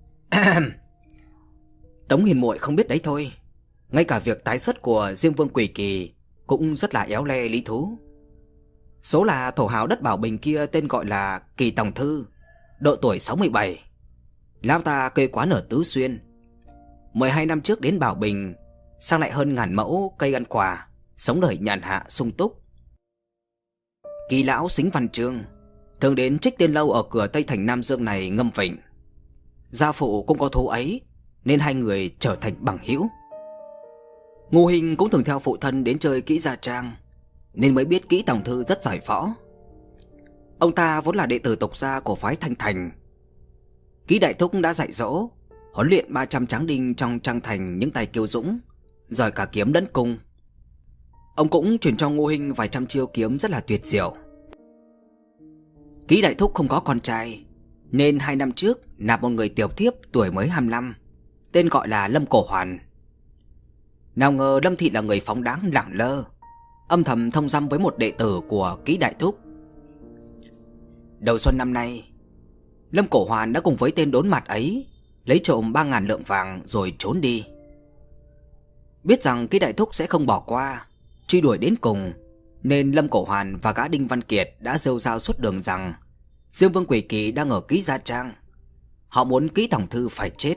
Tống Hiền muội không biết đấy thôi, ngay cả việc tái xuất của Diêm Vương Quỷ Kỳ cũng rất là éo le lý thú. Số là thổ hào đất Bảo Bình kia tên gọi là Kỳ Tòng Thư, độ tuổi sáu mươi bảy. Lão ta quê quán ở Tứ Xuyên. mười hai năm trước đến Bảo Bình, sang lại hơn ngàn mẫu cây ăn quả, sống đời nhàn hạ sung túc. Kỳ lão Sính Văn Trương thường đến Trích Tiên Lâu ở cửa Tây thành Nam Dương này ngâm vịnh. Gia phụ cũng có thú ấy, nên hai người trở thành bằng hữu. Ngô Hinh cũng thường theo phụ thân đến chơi Kỹ Gia Trang, nên mới biết Kỹ Tòng Thư rất giỏi võ. Ông ta vốn là đệ tử tục gia của phái Thanh Thành. Kỹ đại thúc đã dạy dỗ, huấn luyện ba trăm tráng đinh trong Trang Thành những tài kiêu dũng, giỏi cả kiếm lẫn cung. Ông cũng truyền cho Ngô Hinh vài trăm chiêu kiếm rất là tuyệt diệu. Kỹ đại thúc không có con trai, nên hai năm trước nạp một người tiểu thiếp tuổi mới hai mươi lăm, tên gọi là Lâm Cổ Hoàn. Nào ngờ Lâm thị là người phóng đáng lẳng lơ, âm thầm thông dâm với một đệ tử của Kỹ đại thúc. Đầu xuân năm nay, Lâm Cổ Hoàn đã cùng với tên đốn mặt ấy lấy trộm ba ngàn lượng vàng rồi trốn đi. Biết rằng Kỹ đại thúc sẽ không bỏ qua, truy đuổi đến cùng, nên Lâm Cổ Hoàn và gã Đinh Văn Kiệt đã rêu rao suốt đường rằng Diêm Vương Quỷ Kỳ đang ở Kỹ Gia Trang. Họ muốn Kỹ Tòng Thư phải chết.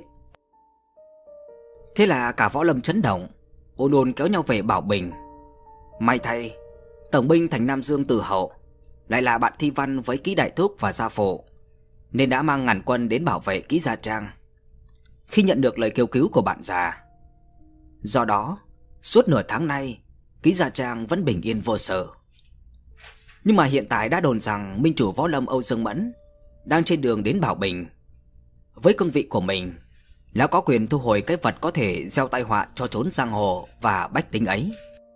Thế là cả võ lâm chấn động, ồn ồn kéo nhau về Bảo Bình. May thay, tổng binh thành Nam Dương Từ Hậu lại là bạn thi văn với Kỹ đại thúc và gia phụ, nên đã mang ngàn quân đến bảo vệ Kỹ Gia Trang. Khi nhận được lời kêu cứu của bạn già, do đó suốt nửa tháng nay Kỹ Gia Trang vẫn bình yên vô sự. Nhưng mà hiện tại đã đồn rằng minh chủ võ lâm Âu Dương Mẫn đang trên đường đến Bảo Bình. Với cương vị của mình, lão có quyền thu hồi cái vật có thể gieo tai họa cho chốn giang hồ và bách tính ấy.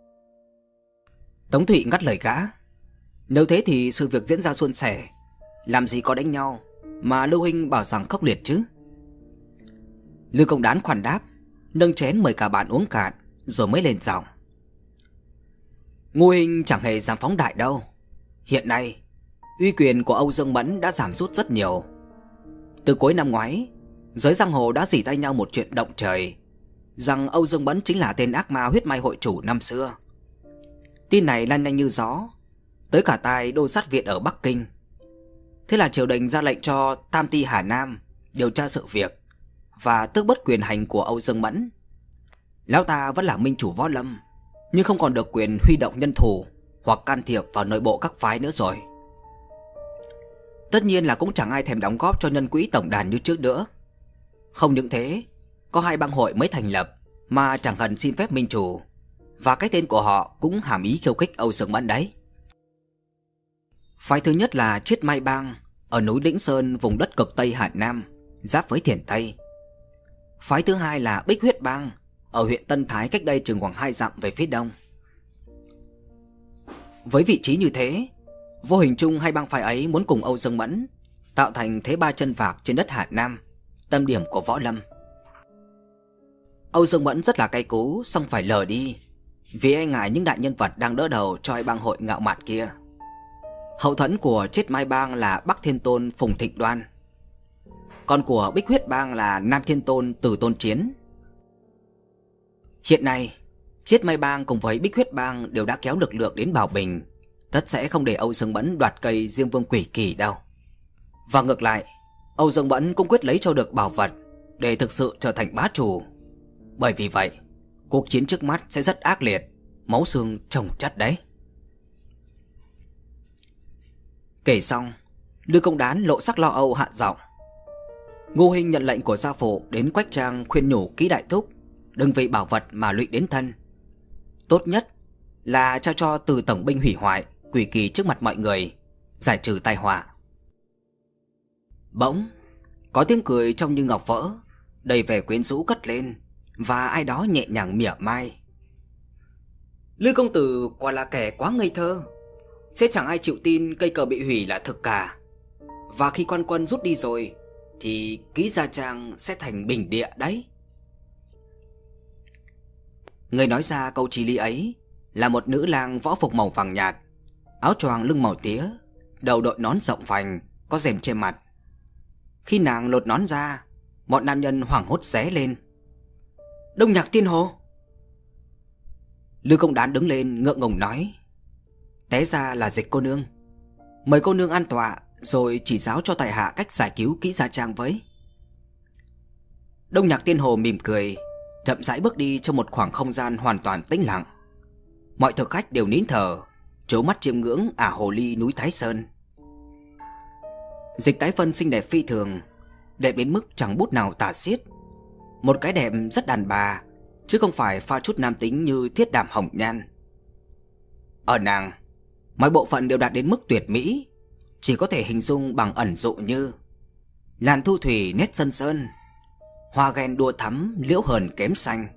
Tống Thụy ngắt lời gã: Nếu thế thì sự việc diễn ra suôn sẻ, làm gì có đánh nhau mà Lưu huynh bảo rằng khốc liệt chứ? Lưu Công Đán khoản đáp, nâng chén mời cả bạn uống cạn, rồi mới lên giọng: Ngô huynh chẳng hề dám phóng đại đâu. Hiện nay uy quyền của Âu Dương Mẫn đã giảm sút rất nhiều. Từ cuối năm ngoái, giới giang hồ đã rỉ tay nhau một chuyện động trời, rằng Âu Dương Mẫn chính là tên ác ma huyết mai hội chủ năm xưa. Tin này lan nhanh như gió, tới cả tai đô sát viện ở Bắc Kinh. Thế là triều đình ra lệnh cho Tam Ty Hà Nam điều tra sự việc và tước bớt quyền hành của Âu Dương Mẫn. Lão ta vẫn là minh chủ võ lâm, nhưng không còn được quyền huy động nhân thủ hoặc can thiệp vào nội bộ các phái nữa rồi. Tất nhiên là cũng chẳng ai thèm đóng góp cho nhân quỹ tổng đàn như trước nữa. Không những thế, có hai bang hội mới thành lập mà chẳng cần xin phép minh chủ, và cái tên của họ cũng hàm ý khiêu khích Âu Dương Mẫn đấy. Phái thứ nhất là Triết Mai Bang ở núi Lĩnh Sơn, vùng đất cực Tây Hà Nam, giáp với Thiểm Tây. Phái thứ hai là Bích Huyết Bang ở huyện Tân Thái, cách đây chừng khoảng hai dặm về phía đông. Với vị trí như thế, vô hình chung hai bang phái ấy muốn cùng Âu Dương Mẫn tạo thành thế ba chân vạc trên đất Hà Nam, tâm điểm của võ lâm. Âu Dương Mẫn rất là cay cú, song phải lờ đi, vì e ngại những đại nhân vật đang đỡ đầu cho bang hội ngạo mạn kia. Hậu thuẫn của Chết Mai Bang là Bắc Thiên Tôn Phùng Thịnh Đoan, còn của Bích Huyết Bang là Nam Thiên Tôn Từ Tôn Chiến. Hiện nay, Chết Mai Bang cùng với Bích Huyết Bang đều đã kéo lực lượng đến Bảo Bình, tất sẽ không để Âu Dương Mẫn đoạt cây Diêm Vương Quỷ Kỳ đâu. Và ngược lại, Âu Dương Mẫn cũng quyết lấy cho được bảo vật để thực sự trở thành bá chủ. Bởi vì vậy, cuộc chiến trước mắt sẽ rất ác liệt, máu xương chồng chất đấy. Kể xong, Lư Công Đán lộ sắc lo âu hạ giọng. Ngô Hinh nhận lệnh của gia phụ đến Quách Trang khuyên nhủ Ký Đại Thúc đừng vì bảo vật mà lụy đến thân. Tốt nhất là trao cho Từ tổng binh hủy hoại Quỷ Kỳ trước mặt mọi người, giải trừ tai họa. Bỗng có tiếng cười trông như ngọc vỡ, đầy vẻ quyến rũ cất lên, và ai đó nhẹ nhàng mỉa mai. Lư công tử quả là kẻ quá ngây thơ, sẽ chẳng ai chịu tin cây cờ bị hủy là thực cả. Và khi quan quân rút đi rồi thì Ký Gia Trang sẽ thành bình địa đấy. Người nói ra câu chí lý ấy là một nữ lang võ phục màu vàng nhạt, áo choàng lưng màu tía, đầu đội nón rộng vành, có rèm che mặt. Khi nàng lột nón ra, bọn nam nhân hoảng hốt ré lên. Đông Nhạc Tiên Hồ! Lư Công Đán đứng lên ngượng ngùng nói. Té ra là Dịch cô nương, mời cô nương an tọa, rồi chỉ giáo cho tại hạ cách giải cứu Ký Gia Trang với. Đông Nhạc Tiên Hồ mỉm cười, chậm rãi bước đi trong một khoảng không gian hoàn toàn tĩnh lặng. Mọi thực khách đều nín thở, trố mắt chiêm ngưỡng ả hồ ly núi Thái Sơn. Dịch Tái Phân xinh đẹp phi thường, đẹp đến mức chẳng bút nào tả xiết. Một cái đẹp rất đàn bà, chứ không phải pha chút nam tính như Thiết Đàm hồng nhan. Ở nàng, mọi bộ phận đều đạt đến mức tuyệt mỹ, chỉ có thể hình dung bằng ẩn dụ như làn thu thủy nét sơn sơn, hoa ghen đua thắm liễu hờn kém xanh.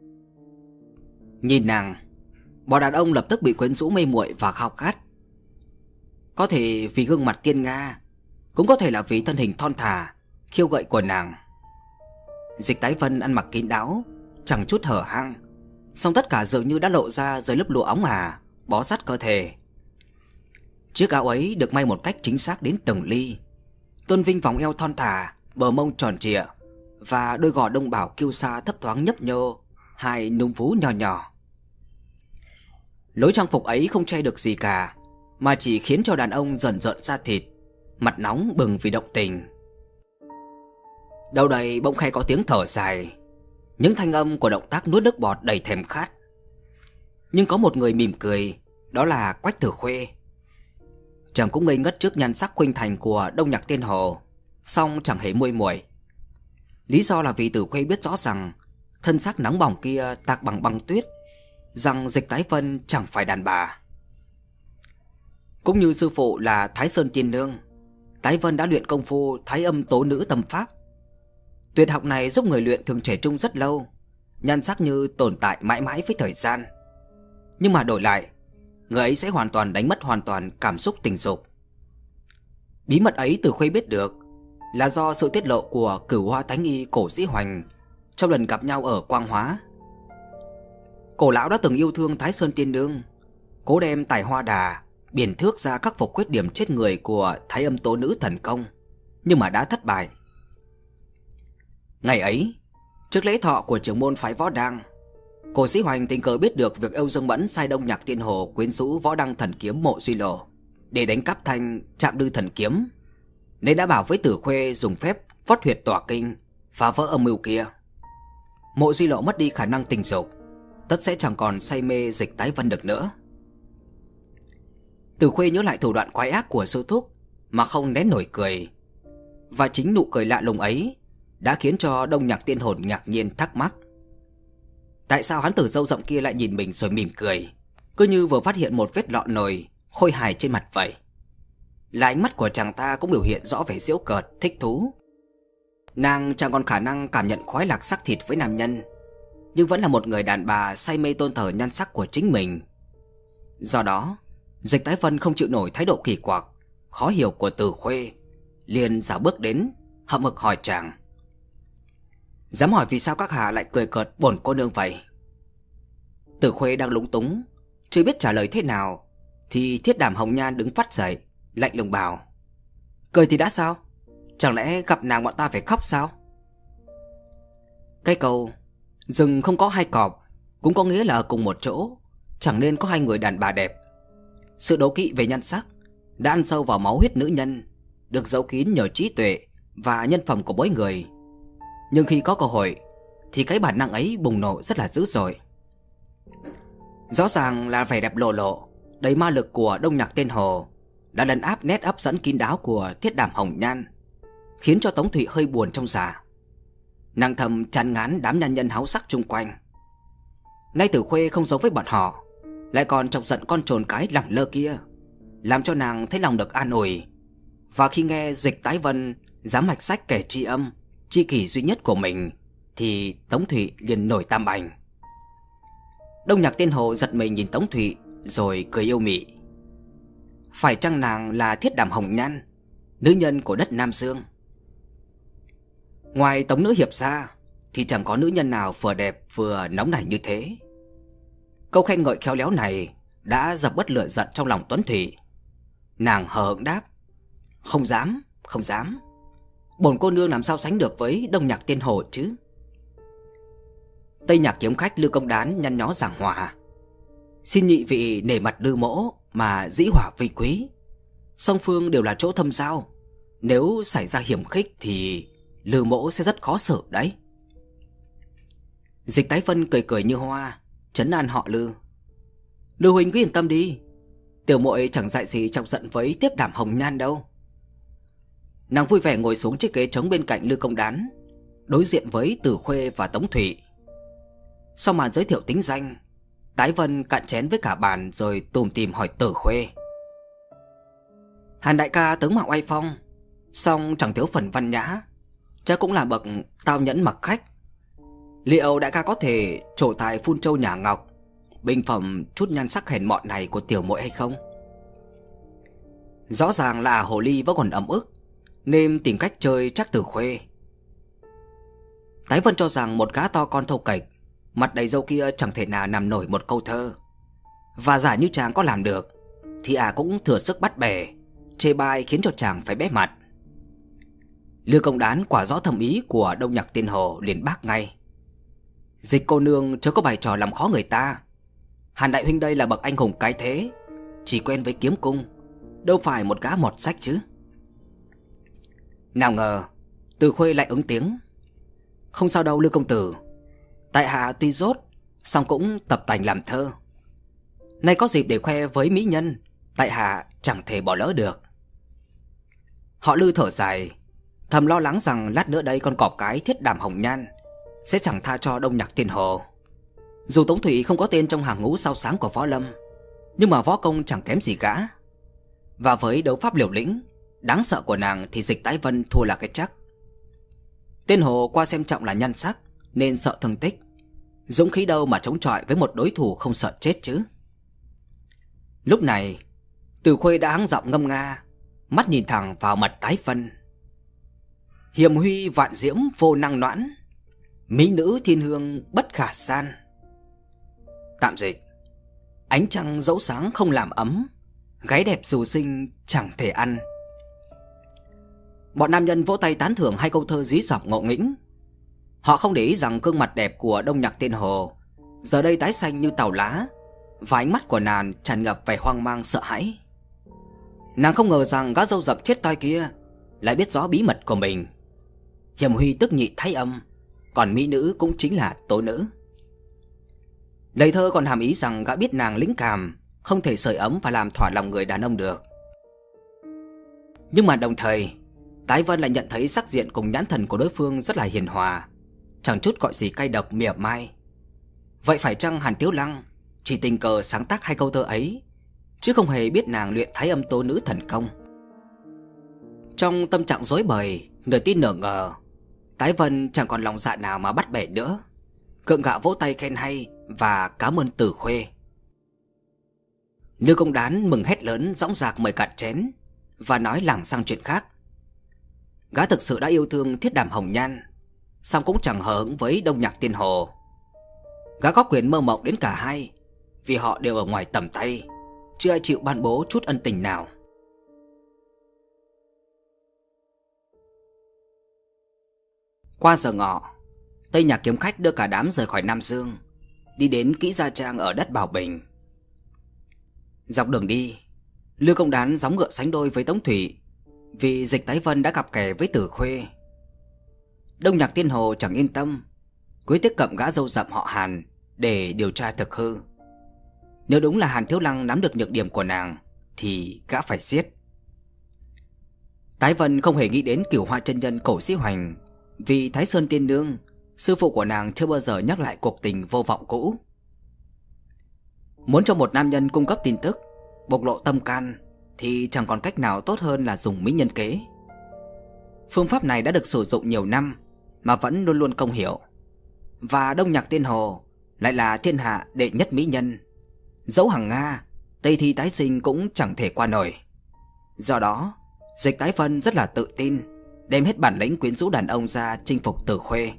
Nhìn nàng, bọn đàn ông lập tức bị quyến rũ mê muội và khao khát. Có thể vì gương mặt tiên nga, cũng có thể là vì thân hình thon thả, khiêu gợi của nàng. Dịch Tái Vân ăn mặc kín đáo, chẳng chút hở hang, song tất cả dường như đã lộ ra dưới lớp lụa óng ả, bó sát cơ thể. Chiếc áo ấy được may một cách chính xác đến từng ly, tôn vinh vòng eo thon thả, bờ mông tròn trịa, và đôi gò đông bảo kiêu sa thấp thoáng nhấp nhô, hai núm vú nhỏ nhỏ. Lối trang phục ấy không che được gì cả, mà chỉ khiến cho đàn ông rợn rợn da thịt, mặt nóng bừng vì động tình. Đâu đây bỗng khe có tiếng thở dài, những thanh âm của động tác nuốt nước bọt đầy thèm khát. Nhưng có một người mỉm cười, đó là Quách Tử Khuê. Chàng cũng ngây ngất trước nhan sắc khuynh thành của Đông Nhạc Tiên Hồ, song chẳng hề muội muội. Lý do là vì Tử Khuê biết rõ rằng thân xác nóng bỏng kia tạc bằng băng tuyết, rằng Dịch Tái Vân chẳng phải đàn bà. Cũng như sư phụ là Thái Sơn Tiên Nương, Tái Vân đã luyện công phu Thái Âm Tố Nữ Tâm Pháp. Tuyệt học này giúp người luyện thường trẻ trung rất lâu, nhan sắc như tồn tại mãi mãi với thời gian. Nhưng mà đổi lại, người ấy sẽ hoàn toàn đánh mất hoàn toàn cảm xúc tình dục. Bí mật ấy Tử Khuê biết được là do sự tiết lộ của Cửu Hoa Thánh Y Cổ Dĩ Hoành trong lần gặp nhau ở Quang Hóa. Cổ lão đã từng yêu thương Thái Sơn Tiên Nương, cố đem tài hoa đà, biển thước ra khắc phục khuyết điểm chết người của Thái Âm Tố Nữ thần công, nhưng mà đã thất bại. Ngày ấy, trước lễ thọ của trưởng môn phái Võ Đăng, Cổ Dĩ Hoành tình cờ biết được việc Âu Dương Mẫn sai Đông Nhạc Tiên Hồ quyến rũ Võ Đăng thần kiếm Mộ Duy Lộ để đánh cắp thanh Trạm Đư thần kiếm, nên đã bảo với Tử Khuê dùng phép vót huyệt tỏa kinh, phá vỡ âm mưu kia. Mộ Duy Lộ mất đi khả năng tình dục, tất sẽ chẳng còn say mê Dịch Tái Vân được nữa. Tử Khuê nhớ lại thủ đoạn quái ác của sư thúc mà không nén nổi cười, và chính nụ cười lạ lùng ấy đã khiến cho Đông Nhạc Tiên Hồn ngạc nhiên thắc mắc. Tại sao hắn tử râu rậm kia lại nhìn mình rồi mỉm cười, cứ như vừa phát hiện một vết lọn nồi khôi hài trên mặt vậy. Là ánh mắt của chàng ta cũng biểu hiện rõ vẻ giễu cợt, thích thú. Nàng chẳng còn khả năng cảm nhận khoái lạc sắc thịt với nam nhân, nhưng vẫn là một người đàn bà say mê tôn thờ nhan sắc của chính mình. Do đó, Dịch Tái Vân không chịu nổi thái độ kỳ quặc, khó hiểu của Tử Khuê, liền dạo bước đến, hậm hực hỏi chàng: dám hỏi vì sao các hạ lại cười cợt bổn cô nương vậy? Tử Khuê đang lúng túng, chưa biết trả lời thế nào, thì Thiết Đảm Hồng Nhan đứng phát dậy, lạnh lùng bảo: cười thì đã sao? Chẳng lẽ gặp nàng bọn ta phải khóc sao? Cái câu rừng không có hai cọp cũng có nghĩa là ở cùng một chỗ chẳng nên có hai người đàn bà đẹp. Sự đố kỵ về nhan sắc đã ăn sâu vào máu huyết nữ nhân, được giấu kín nhờ trí tuệ và nhân phẩm của mỗi người. Nhưng khi có cơ hội thì cái bản năng ấy bùng nổ rất là dữ dội. Rõ ràng là vẻ đẹp lộ lộ, đầy ma lực của Đông Nhạc Tiên Hồ đã lấn áp nét hấp dẫn kín đáo của Thiết Đảm Hồng Nhan, khiến cho Tống Thụy hơi buồn trong dạ. Nàng thầm chán ngán đám nhân nhân háo sắc chung quanh. Nay Tử Khuê không giống với bọn họ, lại còn chọc giận con trồn cái lẳng lơ kia, làm cho nàng thấy lòng được an ủi. Và khi nghe Dịch Tái Vân dám mạch sách kể tri âm, tri kỷ duy nhất của mình, thì Tống Thụy liền nổi tam bành. Đông Nhạc Tiên Hồ giật mình nhìn Tống Thụy rồi cười yêu mị. Phải chăng nàng là Thiết Đảm Hồng Nhan, nữ nhân của đất Nam Dương? Ngoài Tống nữ hiệp ra thì chẳng có nữ nhân nào vừa đẹp vừa nóng nảy như thế. Câu khen ngợi khéo léo này đã dập bớt lửa giận trong lòng Tuấn Thủy. Nàng hờ hững đáp: không dám, không dám. Bổn cô nương làm sao sánh được với Đông Nhạc Tiên Hồ chứ? Tây Nhạc kiếm khách Lư Công Đán nhăn nhó giảng hòa: xin nhị vị nể mặt Lư mỗ mà dĩ hỏa vi quý. Song phương đều là chỗ thâm giao, nếu xảy ra hiểm khích thì Lư mỗ sẽ rất khó xử đấy. Dịch Tái Vân cười cười như hoa, trấn an họ Lư: Lư huynh cứ yên tâm đi, tiểu muội chẳng dạy gì chọc giận với Tiếp Đảm Hồng Nhan đâu. Nàng vui vẻ ngồi xuống chiếc ghế trống bên cạnh Lư Công Đán, đối diện với Tử Khuê và Tống Thụy. Sau màn giới thiệu tính danh, Tái Vân cạn chén với cả bàn rồi tủm tỉm hỏi Tử Khuê: Hàn đại ca tướng mạo oai phong, song chẳng thiếu phần văn nhã, chắc cũng là bậc tao nhẫn mặc khách. Liệu đại ca có thể trổ tài phun châu nhả ngọc, bình phẩm chút nhan sắc hèn mọn này của tiểu muội hay không? Rõ ràng là hồ ly vẫn còn ấm ức, nên tìm cách chơi chắc Tử Khuê. Tái Vân cho rằng một gã to con thô kệch, mặt đầy râu kia chẳng thể nào làm nổi một câu thơ. Và giả như chàng có làm được thì à cũng thừa sức bắt bẻ, chê bai khiến cho chàng phải bé mặt. Lư Công Đán quả rõ thầm ý của Đông Nhạc Tiên Hồ, liền bác ngay: Dịch cô nương chớ có bày trò làm khó người ta. Hàn đại huynh đây là bậc anh hùng cái thế, chỉ quen với kiếm cung, đâu phải một gã mọt sách chứ. Nào ngờ Từ Khuê lại ứng tiếng: Không sao đâu Lư công tử, tại hạ tuy dốt song cũng tập tành làm thơ. Nay có dịp để khoe với mỹ nhân, tại hạ chẳng thể bỏ lỡ được. Họ Lư thở dài, thầm lo lắng rằng lát nữa đây con cọp cái Thiết Đảm Hồng Nhan sẽ chẳng tha cho Đông Nhạc Tiên Hồ. Dù Tống Thụy không có tên trong hàng ngũ sao sáng của võ lâm, nhưng mà võ công chẳng kém gì gã. Và với đấu pháp liều lĩnh đáng sợ của nàng thì Dịch Tái Vân thua là cái chắc. Tiên Hồ qua xem trọng là nhan sắc nên sợ thương tích, dũng khí đâu mà chống chọi với một đối thủ không sợ chết chứ. Lúc này Từ Khuê đã hắng giọng ngâm nga, mắt nhìn thẳng vào mặt Tái Vân: Hiểm huy vạn diễm vô năng noãn, mỹ nữ thiên hương bất khả san. Tạm dịch: Ánh trăng dẫu sáng không làm ấm, gái đẹp dù xinh chẳng thể ăn. Bọn nam nhân vỗ tay tán thưởng hai câu thơ dí dỏm ngộ nghĩnh. Họ không để ý rằng gương mặt đẹp của Đông Nhạc Tiên Hồ giờ đây tái xanh như tàu lá, và ánh mắt của nàng tràn ngập vẻ hoang mang sợ hãi. Nàng không ngờ rằng gã râu rậm chết toi kia lại biết rõ bí mật của mình. Hiểm huy tức nhị thái âm, còn mỹ nữ cũng chính là tố nữ. Lời thơ còn hàm ý rằng gã biết nàng lĩnh cảm, không thể sưởi ấm và làm thỏa lòng người đàn ông được. Nhưng mà đồng thời Tái Vân lại nhận thấy sắc diện cùng nhãn thần của đối phương rất là hiền hòa, chẳng chút gọi gì cay độc mỉa mai. Vậy phải chăng Hàn Tiếu Lăng chỉ tình cờ sáng tác hai câu thơ ấy, chứ không hề biết nàng luyện thái âm tố nữ thần công? Trong tâm trạng rối bời, nửa tin nửa ngờ, Tái Vân chẳng còn lòng dạ nào mà bắt bẻ nữa, gượng gạo vỗ tay khen hay và cảm ơn Tử Khuê. Lư Công Đán mừng hét lớn, dõng dạc mời cạn chén và nói lảng sang chuyện khác: Gã thực sự đã yêu thương Thiết Đàm Hồng Nhan, song cũng chẳng hờ hững với Đông Nhạc Tiên Hồ. Gã có quyền mơ mộng đến cả hai, vì họ đều ở ngoài tầm tay, chưa ai chịu ban bố chút ân tình nào. Qua giờ ngọ, Tây Nhạc kiếm khách đưa cả đám rời khỏi Nam Dương, đi đến Kỹ Gia Trang ở đất Bảo Bình. Dọc đường đi, Lưu Công Đán gióng ngựa sánh đôi với Tống Thủy, vì Dịch Tái Vân đã gặp kè với Tử Khuê. Đông Nhạc Tiên Hồ chẳng yên tâm, quyết tiếp cận gã dâu rậm họ Hàn để điều tra thực hư. Nếu đúng là Hàn Thiếu Lăng nắm được nhược điểm của nàng thì gã phải giết. Tái Vân không hề nghĩ đến Cửu Hoa chân nhân Cổ Sĩ Hoành, vì Thái Sơn Tiên Nương, sư phụ của nàng, chưa bao giờ nhắc lại cuộc tình vô vọng cũ. Muốn cho một nam nhân cung cấp tin tức, bộc lộ tâm can, thì chẳng còn cách nào tốt hơn là dùng mỹ nhân kế. Phương pháp này đã được sử dụng nhiều năm mà vẫn luôn luôn công hiệu. Và Đông Nhạc Tiên Hồ lại là thiên hạ đệ nhất mỹ nhân, dẫu Hằng Nga, Tây Thi tái sinh cũng chẳng thể qua nổi. Do đó, Dịch Tái Vân rất là tự tin, đem hết bản lĩnh quyến rũ đàn ông ra chinh phục Tử Khuê.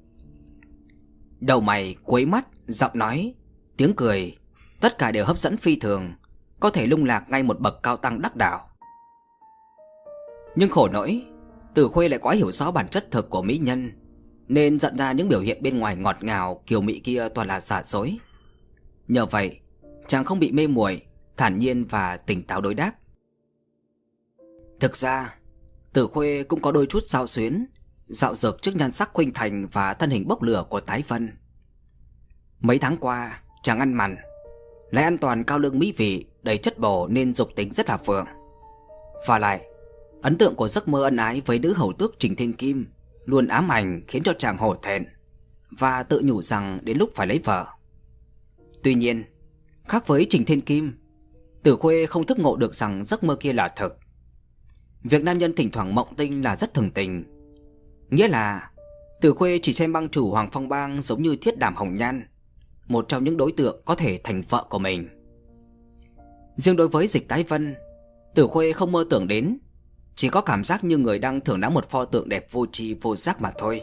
Đầu mày, quấy mắt, giọng nói, tiếng cười, tất cả đều hấp dẫn phi thường, có thể lung lạc ngay một bậc cao tăng đắc đạo. Nhưng khổ nỗi, Tử Khuê lại quá hiểu rõ bản chất thực của mỹ nhân, nên dẫn ra những biểu hiện bên ngoài ngọt ngào kiều mị kia toàn là giả dối. Nhờ vậy, chàng không bị mê muội, thản nhiên và tỉnh táo đối đáp. Thực ra, Tử Khuê cũng có đôi chút xao xuyến, dạo dược trước nhan sắc khuynh thành và thân hình bốc lửa của Tái Vân. Mấy tháng qua, chàng ăn mặn, lại ăn toàn cao lương mỹ vị, đầy chất bổ nên dục tính rất là vượng. Và lại, ấn tượng của giấc mơ ân ái với nữ hầu tước Trình Thiên Kim luôn ám ảnh, khiến cho chàng hổ thẹn và tự nhủ rằng đến lúc phải lấy vợ. Tuy nhiên, khác với Trình Thiên Kim, Tử Khuê không thức ngộ được rằng giấc mơ kia là thực. Việc nam nhân thỉnh thoảng mộng tinh là rất thường tình. Nghĩa là Tử Khuê chỉ xem bang chủ Hoàng Phong Bang giống như Thiết Đàm Hồng Nhan, một trong những đối tượng có thể thành vợ của mình. Riêng đối với Dịch Tái Vân, Tử Khuê không mơ tưởng đến, chỉ có cảm giác như người đang thưởng lãm một pho tượng đẹp vô tri vô giác mà thôi.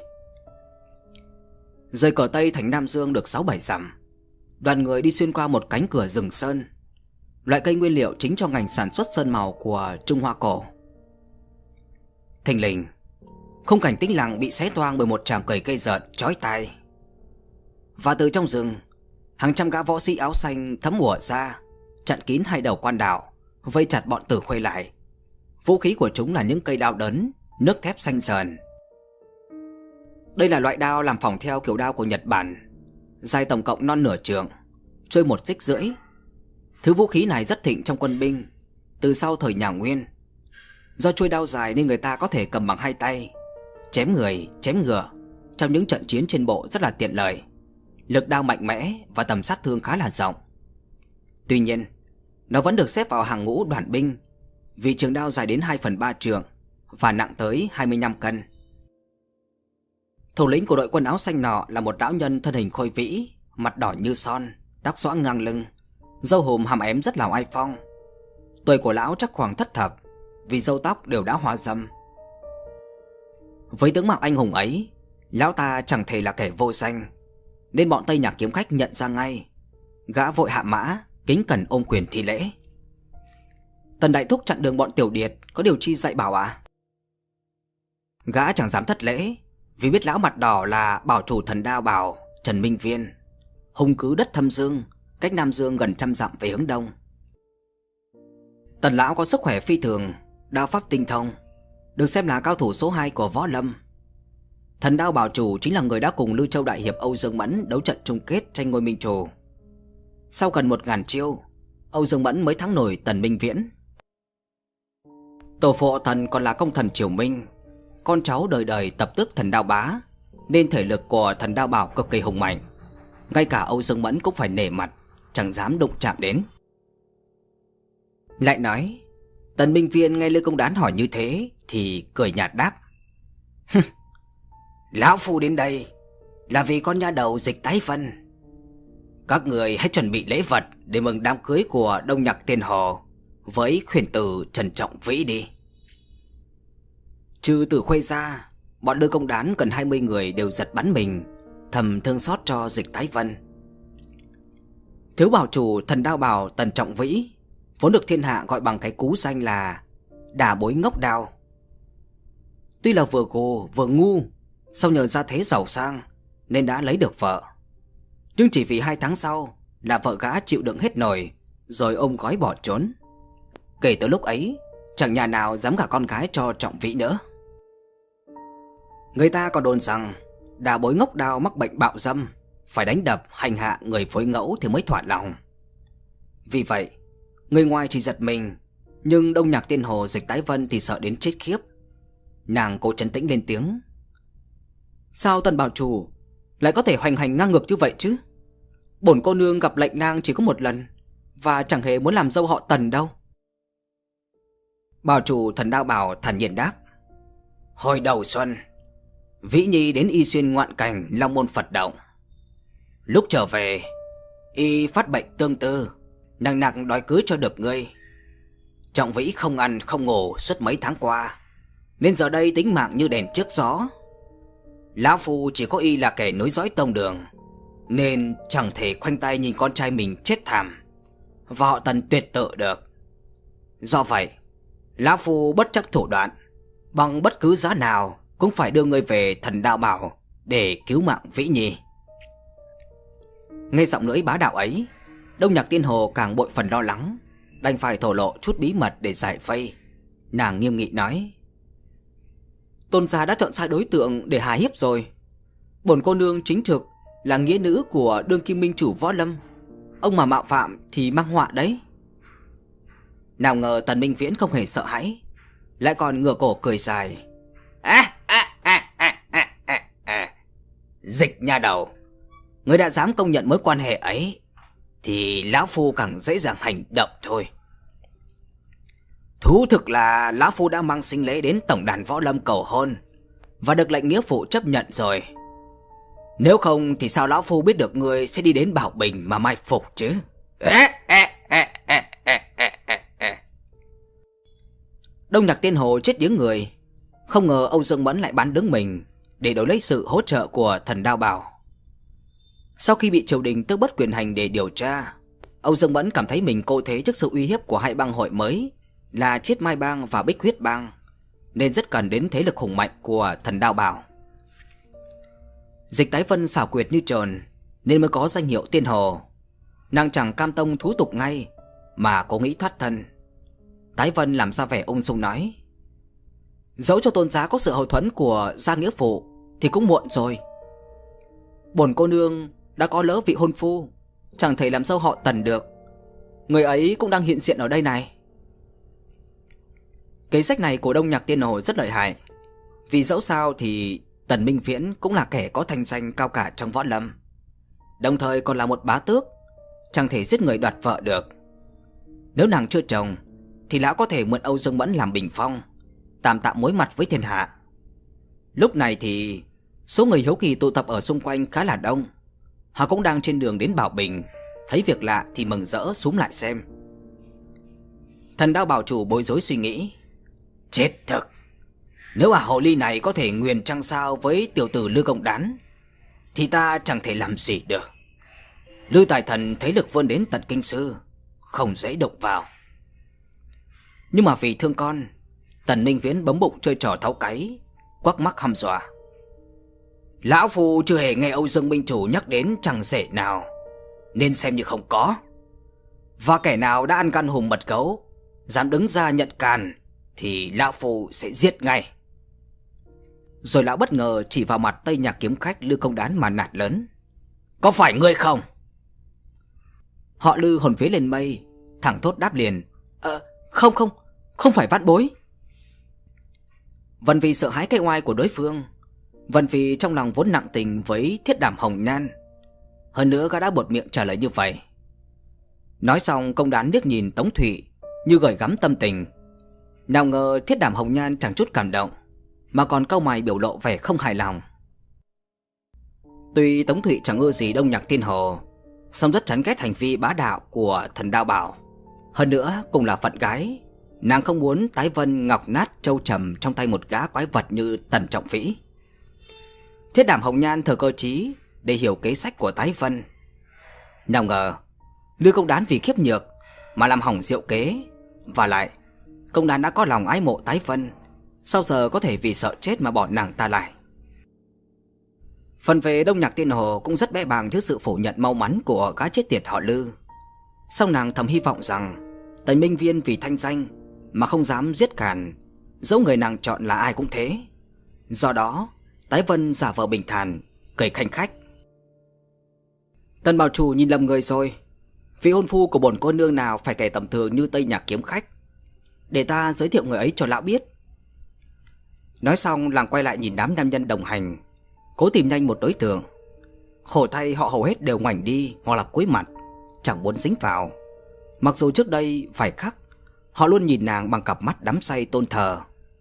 Rời cờ Tây thành Nam Dương được sáu bảy dặm, đoàn người đi xuyên qua một cánh cửa rừng sơn, loại cây nguyên liệu chính cho ngành sản xuất sơn màu của Trung Hoa cổ. Thình lình, khung cảnh tĩnh lặng bị xé toang bởi một tràng cười gây rợn chói tai. Và từ trong rừng, hàng trăm gã võ sĩ áo xanh thấm ùa ra, chặn kín hai đầu quan đạo, vây chặt bọn Tử Khuê lại. Vũ khí của chúng là những cây đao đớn, nước thép xanh sờn. Đây là loại đao làm phỏng theo kiểu đao của Nhật Bản, dài tổng cộng non nửa trượng, trôi một xích rưỡi. Thứ vũ khí này rất thịnh trong quân binh từ sau thời nhà Nguyên. Do chuôi đao dài nên người ta có thể cầm bằng hai tay, chém người, chém ngựa trong những trận chiến trên bộ rất là tiện lợi. Lực đao mạnh mẽ và tầm sát thương khá là rộng. Tuy nhiên, nó vẫn được xếp vào hàng ngũ đoàn binh, vì trường đao dài đến hai phần ba trượng và nặng tới hai mươi lăm cân. Thủ lĩnh của đội quân áo xanh nọ là một lão nhân thân hình khôi vĩ, mặt đỏ như son, tóc xõa ngang lưng, râu hùm hàm ém rất là oai phong. Tuổi của lão chắc khoảng thất thập, vì râu tóc đều đã hoa râm. Với tướng mạo anh hùng ấy, lão ta chẳng thể là kẻ vô danh, nên bọn Tây Nhạc kiếm khách nhận ra ngay. Gã vội hạ mã, kính cẩn ôm quyền thi lễ. Tần đại thúc chặn đường bọn Tiểu Điệt, có điều chi dạy bảo à? Gã chẳng dám thất lễ, vì biết lão mặt đỏ là bảo chủ thần đao bảo Trần Minh Viên, hùng cứ đất Thâm Dương, cách Nam Dương gần trăm dặm về hướng đông. Tần lão có sức khỏe phi thường, đao pháp tinh thông, được xem là cao thủ số hai của võ lâm. Thần đao bảo chủ chính là người đã cùng Lưu Châu đại hiệp Âu Dương Mẫn đấu trận chung kết tranh ngôi minh chủ. Sau gần một ngàn chiêu, Âu Dương Mẫn mới thắng nổi Tần Minh Viễn. Tổ phụ họ Tần còn là công thần Triều Minh, con cháu đời đời tập tước thần đao bá, nên thể lực của thần đao bảo cực kỳ hùng mạnh. Ngay cả Âu Dương Mẫn cũng phải nể mặt, chẳng dám đụng chạm đến. Lại nói, Tần Minh Viên nghe Lê Công Đán hỏi như thế thì cười nhạt đáp: Lão phu đến đây là vì con nha đầu Dịch Tái Vân. Các người hãy chuẩn bị lễ vật để mừng đám cưới của Đông Nhạc Tiên Hồ với khuyển tử Trần Trọng Vĩ đi. Trừ Tử Khuê ra, bọn Lư Công Đán gần hai mươi người đều giật bắn mình, thầm thương xót cho Dịch Tái Vân. Thiếu bảo chủ Thần Đao Bảo Tần Trọng Vĩ vốn được thiên hạ gọi bằng cái cú danh là Đả Bối Ngốc Đao. Tuy là vừa gồ vừa ngu, song nhờ gia thế giàu sang nên đã lấy được vợ. Nhưng chỉ vì hai tháng sau là vợ gã chịu đựng hết nổi, rồi ôm gói bỏ trốn. Kể từ lúc ấy, chẳng nhà nào dám gả con gái cho Trọng Vĩ nữa. Người ta còn đồn rằng Đả Bối Ngốc Đao mắc bệnh bạo dâm, phải đánh đập hành hạ người phối ngẫu thì mới thỏa lòng. Vì vậy, người ngoài chỉ giật mình, nhưng Đông Nhạc Tiên Hồ Dịch Tái Vân thì sợ đến chết khiếp. Nàng cố trấn tĩnh lên tiếng: Sao Tần bảo chủ lại có thể hoành hành ngang ngược như vậy chứ? Bổn cô nương gặp lệnh lang chỉ có một lần, và chẳng hề muốn làm dâu họ Tần đâu. Bảo chủ Thần Đao Bảo thản nhiên đáp: Hồi đầu xuân, Vĩ Nhi đến Y Xuyên ngoạn cảnh Long Môn Phật Động. Lúc trở về, y phát bệnh tương tư, nặng nặng đòi cưới cho được ngươi. Trọng Vĩ không ăn không ngủ suốt mấy tháng qua, nên giờ đây tính mạng như đèn trước gió. Lão phu chỉ có y là kẻ nối dõi tông đường, nên chẳng thể khoanh tay nhìn con trai mình chết thảm và họ Tần tuyệt tự được. Do vậy, lão phu bất chấp thủ đoạn, bằng bất cứ giá nào cũng phải đưa ngươi về Thần Đao Bảo để cứu mạng Vĩ Nhi. Nghe giọng lưỡi bá đạo ấy, Đông Nhạc Tiên Hồ càng bội phần lo lắng, đành phải thổ lộ chút bí mật để giải vây. Nàng nghiêm nghị nói: Tôn gia đã chọn sai đối tượng để hà hiếp rồi. Bổn cô nương chính thực là nghĩa nữ của đương kim minh chủ Võ Lâm, ông mà mạo phạm thì mang họa đấy. Nào ngờ Tần Minh Viễn không hề sợ hãi, lại còn ngửa cổ cười dài: à, à, à, à, à, à, à. Dịch nha đầu, ngươi đã dám công nhận mối quan hệ ấy thì lão phu càng dễ dàng hành động thôi. Thú thực là lão phu đã mang sinh lễ đến tổng đàn Võ Lâm cầu hôn và được lệnh nghĩa phụ chấp nhận rồi. Nếu không thì sao lão phu biết được ngươi sẽ đi đến Bảo Bình mà mai phục chứ? À, à, à, à, à, à, à, à. Đông Nhạc Tiên Hồ chết điếng người, không ngờ Âu Dương Mẫn lại bán đứng mình để đổi lấy sự hỗ trợ của Thần Đao Bảo. Sau khi bị triều đình tước bất quyền hành để điều tra, Âu Dương Mẫn cảm thấy mình cô thế trước sự uy hiếp của hai bang hội mới là Chiết Mai Bang và Bích Huyết Bang, nên rất cần đến thế lực hùng mạnh của Thần Đao Bảo. Dịch Tái Vân xảo quyệt như trồn nên mới có danh hiệu Tiên Hồ. Nàng chẳng cam tông thú tục ngay mà cố nghĩ thoát thân. Tái Vân làm ra vẻ ung dung nói: Dẫu cho tôn giá có sự hậu thuẫn của gia nghĩa phụ thì cũng muộn rồi. Bổn cô nương đã có lỡ vị hôn phu, chẳng thể làm dâu họ Tần được. Người ấy cũng đang hiện diện ở đây này. Kế sách này của Đông Nhạc Tiên Hồ rất lợi hại, vì dẫu sao thì Tần Minh Viễn cũng là kẻ có thanh danh cao cả trong Võ Lâm, đồng thời còn là một bá tước, chẳng thể giết người đoạt vợ được. Nếu nàng chưa chồng thì lão có thể mượn Âu Dương Mẫn làm bình phong, tạm tạm mối mặt với thiên hạ. Lúc này thì số người hiếu kỳ tụ tập ở xung quanh khá là đông. Họ cũng đang trên đường đến Bảo Bình, thấy việc lạ thì mừng rỡ xúm lại xem. Thần Đao Bảo chủ bối rối suy nghĩ: Chết thực, nếu à hồ ly này có thể nguyền trăng sao với tiểu tử Lư Công Đán thì ta chẳng thể làm gì được. Lư Tài Thần thế lực vươn đến tận kinh sư, không dễ động vào. Nhưng mà vì thương con, Tần Minh Viễn bấm bụng chơi trò tháo cáy, quắc mắt hăm dọa: Lão phu chưa hề nghe Âu Dương minh chủ nhắc đến chẳng rể nào, nên xem như không có. Và kẻ nào đã ăn gan hùm mật gấu, dám đứng ra nhận càn thì lão phu sẽ giết ngay. Rồi lão bất ngờ chỉ vào mặt Tây Nhạc kiếm khách Lư Công Đán mà nạt lớn: Có phải ngươi không? Họ Lư hồn vía lên mây, thẳng thốt đáp liền: Ờ, không không, không phải vãn bối. Vân Phi sợ hãi cái oai của đối phương. Vân Phi trong lòng vốn nặng tình với Thiết Đảm Hồng Nhan, hơn nữa gã đã buột miệng trả lời như vậy. Nói xong, Công Đán liếc nhìn Tống Thụy như gửi gắm tâm tình. Nào ngờ Thiết Đảm Hồng Nhan chẳng chút cảm động, mà còn cau mày biểu lộ vẻ không hài lòng. Tuy Tống Thụy chẳng ưa gì Đông Nhạc Tiên Hồ, song rất chán ghét hành vi bá đạo của Thần Đao Bảo. Hơn nữa cùng là phận gái, Nàng không muốn Tái Vân ngọc nát châu trầm trong tay một gã quái vật như Tần Trọng Vĩ. Thiết Đảm Hồng Nhan thừa cơ trí để hiểu kế sách của Tái Vân. Nào ngờ Lư Công Đán vì khiếp nhược mà làm hỏng diệu kế, và lại Công Đán đã có lòng ái mộ Tái Vân, sao giờ có thể vì sợ chết mà bỏ nàng ta lại. Phần về Đông Nhạc Tiên Hồ cũng rất bẽ bàng trước sự phủ nhận mau mắn của gã chết tiệt họ Lư. Song nàng thầm hy vọng rằng Tần Minh Viên vì thanh danh mà không dám giết càn, dẫu người nàng chọn là ai cũng thế. Do đó Tái Vân giả vờ bình thản, cười khanh khách. Tần bảo chủ nhìn lầm người rồi. Vị hôn phu của bổn cô nương nào phải kẻ tầm thường như Tây Nhạc Kiếm Khách. Để ta giới thiệu người ấy cho lão biết. Nói xong nàng quay lại nhìn đám nam nhân đồng hành, cố tìm nhanh một đối tượng. Khổ thay họ hầu hết đều ngoảnh đi hoặc là cúi mặt, chẳng muốn dính vào. Mặc dù trước đây vài khắc họ luôn nhìn nàng bằng cặp mắt đắm say tôn thờ.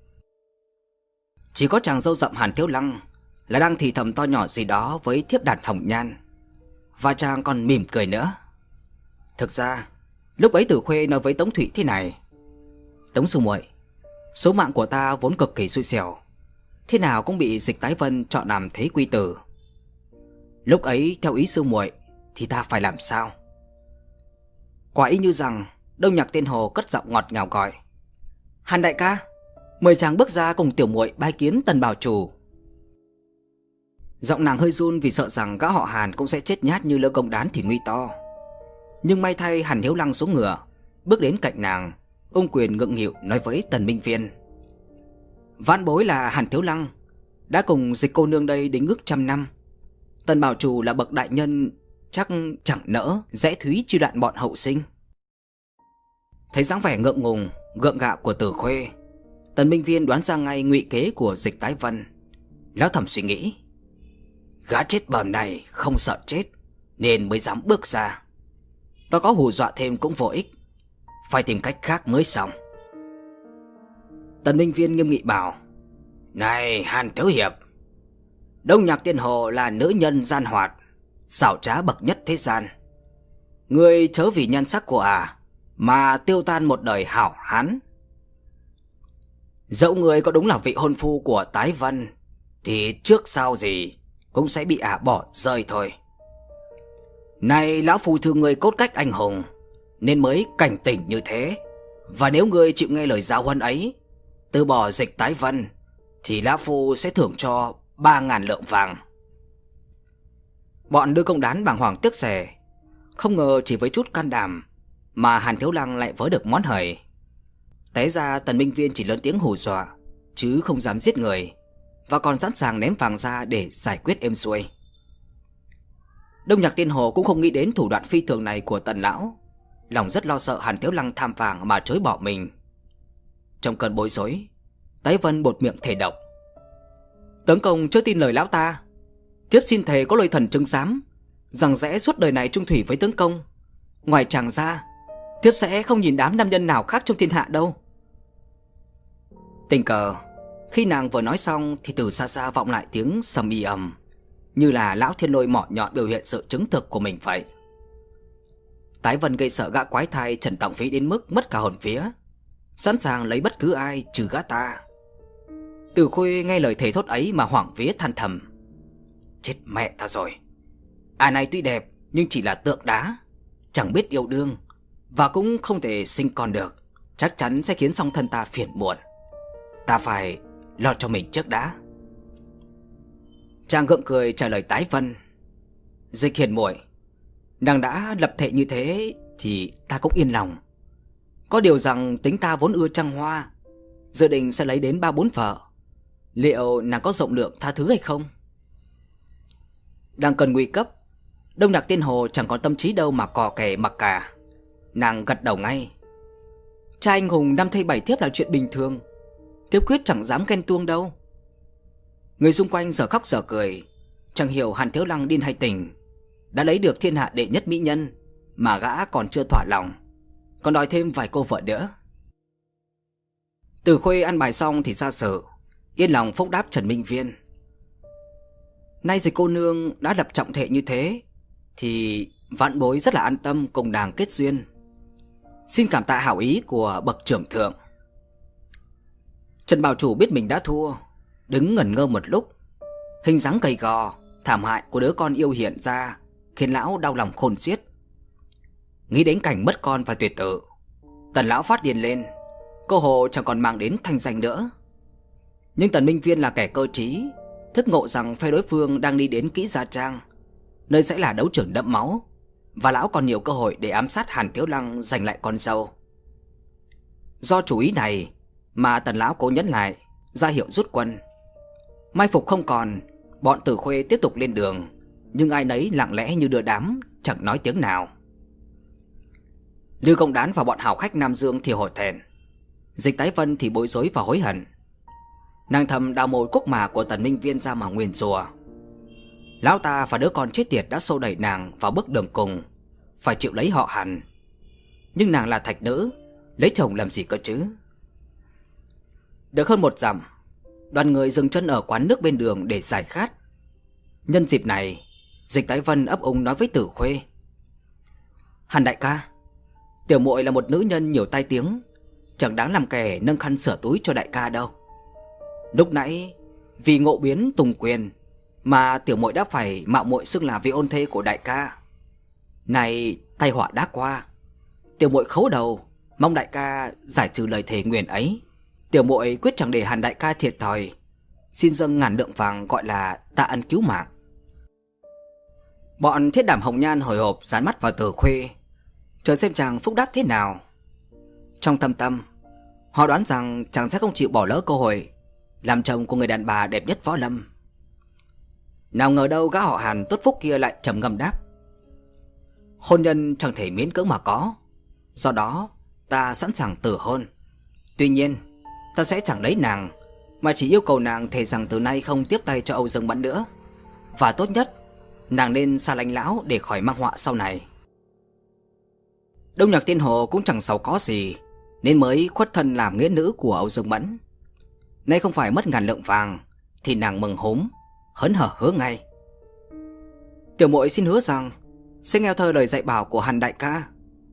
Chỉ có chàng râu rậm Hàn Thiếu Lăng là đang thì thầm to nhỏ gì đó với thiếp đàn Hồng Nhan, và chàng còn mỉm cười nữa. Thực ra lúc ấy Tử Khuê nói với Tống Thụy thế này: Tống sư muội, số mạng của ta vốn cực kỳ xui xẻo, thế nào cũng bị Dịch Tái Vân chọn làm thế quy tử. Lúc ấy theo ý sư muội thì ta phải làm sao? Quả y như rằng Đông Nhạc Tiên Hồ cất giọng ngọt ngào gọi: Hàn đại ca, mời chàng bước ra cùng tiểu muội bái kiến Tần bảo chủ. Giọng nàng hơi run vì sợ rằng gã họ Hàn cũng sẽ chết nhát như Lư Công Đán thì nguy to. Nhưng may thay Hàn Hiếu Lăng xuống ngựa, bước đến cạnh nàng, ôm quyền ngượng nghịu nói với Tần Minh Viên: Vãn bối là Hàn Thiếu Lăng, đã cùng Dịch cô nương đây đến ước trăm năm. Tần bảo chủ là bậc đại nhân, chắc chẳng nỡ rẽ thúy chi đoạn bọn hậu sinh. Thấy dáng vẻ ngượng ngùng, gượng gạo của Tử Khuê, Tần Minh Viên đoán ra ngay ngụy kế của Dịch Tái Vân. Lão thầm suy nghĩ: Gã chết bầm này không sợ chết nên mới dám bước ra. Ta có hù dọa thêm cũng vô ích, phải tìm cách khác mới xong. Tần Minh Viên nghiêm nghị bảo: Này Hàn Thiếu Hiệp, Đông Nhạc Tiên Hồ là nữ nhân gian hoạt, xảo trá bậc nhất thế gian. Ngươi chớ vì nhan sắc của ả mà tiêu tan một đời hảo hán. Dẫu ngươi có đúng là vị hôn phu của Tái Vân thì trước sau gì cũng sẽ bị ả bỏ rơi thôi. Này lão phu thương ngươi cốt cách anh hùng nên mới cảnh tỉnh như thế. Và nếu ngươi chịu nghe lời giáo huấn ấy, từ bỏ Dịch Tái Vân, thì lão phu sẽ thưởng cho ba ngàn lượng vàng. Bọn Lư Công Đán bàng hoàng tiếc rẻ, không ngờ chỉ với chút can đảm mà Hàn Thiếu Lăng lại vớ được món hời. Té ra Tần Minh Viên chỉ lớn tiếng hù dọa chứ không dám giết người, và còn sẵn sàng ném vàng ra để giải quyết êm xuôi. Đông Nhạc Tiên Hồ cũng không nghĩ đến thủ đoạn phi thường này của Tần lão, lòng rất lo sợ Hàn Thiếu Lăng tham vàng mà chối bỏ mình. Trong cơn bối rối, Tái Vân bột miệng thề độc: Tướng công chớ tin lời lão ta, thiếp xin thề có lời thần chứng giám rằng sẽ suốt đời này trung thủy với tướng công. Ngoài chàng ra, thiếp sẽ không nhìn đám nam nhân nào khác trong thiên hạ đâu. Tình cờ khi nàng vừa nói xong thì từ xa xa vọng lại tiếng sầm ì ầm, như là lão thiên lôi mỏ nhọn biểu hiện sự chứng thực của mình vậy. Tái Vân gây sợ gã quái thai Trần Trọng Vĩ đến mức mất cả hồn vía, sẵn sàng lấy bất cứ ai trừ gã ta. Từ Khuê nghe lời thề thốt ấy mà hoảng vía than thầm: Chết mẹ ta rồi, ai này tuy đẹp nhưng chỉ là tượng đá, chẳng biết yêu đương và cũng không thể sinh con được, chắc chắn sẽ khiến song thân ta phiền muộn. Ta phải lo cho mình trước đã. Chàng gượng cười trả lời Tái Vân: Dịch hiền muội, nàng đã lập thệ như thế thì ta cũng yên lòng. Có điều rằng tính ta vốn ưa trăng hoa, dự định sẽ lấy đến ba bốn vợ. Liệu nàng có rộng lượng tha thứ hay không? Đang cần nguy cấp, Đông Nhạc Tiên Hồ chẳng có tâm trí đâu mà cò kè mặc cả. Nàng gật đầu ngay: Trai anh hùng năm thê bảy thiếp là chuyện bình thường, thiếp quyết chẳng dám ghen tuông đâu. Người xung quanh giờ khóc giờ cười, chẳng hiểu Hàn Thiếu Lăng điên hay tỉnh, đã lấy được thiên hạ đệ nhất mỹ nhân mà gã còn chưa thỏa lòng, còn đòi thêm vài cô vợ nữa. Từ Khuê ăn bài xong thì ra sở, yên lòng phúc đáp Trần Minh Viên: Nay Dịch cô nương đã lập trọng thệ như thế thì vãn bối rất là an tâm cùng nàng kết duyên. Xin cảm tạ hảo ý của bậc trưởng thượng. Trần Bảo Chủ biết mình đã thua, đứng ngẩn ngơ một lúc. Hình dáng gầy gò, thảm hại của đứa con yêu hiện ra, khiến lão đau lòng khôn xiết. Nghĩ đến cảnh mất con và tuyệt tử, Tần lão phát điên lên, cơ hồ chẳng còn mang đến thanh danh nữa. Nhưng Tần Minh Viên là kẻ cơ trí, thức ngộ rằng phe đối phương đang đi đến Kỹ Gia Trang, nơi sẽ là đấu trường đẫm máu, và lão còn nhiều cơ hội để ám sát Hàn Thiếu Lăng giành lại con dâu. Do chủ ý này mà Tần lão cố nhẫn lại, ra hiệu rút quân. Mai phục không còn, bọn Tử Khuê tiếp tục lên đường, nhưng ai nấy lặng lẽ như đưa đám, chẳng nói tiếng nào. Lưu Công Đán và bọn hào khách Nam Dương thì hổ thẹn, Dịch Tái Vân thì bối rối và hối hận. Nàng thầm đào mồi cúc mà của Tần Minh Viên ra mà nguyền rủa. Lão ta và đứa con chết tiệt đã xô đẩy nàng vào bước đường cùng, phải chịu lấy họ Hàn. Nhưng nàng là thạch nữ, lấy chồng làm gì cơ chứ? Được hơn một dặm, đoàn người dừng chân ở quán nước bên đường để giải khát. Nhân dịp này, Dịch Tái Vân ấp úng nói với Tử Khuê: Hàn đại ca, tiểu muội là một nữ nhân nhiều tai tiếng, chẳng đáng làm kẻ nâng khăn sửa túi cho đại ca đâu. Lúc nãy vì ngộ biến tùng quyền mà tiểu muội đã phải mạo muội xưng là vị ôn thê của đại ca. Này tai họa đã qua, tiểu muội khấu đầu, mong đại ca giải trừ lời thề nguyền ấy. Tiểu muội quyết chẳng để Hàn đại ca thiệt thòi, xin dâng ngàn lượng vàng gọi là tạ ân cứu mạng. Bọn Thiết Đảm Hồng Nhan hồi hộp dán mắt vào Tử Khuê, chờ xem chàng phúc đáp thế nào. Trong thâm tâm, họ đoán rằng chàng sẽ không chịu bỏ lỡ cơ hội làm chồng của người đàn bà đẹp nhất võ lâm. Nào ngờ đâu gã họ Hàn tốt phúc kia lại trầm ngâm đáp: Hôn nhân chẳng thể miễn cưỡng mà có, do đó ta sẵn sàng tử hôn. Tuy nhiên ta sẽ chẳng lấy nàng, mà chỉ yêu cầu nàng thề rằng từ nay không tiếp tay cho Âu Dương Mẫn nữa, và tốt nhất nàng nên xa lánh lão để khỏi mang họa sau này. Đông Nhạc Tiên Hồ cũng chẳng giàu có gì, nên mới khuất thân làm nghĩa nữ của Âu Dương Mẫn. Nay không phải mất ngàn lượng vàng thì nàng mừng húm, hớn hở hứa ngay: Tiểu muội xin hứa rằng sẽ nghe theo lời dạy bảo của Hàn đại ca.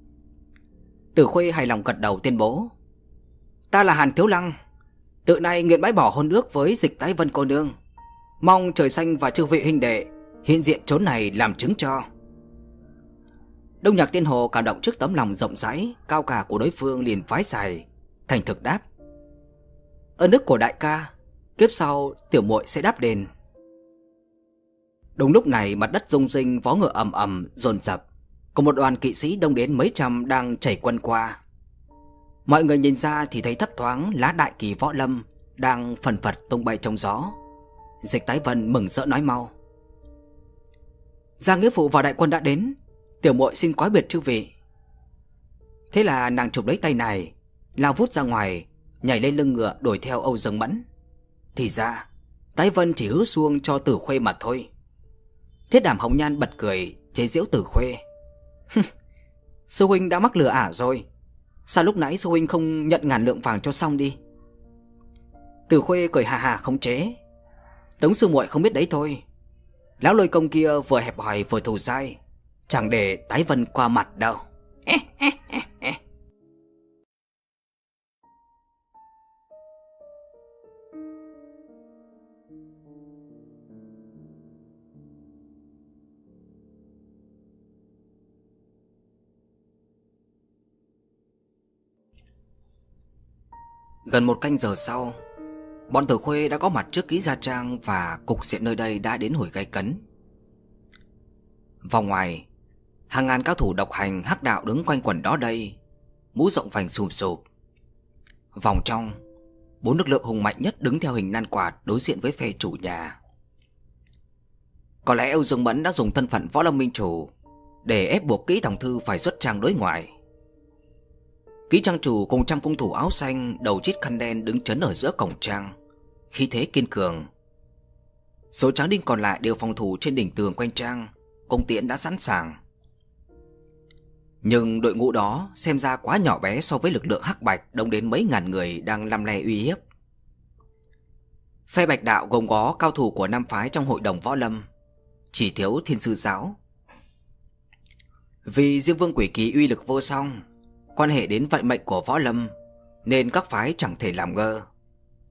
Tử Khuê hài lòng gật đầu tuyên bố: Ta là Hàn Thiếu Lăng, tự nay nguyện bãi bỏ hôn ước với Dịch Tái Vân cô nương, mong trời xanh và chư vị huynh đệ hiện diện chốn này làm chứng cho. Đông Nhạc Tiên Hồ cảm động trước tấm lòng rộng rãi cao cả của đối phương, liền vái dài thành thực đáp: Ơn đức của đại ca, kiếp sau tiểu muội sẽ đáp đền. Đúng lúc này mặt đất rung rinh, vó ngựa ầm ầm dồn dập, có một đoàn kỵ sĩ đông đến mấy trăm đang chảy quân qua. Mọi người nhìn ra thì thấy thấp thoáng lá đại kỳ võ lâm đang phần phật tung bay trong gió. Dịch Tái Vân mừng rỡ nói mau: Gia nghĩa phụ và đại quân đã đến, tiểu muội xin cáo biệt chư vị. Thế là nàng chụp lấy tay này, lao vút ra ngoài, nhảy lên lưng ngựa đuổi theo Âu Dương Mẫn. Thì ra Tái Vân chỉ hứa xuông cho Tử Khuê mà thôi. Thiết Đảm Hồng Nhan bật cười chế giễu Tử Khuê: Sư huynh đã mắc lừa ả rồi, sao lúc nãy sư huynh không nhận ngàn lượng vàng cho xong đi? Tử Khuê cười hà hà không chế: Tống sư muội không biết đấy thôi, lão Lôi Công kia vừa hẹp hòi vừa thù dai, chẳng để Tái Vân qua mặt đâu. Gần một canh giờ sau, bọn Tử Khuê đã có mặt trước Kỹ Gia Trang và cục diện nơi đây đã đến hồi gay cấn. Vòng ngoài, hàng ngàn cao thủ độc hành hắc đạo đứng quanh quẩn đó đây, mũ rộng vành sùm sụp. Vòng trong, bốn lực lượng hùng mạnh nhất đứng theo hình nan quạt đối diện với phe chủ nhà. Có lẽ Âu Dương Mẫn đã dùng thân phận võ lâm minh chủ để ép buộc Kỹ Thòng Thư phải xuất trang đối ngoại. Kỹ trang chủ cùng trăm cung thủ áo xanh đầu chít khăn đen đứng chấn ở giữa cổng trang, khí thế kiên cường. Số tráng đinh còn lại đều phòng thủ trên đỉnh tường quanh trang, cung tiễn đã sẵn sàng. Nhưng đội ngũ đó xem ra quá nhỏ bé so với lực lượng hắc bạch đông đến mấy ngàn người đang lăm le uy hiếp. Phe Bạch đạo gồm có cao thủ của năm phái trong hội đồng võ lâm, chỉ thiếu Thiên Sư Giáo. Vì Diêm Vương Quỷ Kỳ uy lực vô song, quan hệ đến vận mệnh của võ lâm, nên các phái chẳng thể làm ngơ.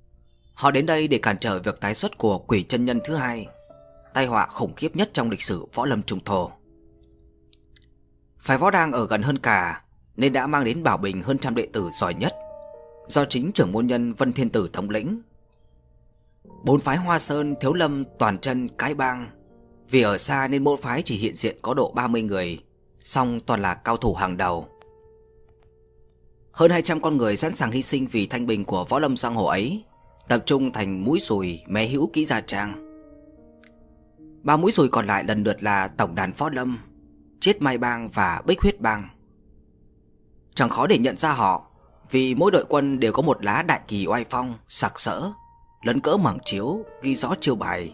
Họ đến đây để cản trở việc tái xuất của quỷ chân nhân thứ hai, tai họa khủng khiếp nhất trong lịch sử võ lâm trung thổ. Phái võ đang ở gần hơn cả nên đã mang đến Bảo Bình hơn trăm đệ tử giỏi nhất, do chính trưởng môn nhân Vân Thiên Tử thống lĩnh. Bốn phái Hoa Sơn, Thiếu Lâm, Toàn Chân, Cái Bang vì ở xa nên mỗi phái chỉ hiện diện có độ ba mươi người, song toàn là cao thủ hàng đầu. Hơn hai trăm con người sẵn sàng hy sinh vì thanh bình của võ lâm giang hồ ấy tập trung thành mũi Sùi, Mé Hữu, Kỹ Gia Trang. Ba mũi Sùi còn lại lần lượt là Tổng đàn Võ Lâm, Chiết Mai Bang và Bích Huyết Bang. Chẳng khó để nhận ra họ, vì mỗi đội quân đều có một lá đại kỳ oai phong, sặc sỡ, lấn cỡ mảng chiếu, ghi rõ chiêu bài.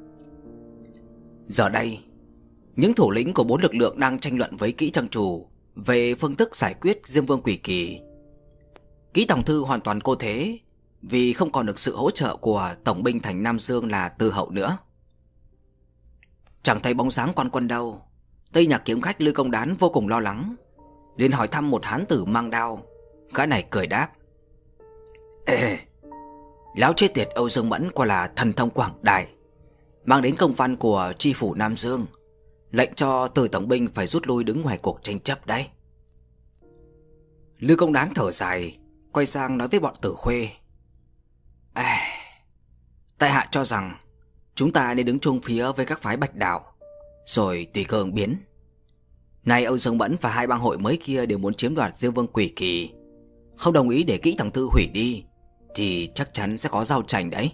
Giờ đây, những thủ lĩnh của bốn lực lượng đang tranh luận với Kỹ Trang Chủ về phương thức giải quyết Diêm Vương Quỷ Kỳ. Kỹ Tổng Thư hoàn toàn cô thế, vì không còn được sự hỗ trợ của Tổng binh thành Nam Dương là Tư Hậu nữa. Chẳng thấy bóng dáng quan quân đâu. Tây Nhạc kiếm khách Lư Công Đán vô cùng lo lắng, liền hỏi thăm một hán tử mang đao. Gã này cười đáp: Ê, lão chết tiệt Âu Dương Mẫn quả là thần thông quảng đại, mang đến công văn của tri phủ Nam Dương, lệnh cho Từ tổng binh phải rút lui đứng ngoài cuộc tranh chấp đấy. Lư Công Đán thở dài, quay sang nói với bọn Tử Khuê: À, tại hạ cho rằng chúng ta nên đứng chung phía với các phái Bạch Đạo, rồi tùy cơ ứng biến. Này Âu Dương Mẫn và hai bang hội mới kia đều muốn chiếm đoạt Diêm Vương Quỷ Kỳ, không đồng ý để Kỹ Tổng Thư hủy đi thì chắc chắn sẽ có giao tranh đấy.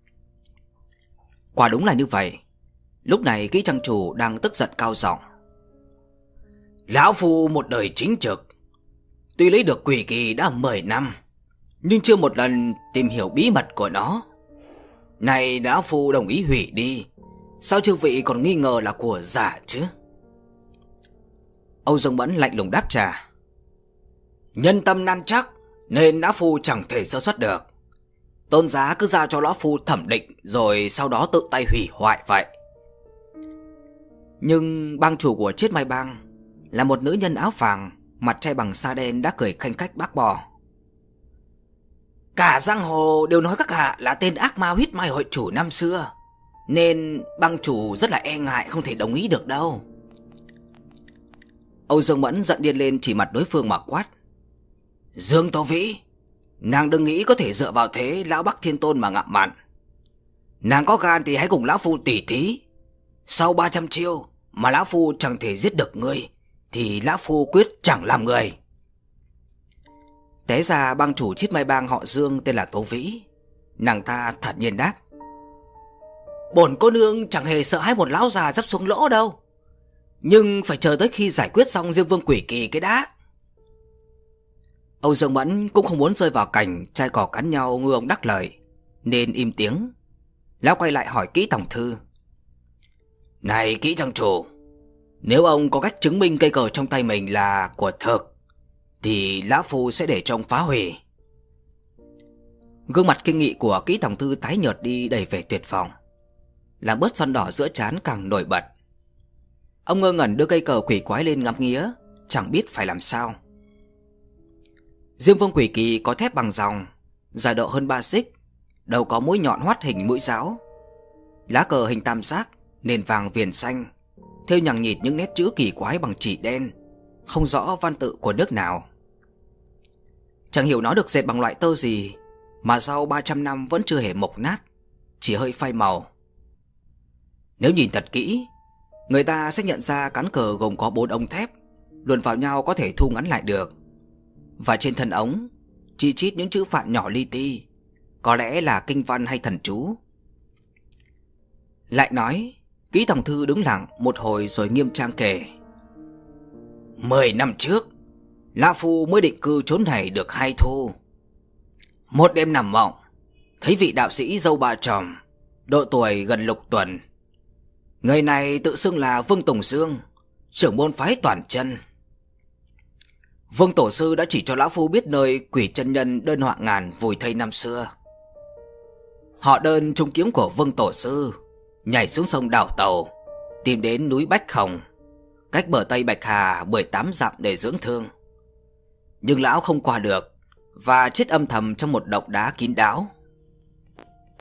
Quả đúng là như vậy. Lúc này Kỹ Trang Chủ đang tức giận cao giọng: Lão Phu một đời chính trực, tuy lấy được Quỷ Kỳ đã mười năm, nhưng chưa một lần tìm hiểu bí mật của nó. Này Lão Phu đồng ý hủy đi, sao chư vị còn nghi ngờ là của giả chứ? Âu Dương Mẫn lạnh lùng đáp trả: Nhân tâm nan chắc nên Lão Phu chẳng thể sơ suất được. Tôn giá cứ giao cho Lão Phu thẩm định, rồi sau đó tự tay hủy hoại vậy. Nhưng bang chủ của Chiết Mai Bang là một nữ nhân áo vàng, mặt che bằng sa đen đã cười khanh khách bác bỏ: Cả giang hồ đều nói các hạ là tên ác ma huyết mai hội chủ năm xưa, nên bang chủ rất là e ngại, không thể đồng ý được đâu. Âu Dương Mẫn giận điên lên, chỉ mặt đối phương mà quát: Dương Tô Vĩ, nàng đừng nghĩ có thể dựa vào thế Lão Bắc Thiên Tôn mà ngạo mạn. Nàng có gan thì hãy cùng Lão Phu tỉ thí. Sau ba trăm chiêu mà Lão Phu chẳng thể giết được ngươi thì Lão Phu quyết chẳng làm người. Té ra bang chủ Chiết Mai Bang họ Dương tên là Tố Vĩ. Nàng ta thản nhiên đáp: Bổn cô nương chẳng hề sợ hãi một lão già dấp xuống lỗ đâu, nhưng phải chờ tới khi giải quyết xong Diêm Vương Quỷ Kỳ cái đã. Âu Dương Mẫn cũng không muốn rơi vào cảnh trai cỏ cắn nhau ngư ông đắc lợi, nên im tiếng. Lão quay lại hỏi Kỹ Tổng Thư: Này Kỹ Trang Chủ, nếu ông có cách chứng minh cây cờ trong tay mình là của thực thì Lão Phu sẽ để cho ông phá hủy. Gương mặt kinh nghị của Kỹ Tổng Thư tái nhợt đi, đầy vẻ tuyệt vọng, làm bớt son đỏ giữa trán càng nổi bật. Ông ngơ ngẩn đưa cây cờ quỷ quái lên ngắm nghía, chẳng biết phải làm sao. Diêm Vương Quỷ Kỳ có thép bằng ròng, dài độ hơn ba xích, đầu có mũi nhọn hoắt hình mũi giáo, lá cờ hình tam giác, nền vàng viền xanh, thêu nhằng nhịt những nét chữ kỳ quái bằng chỉ đen, không rõ văn tự của nước nào. Chẳng hiểu nó được dệt bằng loại tơ gì mà sau ba trăm năm vẫn chưa hề mộc nát, chỉ hơi phai màu. Nếu nhìn thật kỹ, người ta sẽ nhận ra cán cờ gồm có bốn ống thép luồn vào nhau có thể thu ngắn lại được, và trên thân ống chi chít những chữ phạn nhỏ li ti, có lẽ là kinh văn hay thần chú. Lại nói, Kỹ Tổng Thư đứng lặng một hồi rồi nghiêm trang kể: Mười năm trước, Lão Phu mới định cư chốn này được hai thu. Một đêm nằm mộng, thấy vị đạo sĩ râu ba chòm, độ tuổi gần lục tuần. Người này tự xưng là Vương Tùng Dương, trưởng môn phái Toàn Chân. Vương Tổ Sư đã chỉ cho Lão Phu biết nơi quỷ chân nhân Đơn Họa Ngàn vùi thây năm xưa. Họ Đơn trung kiếm của Vương Tổ Sư nhảy xuống sông đảo tàu, tìm đến núi Bách Khổng, cách bờ Tây Bạch Hà mười tám dặm để dưỡng thương. Nhưng lão không qua được và chết âm thầm trong một động đá kín đáo.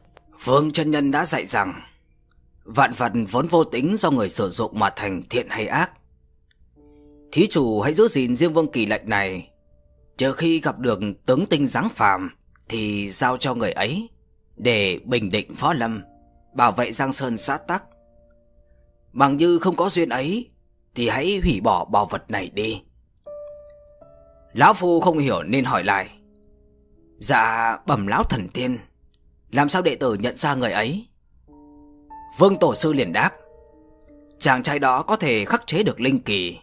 Phương chân nhân đã dạy rằng vạn vật vốn vô tính do người sử dụng mà thành thiện hay ác. Thí chủ hãy giữ gìn Diêm Vương kỳ lệnh này, chờ khi gặp được tướng tinh dáng phàm thì giao cho người ấy để bình định võ lâm, bảo vệ Giang Sơn xã tắc. Bằng như không có duyên ấy thì hãy hủy bỏ bảo vật này đi. Lão phu không hiểu nên hỏi lại. Dạ bẩm lão thần tiên, làm sao đệ tử nhận ra người ấy? Vương tổ sư liền đáp. Chàng trai đó có thể khắc chế được linh kỳ.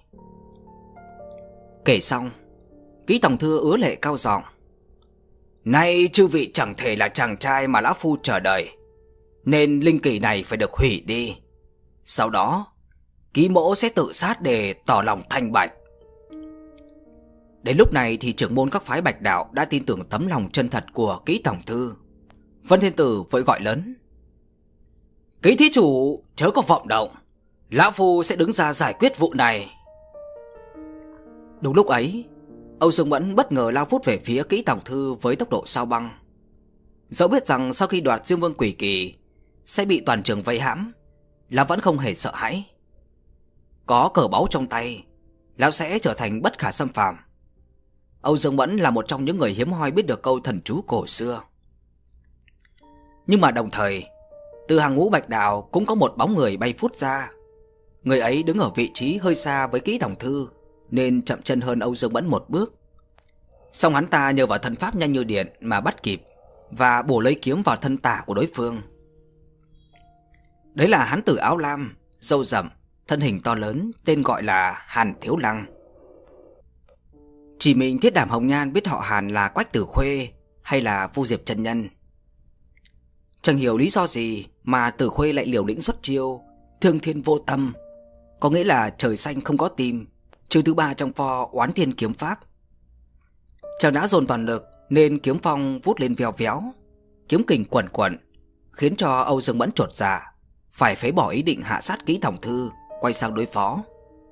Kể xong, Ký Tổng Thư ứa lệ cao giọng. Nay chư vị chẳng thể là chàng trai mà lão phu chờ đợi, nên linh kỳ này phải được hủy đi. Sau đó Ký mỗ sẽ tự sát để tỏ lòng thanh bạch. Đến lúc này thì trưởng môn các phái Bạch Đạo đã tin tưởng tấm lòng chân thật của Ký Tổng Thư. Vân Thiên Tử vội gọi lớn. Ký thí chủ chớ có vọng động, lão phu sẽ đứng ra giải quyết vụ này. Đúng lúc ấy, Âu Dương Mẫn bất ngờ lao vút về phía Ký Tổng Thư với tốc độ sao băng. Dẫu biết rằng sau khi đoạt Diêm Vương Quỷ Kỳ sẽ bị toàn trường vây hãm, lão vẫn không hề sợ hãi. Có cờ báu trong tay, lão sẽ trở thành bất khả xâm phạm. Âu Dương Mẫn là một trong những người hiếm hoi biết được câu thần chú cổ xưa. Nhưng mà đồng thời, từ hàng ngũ Bạch Đạo cũng có một bóng người bay phút ra. Người ấy đứng ở vị trí hơi xa với Ký Tổng Thư nên chậm chân hơn Âu Dương Mẫn một bước. Song hắn ta nhờ vào thân pháp nhanh như điện mà bắt kịp và bổ lấy kiếm vào thân tả của đối phương. Đấy là hán tử áo lam, râu rậm, thân hình to lớn, tên gọi là Hàn Thiếu Lăng. Chỉ mình Thiết Đảm Hồng Nhan biết họ Hàn là Quách Tử Khuê hay là Vu Diệp chân nhân. Chẳng hiểu lý do gì mà Tử Khuê lại liều lĩnh xuất chiêu Thương Thiên Vô Tâm, có nghĩa là trời xanh không có tim, chiêu thứ ba trong pho Oán Thiên Kiếm Pháp. Chàng đã dồn toàn lực nên kiếm phong vút lên vèo véo, kiếm kình quẩn quẩn, khiến cho Âu Dương Mẫn chột dạ, phải phế bỏ ý định hạ sát Ký Tổng Thư, quay sang đối phó.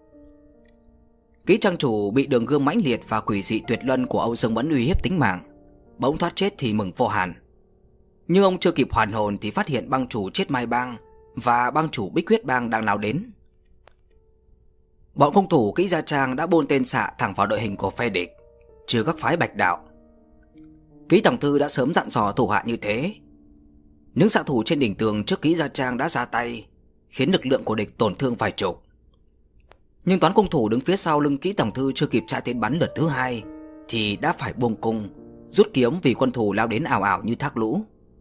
Ký trang chủ bị đường gươm mãnh liệt và quỷ dị tuyệt luân của Âu Dương Mẫn uy hiếp tính mạng, bỗng thoát chết thì mừng vô hạn. Nhưng ông chưa kịp hoàn hồn thì phát hiện bang chủ Chết Mai Bang và bang chủ Bích Huyết Bang đang lao đến. Bọn cung thủ Kỹ Gia Trang đã bôn tên xạ thẳng vào đội hình của phe địch, trừ các phái Bạch Đạo. Ký Tổng Thư đã sớm dặn dò thủ hạ như thế. Những xạ thủ trên đỉnh tường trước Kỹ Gia Trang đã ra tay, khiến lực lượng của địch tổn thương vài chục. Nhưng toán cung thủ đứng phía sau lưng Kỹ Tổng Thư chưa kịp tra tên bắn lượt thứ hai thì đã phải buông cung, rút kiếm vì quân thù lao đến ảo ảo như thác lũ.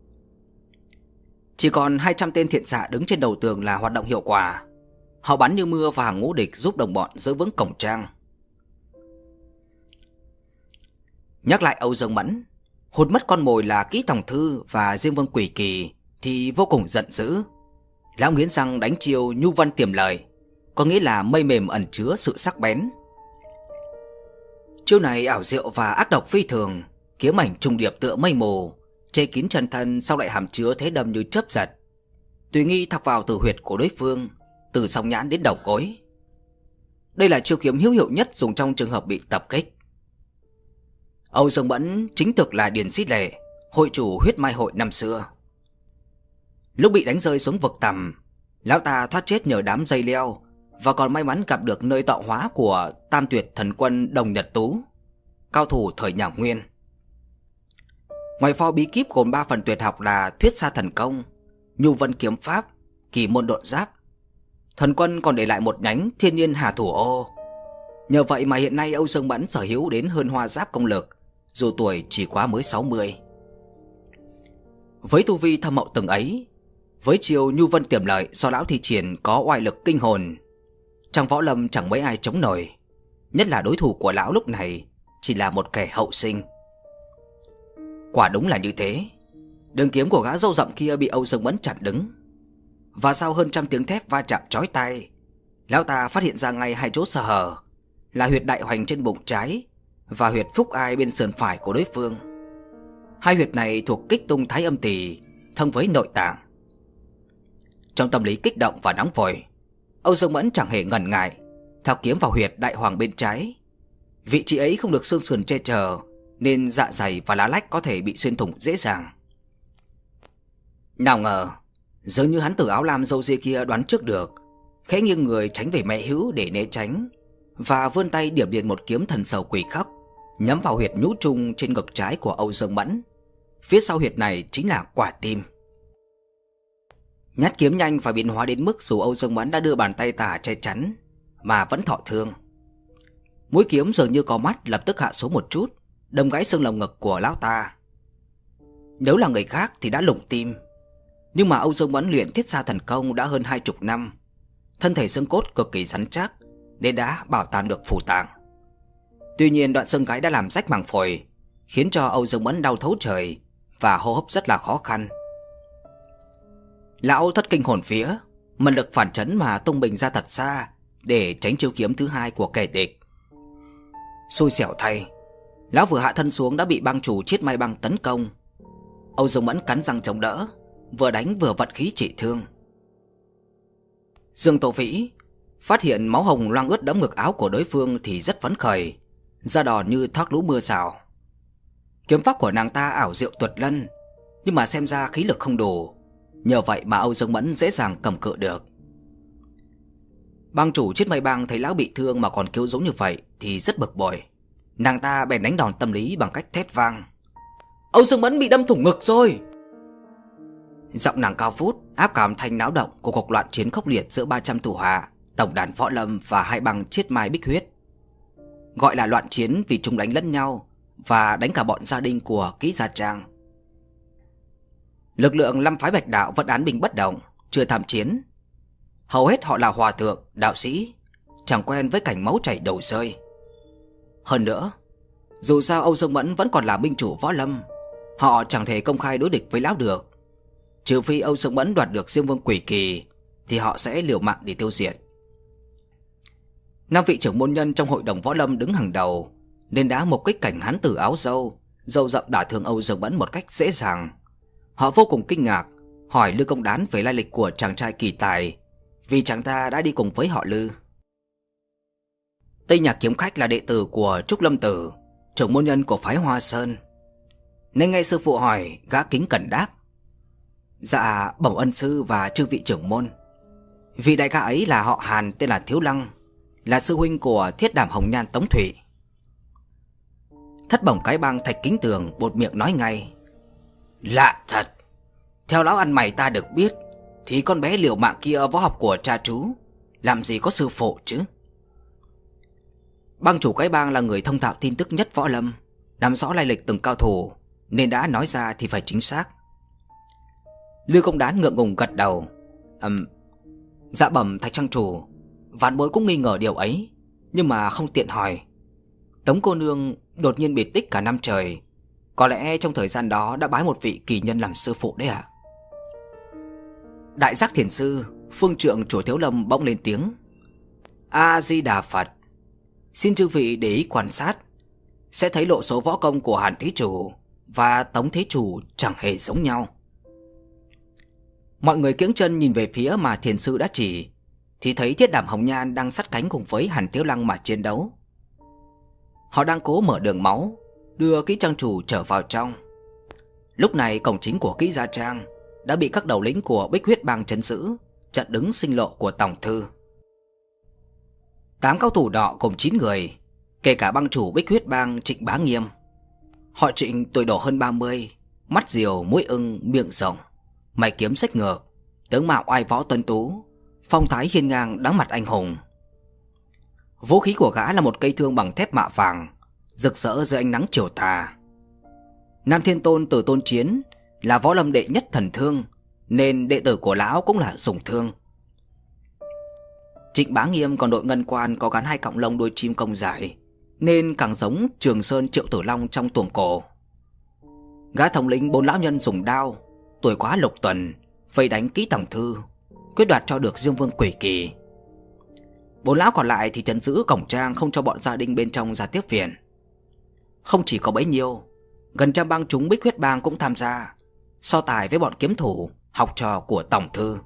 Chỉ còn hai trăm tên thiện xạ đứng trên đầu tường là hoạt động hiệu quả. Họ bắn như mưa vào hàng ngũ địch giúp đồng bọn giữ vững cổng trang. Nhắc lại Âu Dương Mẫn, hụt mất con mồi là Ký Tổng Thư và Diêm Vương Quỷ Kỳ thì vô cùng giận dữ. Lão nghiến răng đánh chiêu Nhu Văn Tiềm Lời, có nghĩa là mây mềm ẩn chứa sự sắc bén. Chiêu này ảo diệu và ác độc phi thường, kiếm ảnh trùng điệp tựa mây mù, che kín chân thân sau lại hàm chứa thế đâm như chớp giật, tùy nghi thọc vào tử huyệt của đối phương, từ song nhãn đến đầu gối. Đây là chiêu kiếm hữu hiệu nhất dùng trong trường hợp bị tập kích. Âu Dương Mẫn chính thực là Điền Xít Lệ, hội chủ Huyết Mai Hội năm xưa. Lúc bị đánh rơi xuống vực tầm, lão ta thoát chết nhờ đám dây leo và còn may mắn gặp được nơi tạo hóa của Tam Tuyệt Thần Quân Đồng Nhật Tú, cao thủ thời nhà Nguyên. Ngoài pho bí kíp gồm ba phần tuyệt học là Thuyết Sa Thần Công, Nhu Vân Kiếm Pháp, Kỳ Môn Độn Giáp, Thần Quân còn để lại một nhánh Thiên Nhiên Hà Thủ Ô. Nhờ vậy mà hiện nay Âu Dương Mẫn sở hữu đến hơn hoa giáp công lực, dù tuổi chỉ quá mới sáu mươi. Với tu vi thâm hậu từng ấy, với chiêu Nhu Vân Tiềm Lợi do lão thi triển có oai lực kinh hồn, trong võ lâm chẳng mấy ai chống nổi, nhất là đối thủ của lão lúc này chỉ là một kẻ hậu sinh. Quả đúng là như thế, đường kiếm của gã râu rậm kia bị Âu Dương Mẫn chặn đứng, và sau hơn trăm tiếng thép va chạm chói tai, lão ta phát hiện ra ngay hai chỗ sơ hở là huyệt đại hoành trên bụng trái và huyệt phúc ai bên sườn phải của đối phương. Hai huyệt này thuộc kích tung thái âm tỳ, thông với nội tạng. Trong tâm lý kích động và nóng vội, Âu Dương Mẫn chẳng hề ngần ngại, thọc kiếm vào huyệt đại hoàng bên trái. Vị trí ấy không được xương sườn che chở, nên dạ dày và lá lách có thể bị xuyên thủng dễ dàng. Nào ngờ, dường như hắn tử áo lam râu ria kia đoán trước được, khẽ nghiêng người tránh về mẹ hữu để né tránh, và vươn tay điểm điện một kiếm thần sầu quỷ khóc, nhắm vào huyệt nhũ trung trên ngực trái của Âu Dương Mẫn. Phía sau huyệt này chính là quả tim. Nhát kiếm nhanh và biến hóa đến mức dù Âu Dương Mẫn đã đưa bàn tay tả che chắn mà vẫn thọ thương. Mũi kiếm dường như có mắt lập tức hạ xuống một chút, đâm gãy xương lồng ngực của lão ta. Nếu là người khác thì đã lủng tim, nhưng mà Âu Dương Mẫn luyện Thiết Xa thần công đã hơn hai chục năm, thân thể xương cốt cực kỳ rắn chắc nên đã bảo tàng được phủ tạng. Tuy nhiên đoạn xương gãy đã làm rách màng phổi, khiến cho Âu Dương Mẫn đau thấu trời và hô hấp rất là khó khăn. Lão thất kinh hồn vía, mật lực phản chấn mà tung mình ra thật xa để tránh chiêu kiếm thứ hai của kẻ địch. Xui xẻo thay, lão vừa hạ thân xuống đã bị bang chủ Chiết Mai Bang tấn công. Âu Dương Mẫn cắn răng chống đỡ, vừa đánh vừa vận khí trị thương. Dương Tô Vĩ phát hiện máu hồng loang ướt đẫm ngực áo của đối phương thì rất phấn khởi, da đỏ như thác lũ mưa rào. Kiếm pháp của nàng ta ảo diệu tuyệt lân, nhưng mà xem ra khí lực không đủ, nhờ vậy mà Âu Dương Mẫn dễ dàng cầm cự được. Bang chủ Chiết Mai Bang thấy lão bị thương mà còn kêu giống như vậy thì rất bực bội. Nàng ta bèn đánh đòn tâm lý bằng cách thét vang: Âu Dương Mẫn bị đâm thủng ngực rồi! Giọng nàng cao vút áp cả âm thanh náo động của cuộc loạn chiến khốc liệt giữa ba trăm thủ hạ, tổng đàn võ lâm và hai bang Chiết Mai Bích Huyết. Gọi là loạn chiến vì chúng đánh lẫn nhau và đánh cả bọn gia đình của Ký Gia Trang. Lực lượng năm phái Bạch Đạo vẫn án binh bất động, chưa tham chiến. Hầu hết họ là hòa thượng, đạo sĩ, chẳng quen với cảnh máu chảy đầu rơi. Hơn nữa, dù sao Âu Dương Mẫn vẫn còn là binh chủ võ lâm, họ chẳng thể công khai đối địch với lão được. Trừ phi Âu Dương Mẫn đoạt được Diêm Vương Quỷ Kỳ thì họ sẽ liều mạng để tiêu diệt. Năm vị trưởng môn nhân trong hội đồng võ lâm đứng hàng đầu nên đã mục kích cảnh hán tử áo râu, râu rậm đả thương Âu Dương Mẫn một cách dễ dàng. Họ vô cùng kinh ngạc, hỏi Lư Công Đán về lai lịch của chàng trai kỳ tài, vì chàng ta đã đi cùng với họ Lư. Tây Nhạc Kiếm Khách là đệ tử của Trúc Lâm Tử, trưởng môn nhân của phái Hoa Sơn, nên nghe sư phụ hỏi, gã kính cẩn đáp: Dạ, bẩm ân sư và chư vị trưởng môn, vị đại ca ấy là họ Hàn tên là Thiếu Lăng, là sư huynh của Thiết Đảm Hồng Nhan Tống Thủy. Thất Bổng Cái Bang Thạch Kính Tường buột miệng nói ngay: Lạ thật, theo lão ăn mày ta được biết thì con bé liều mạng kia võ học của cha chú, làm gì có sư phụ chứ. Bang chủ Cái Bang là người thông thạo tin tức nhất võ lâm, nắm rõ lai lịch từng cao thủ, nên đã nói ra thì phải chính xác. Lư Công Đán ngượng ngùng gật đầu: um, Dạ bẩm Thạch Trang chủ, vạn bối cũng nghi ngờ điều ấy, nhưng mà không tiện hỏi. Tống cô nương đột nhiên biệt tích cả năm trời, có lẽ trong thời gian đó đã bái một vị kỳ nhân làm sư phụ đấy ạ. Đại giác thiền sư, phương trượng chùa Thiếu Lâm bỗng lên tiếng: A Di Đà Phật. Xin chư vị để ý quan sát, sẽ thấy lộ số võ công của Hàn Thí Chủ và Tống Thế Chủ chẳng hề giống nhau. Mọi người kiễng chân nhìn về phía mà thiền sư đã chỉ, thì thấy Thiết Đảm Hồng Nhan đang sát cánh cùng với Hàn Thiếu Lăng mà chiến đấu. Họ đang cố mở đường máu, đưa Ký Trang chủ trở vào trong. Lúc này cổng chính của Ký Gia Trang đã bị các đầu lĩnh của Bích Huyết Bang trấn giữ, chặn đứng sinh lộ của tổng thư. Tám cao thủ đỏ gồm chín người, kể cả bang chủ Bích Huyết Bang Trịnh Bá Nghiêm. Họ Trịnh tuổi độ hơn ba mươi, mắt diều, mũi ưng, miệng rộng, mày kiếm xếch ngược, tướng mạo oai võ tuấn tú, phong thái hiên ngang đáng mặt anh hùng. Vũ khí của gã là một cây thương bằng thép mạ vàng, rực rỡ dưới ánh nắng chiều tà. Nam Thiên Tôn Tử Tôn Chiến là võ lâm đệ nhất thần thương, nên đệ tử của lão cũng là dùng thương. Trịnh Bá Nghiêm còn đội ngân quan có gắn hai cọng lông đuôi chim công dài, nên càng giống Trường Sơn Triệu Tử Long trong tuồng cổ. Gã thống lĩnh bốn lão nhân dùng đao, tuổi quá lục tuần, vây đánh Ký tổng thư, quyết đoạt cho được Diêm Vương Quỷ Kỳ. Bốn lão còn lại thì trấn giữ cổng trang, không cho bọn gia đình bên trong ra tiếp viện. Không chỉ có bấy nhiêu, gần trăm bang chúng Bích Huyết Bang cũng tham gia, so tài với bọn kiếm thủ, học trò của tổng thư.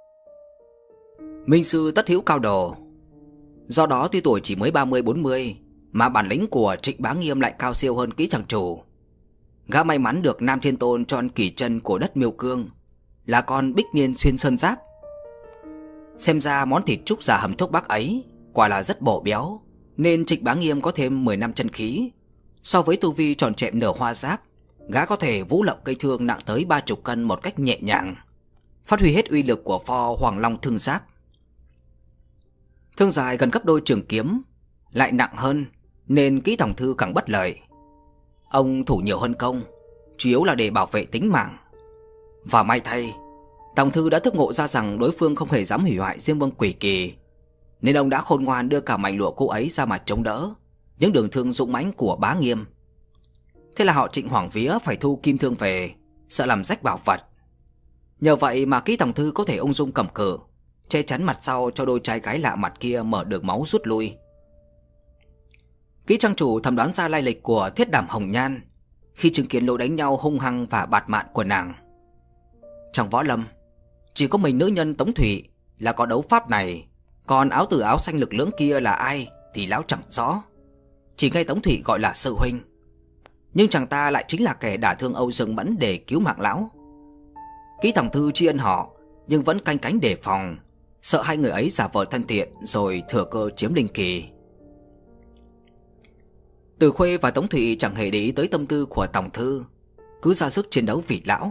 Minh sư tất hữu cao đồ. Do đó tuy tuổi chỉ mới ba mươi bốn mươi, mà bản lĩnh của Trịnh Bá Nghiêm lại cao siêu hơn Ký Trang chủ. Gã may mắn được Nam Thiên Tôn cho ăn kỳ chân của đất Miêu Cương, là con Bích Niên xuyên sơn giáp. Xem ra món thịt trúc già hầm thuốc bắc ấy quả là rất bổ béo, nên Trịnh Bá Nghiêm có thêm mười năm chân khí. So với tu vi tròn trẹm nửa hoa giáp, gã có thể vũ lộng cây thương nặng tới ba chục cân một cách nhẹ nhàng, phát huy hết uy lực của pho Hoàng Long thương giáp. Thương dài gần gấp đôi trường kiếm, lại nặng hơn, nên Kỹ Tổng Thư càng bất lợi. Ông thủ nhiều hơn công, chủ yếu là để bảo vệ tính mạng. Và may thay, Tổng Thư đã thức ngộ ra rằng đối phương không hề dám hủy hoại Diêm Vương Quỷ Kỳ, nên ông đã khôn ngoan đưa cả mảnh lụa cũ ấy ra mà chống đỡ những đường thương dũng mãnh của Bá Nghiêm. Thế là họ Trịnh hoảng vía phải thu kim thương về, sợ làm rách bảo vật. Nhờ vậy mà Kỹ Tổng Thư có thể ung dung cầm cự, che chắn mặt sau cho đôi trai gái lạ mặt kia mở đường máu rút lui. Kỹ trang chủ thầm đoán ra lai lịch của Thiết Đảm Hồng Nhan khi chứng kiến lối đánh nhau hung hăng và bạt mạn của nàng. Trong võ lâm, chỉ có mình nữ nhân Tống Thủy là có đấu pháp này, còn áo tử áo xanh lực lưỡng kia là ai thì lão chẳng rõ. Chỉ nghe Tống Thủy gọi là sư huynh, nhưng chàng ta lại chính là kẻ đả thương Âu Dương Mẫn để cứu mạng lão. Kỹ Tổng Thư tri ân họ, nhưng vẫn canh cánh đề phòng, sợ hai người ấy giả vờ thân thiện rồi thừa cơ chiếm linh kỳ. Từ Khuê và Tống Thụy chẳng hề để ý tới tâm tư của Tổng Thư, cứ ra sức chiến đấu vì lão.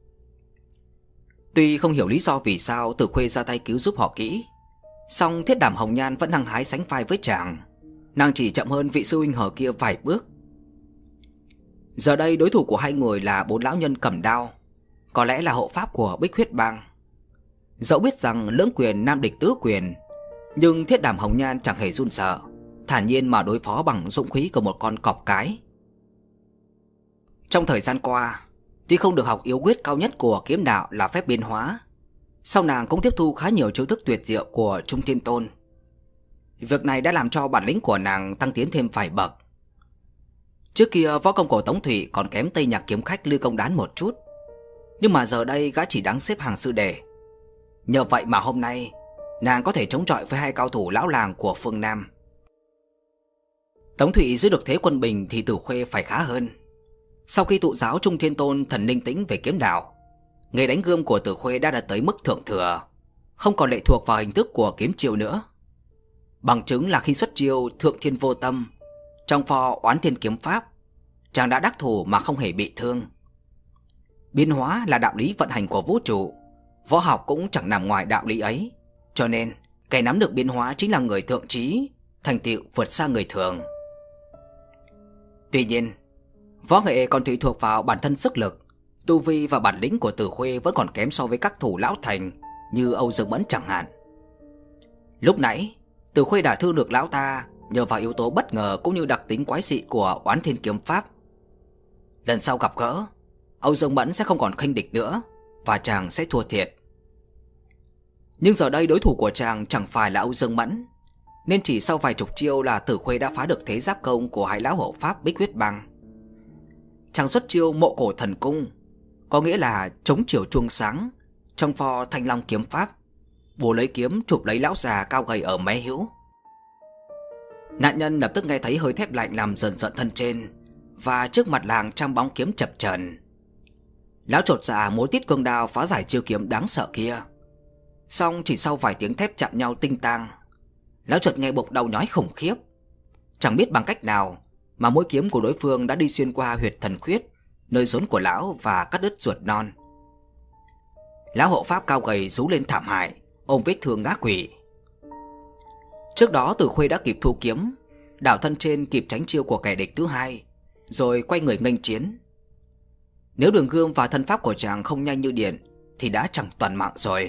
Tuy không hiểu lý do vì sao Từ Khuê ra tay cứu giúp họ Kỹ, song Thiết Đảm Hồng Nhan vẫn hăng hái sánh vai với chàng. Nàng chỉ chậm hơn vị sư huynh hờ kia vài bước. Giờ đây đối thủ của hai người là bốn lão nhân cầm đao, có lẽ là hộ pháp của Bích Huyết Bang. Dẫu biết rằng lưỡng quyền nam địch tứ quyền, nhưng Thiết Đảm Hồng Nhan chẳng hề run sợ, thản nhiên mà đối phó bằng dũng khí của một con cọp cái. Trong thời gian qua, tuy không được học yếu quyết cao nhất của kiếm đạo là phép biến hóa, sau nàng cũng tiếp thu khá nhiều chiêu thức tuyệt diệu của Trung Thiên Tôn. Việc này đã làm cho bản lĩnh của nàng tăng tiến thêm vài bậc. Trước kia võ công của Tống Thụy còn kém Tây Nhạc kiếm khách Lư Công Đán một chút, nhưng mà giờ đây gã chỉ đáng xếp hàng sư đệ. Nhờ vậy mà hôm nay nàng có thể chống chọi với hai cao thủ lão làng của phương Nam. Tống Thụy giữ được thế quân bình thì Tử Khuê phải khá hơn. Sau khi tụ giáo Trung Thiên Tôn thần linh tĩnh về kiếm đạo, nghề đánh gươm của Tử Khuê đã đạt tới mức thượng thừa, không còn lệ thuộc vào hình thức của kiếm chiêu nữa. Bằng chứng là khi xuất chiêu Thượng Thiên Vô Tâm trong pho Oán Thiên Kiếm Pháp, chàng đã đắc thủ mà không hề bị thương. Biến hóa là đạo lý vận hành của vũ trụ, võ học cũng chẳng nằm ngoài đạo lý ấy, cho nên kẻ nắm được biến hóa chính là người thượng trí, thành tựu vượt xa người thường. Tuy nhiên, võ nghệ còn tùy thuộc vào bản thân sức lực, tu vi và bản lĩnh của Tử Khuê vẫn còn kém so với các thủ lão thành như Âu Dương Mẫn chẳng hạn. Lúc nãy, Tử Khuê đã thương được lão ta nhờ vào yếu tố bất ngờ cũng như đặc tính quái dị của Oán Thiên Kiếm Pháp. Lần sau gặp gỡ, Âu Dương Mẫn sẽ không còn khinh địch nữa và chàng sẽ thua thiệt. Nhưng giờ đây đối thủ của chàng chẳng phải là Âu Dương Mẫn, nên chỉ sau vài chục chiêu là Tử Khuê đã phá được thế giáp công của hai lão hộ pháp Bích Huyết Bang. Chàng xuất chiêu Mộ Cổ Thần Cung, có nghĩa là chống chiều chuông sáng, trong pho Thanh Long Kiếm Pháp, búa lấy kiếm chụp lấy lão già cao gầy ở mé hữu. Nạn nhân lập tức nghe thấy hơi thép lạnh làm rờn rợn thân trên, và trước mặt làng trong bóng kiếm chập chờn. Lão chột dạ múa tít cương đao phá giải chiêu kiếm đáng sợ kia. Xong chỉ sau vài tiếng thép chạm nhau tinh tang, lão chợt nghe bụng đau nhói khủng khiếp. Chẳng biết bằng cách nào mà mũi kiếm của đối phương đã đi xuyên qua huyệt thần khuyết, nơi rốn của lão, và cắt đứt ruột non. Lão hộ pháp cao gầy rú lên thảm hại, ôm vết thương ngã quỵ. Trước đó Tử Khuê đã kịp thu kiếm, đảo thân trên kịp tránh chiêu của kẻ địch thứ hai, rồi quay người nghênh chiến. Nếu đường gươm và thân pháp của chàng không nhanh như điện thì đã chẳng toàn mạng rồi.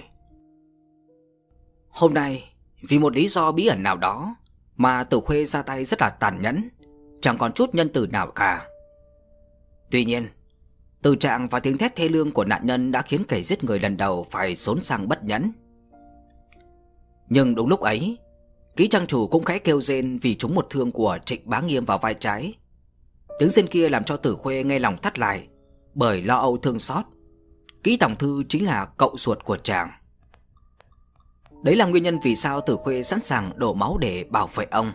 Hôm nay, vì một lý do bí ẩn nào đó mà Tử Khuê ra tay rất là tàn nhẫn, chẳng còn chút nhân từ nào cả. Tuy nhiên, từ trạng và tiếng thét thê lương của nạn nhân đã khiến kẻ giết người lần đầu phải xốn sang bất nhẫn. Nhưng đúng lúc ấy, Kỹ trang chủ cũng khẽ kêu rên vì trúng một thương của Trịnh Bá Nghiêm vào vai trái. Tiếng rên kia làm cho Tử Khuê nghe lòng thắt lại, bởi lo âu thương xót. Kỹ Tổng Thư chính là cậu ruột của chàng. Đấy là nguyên nhân vì sao Tử Khuê sẵn sàng đổ máu để bảo vệ ông.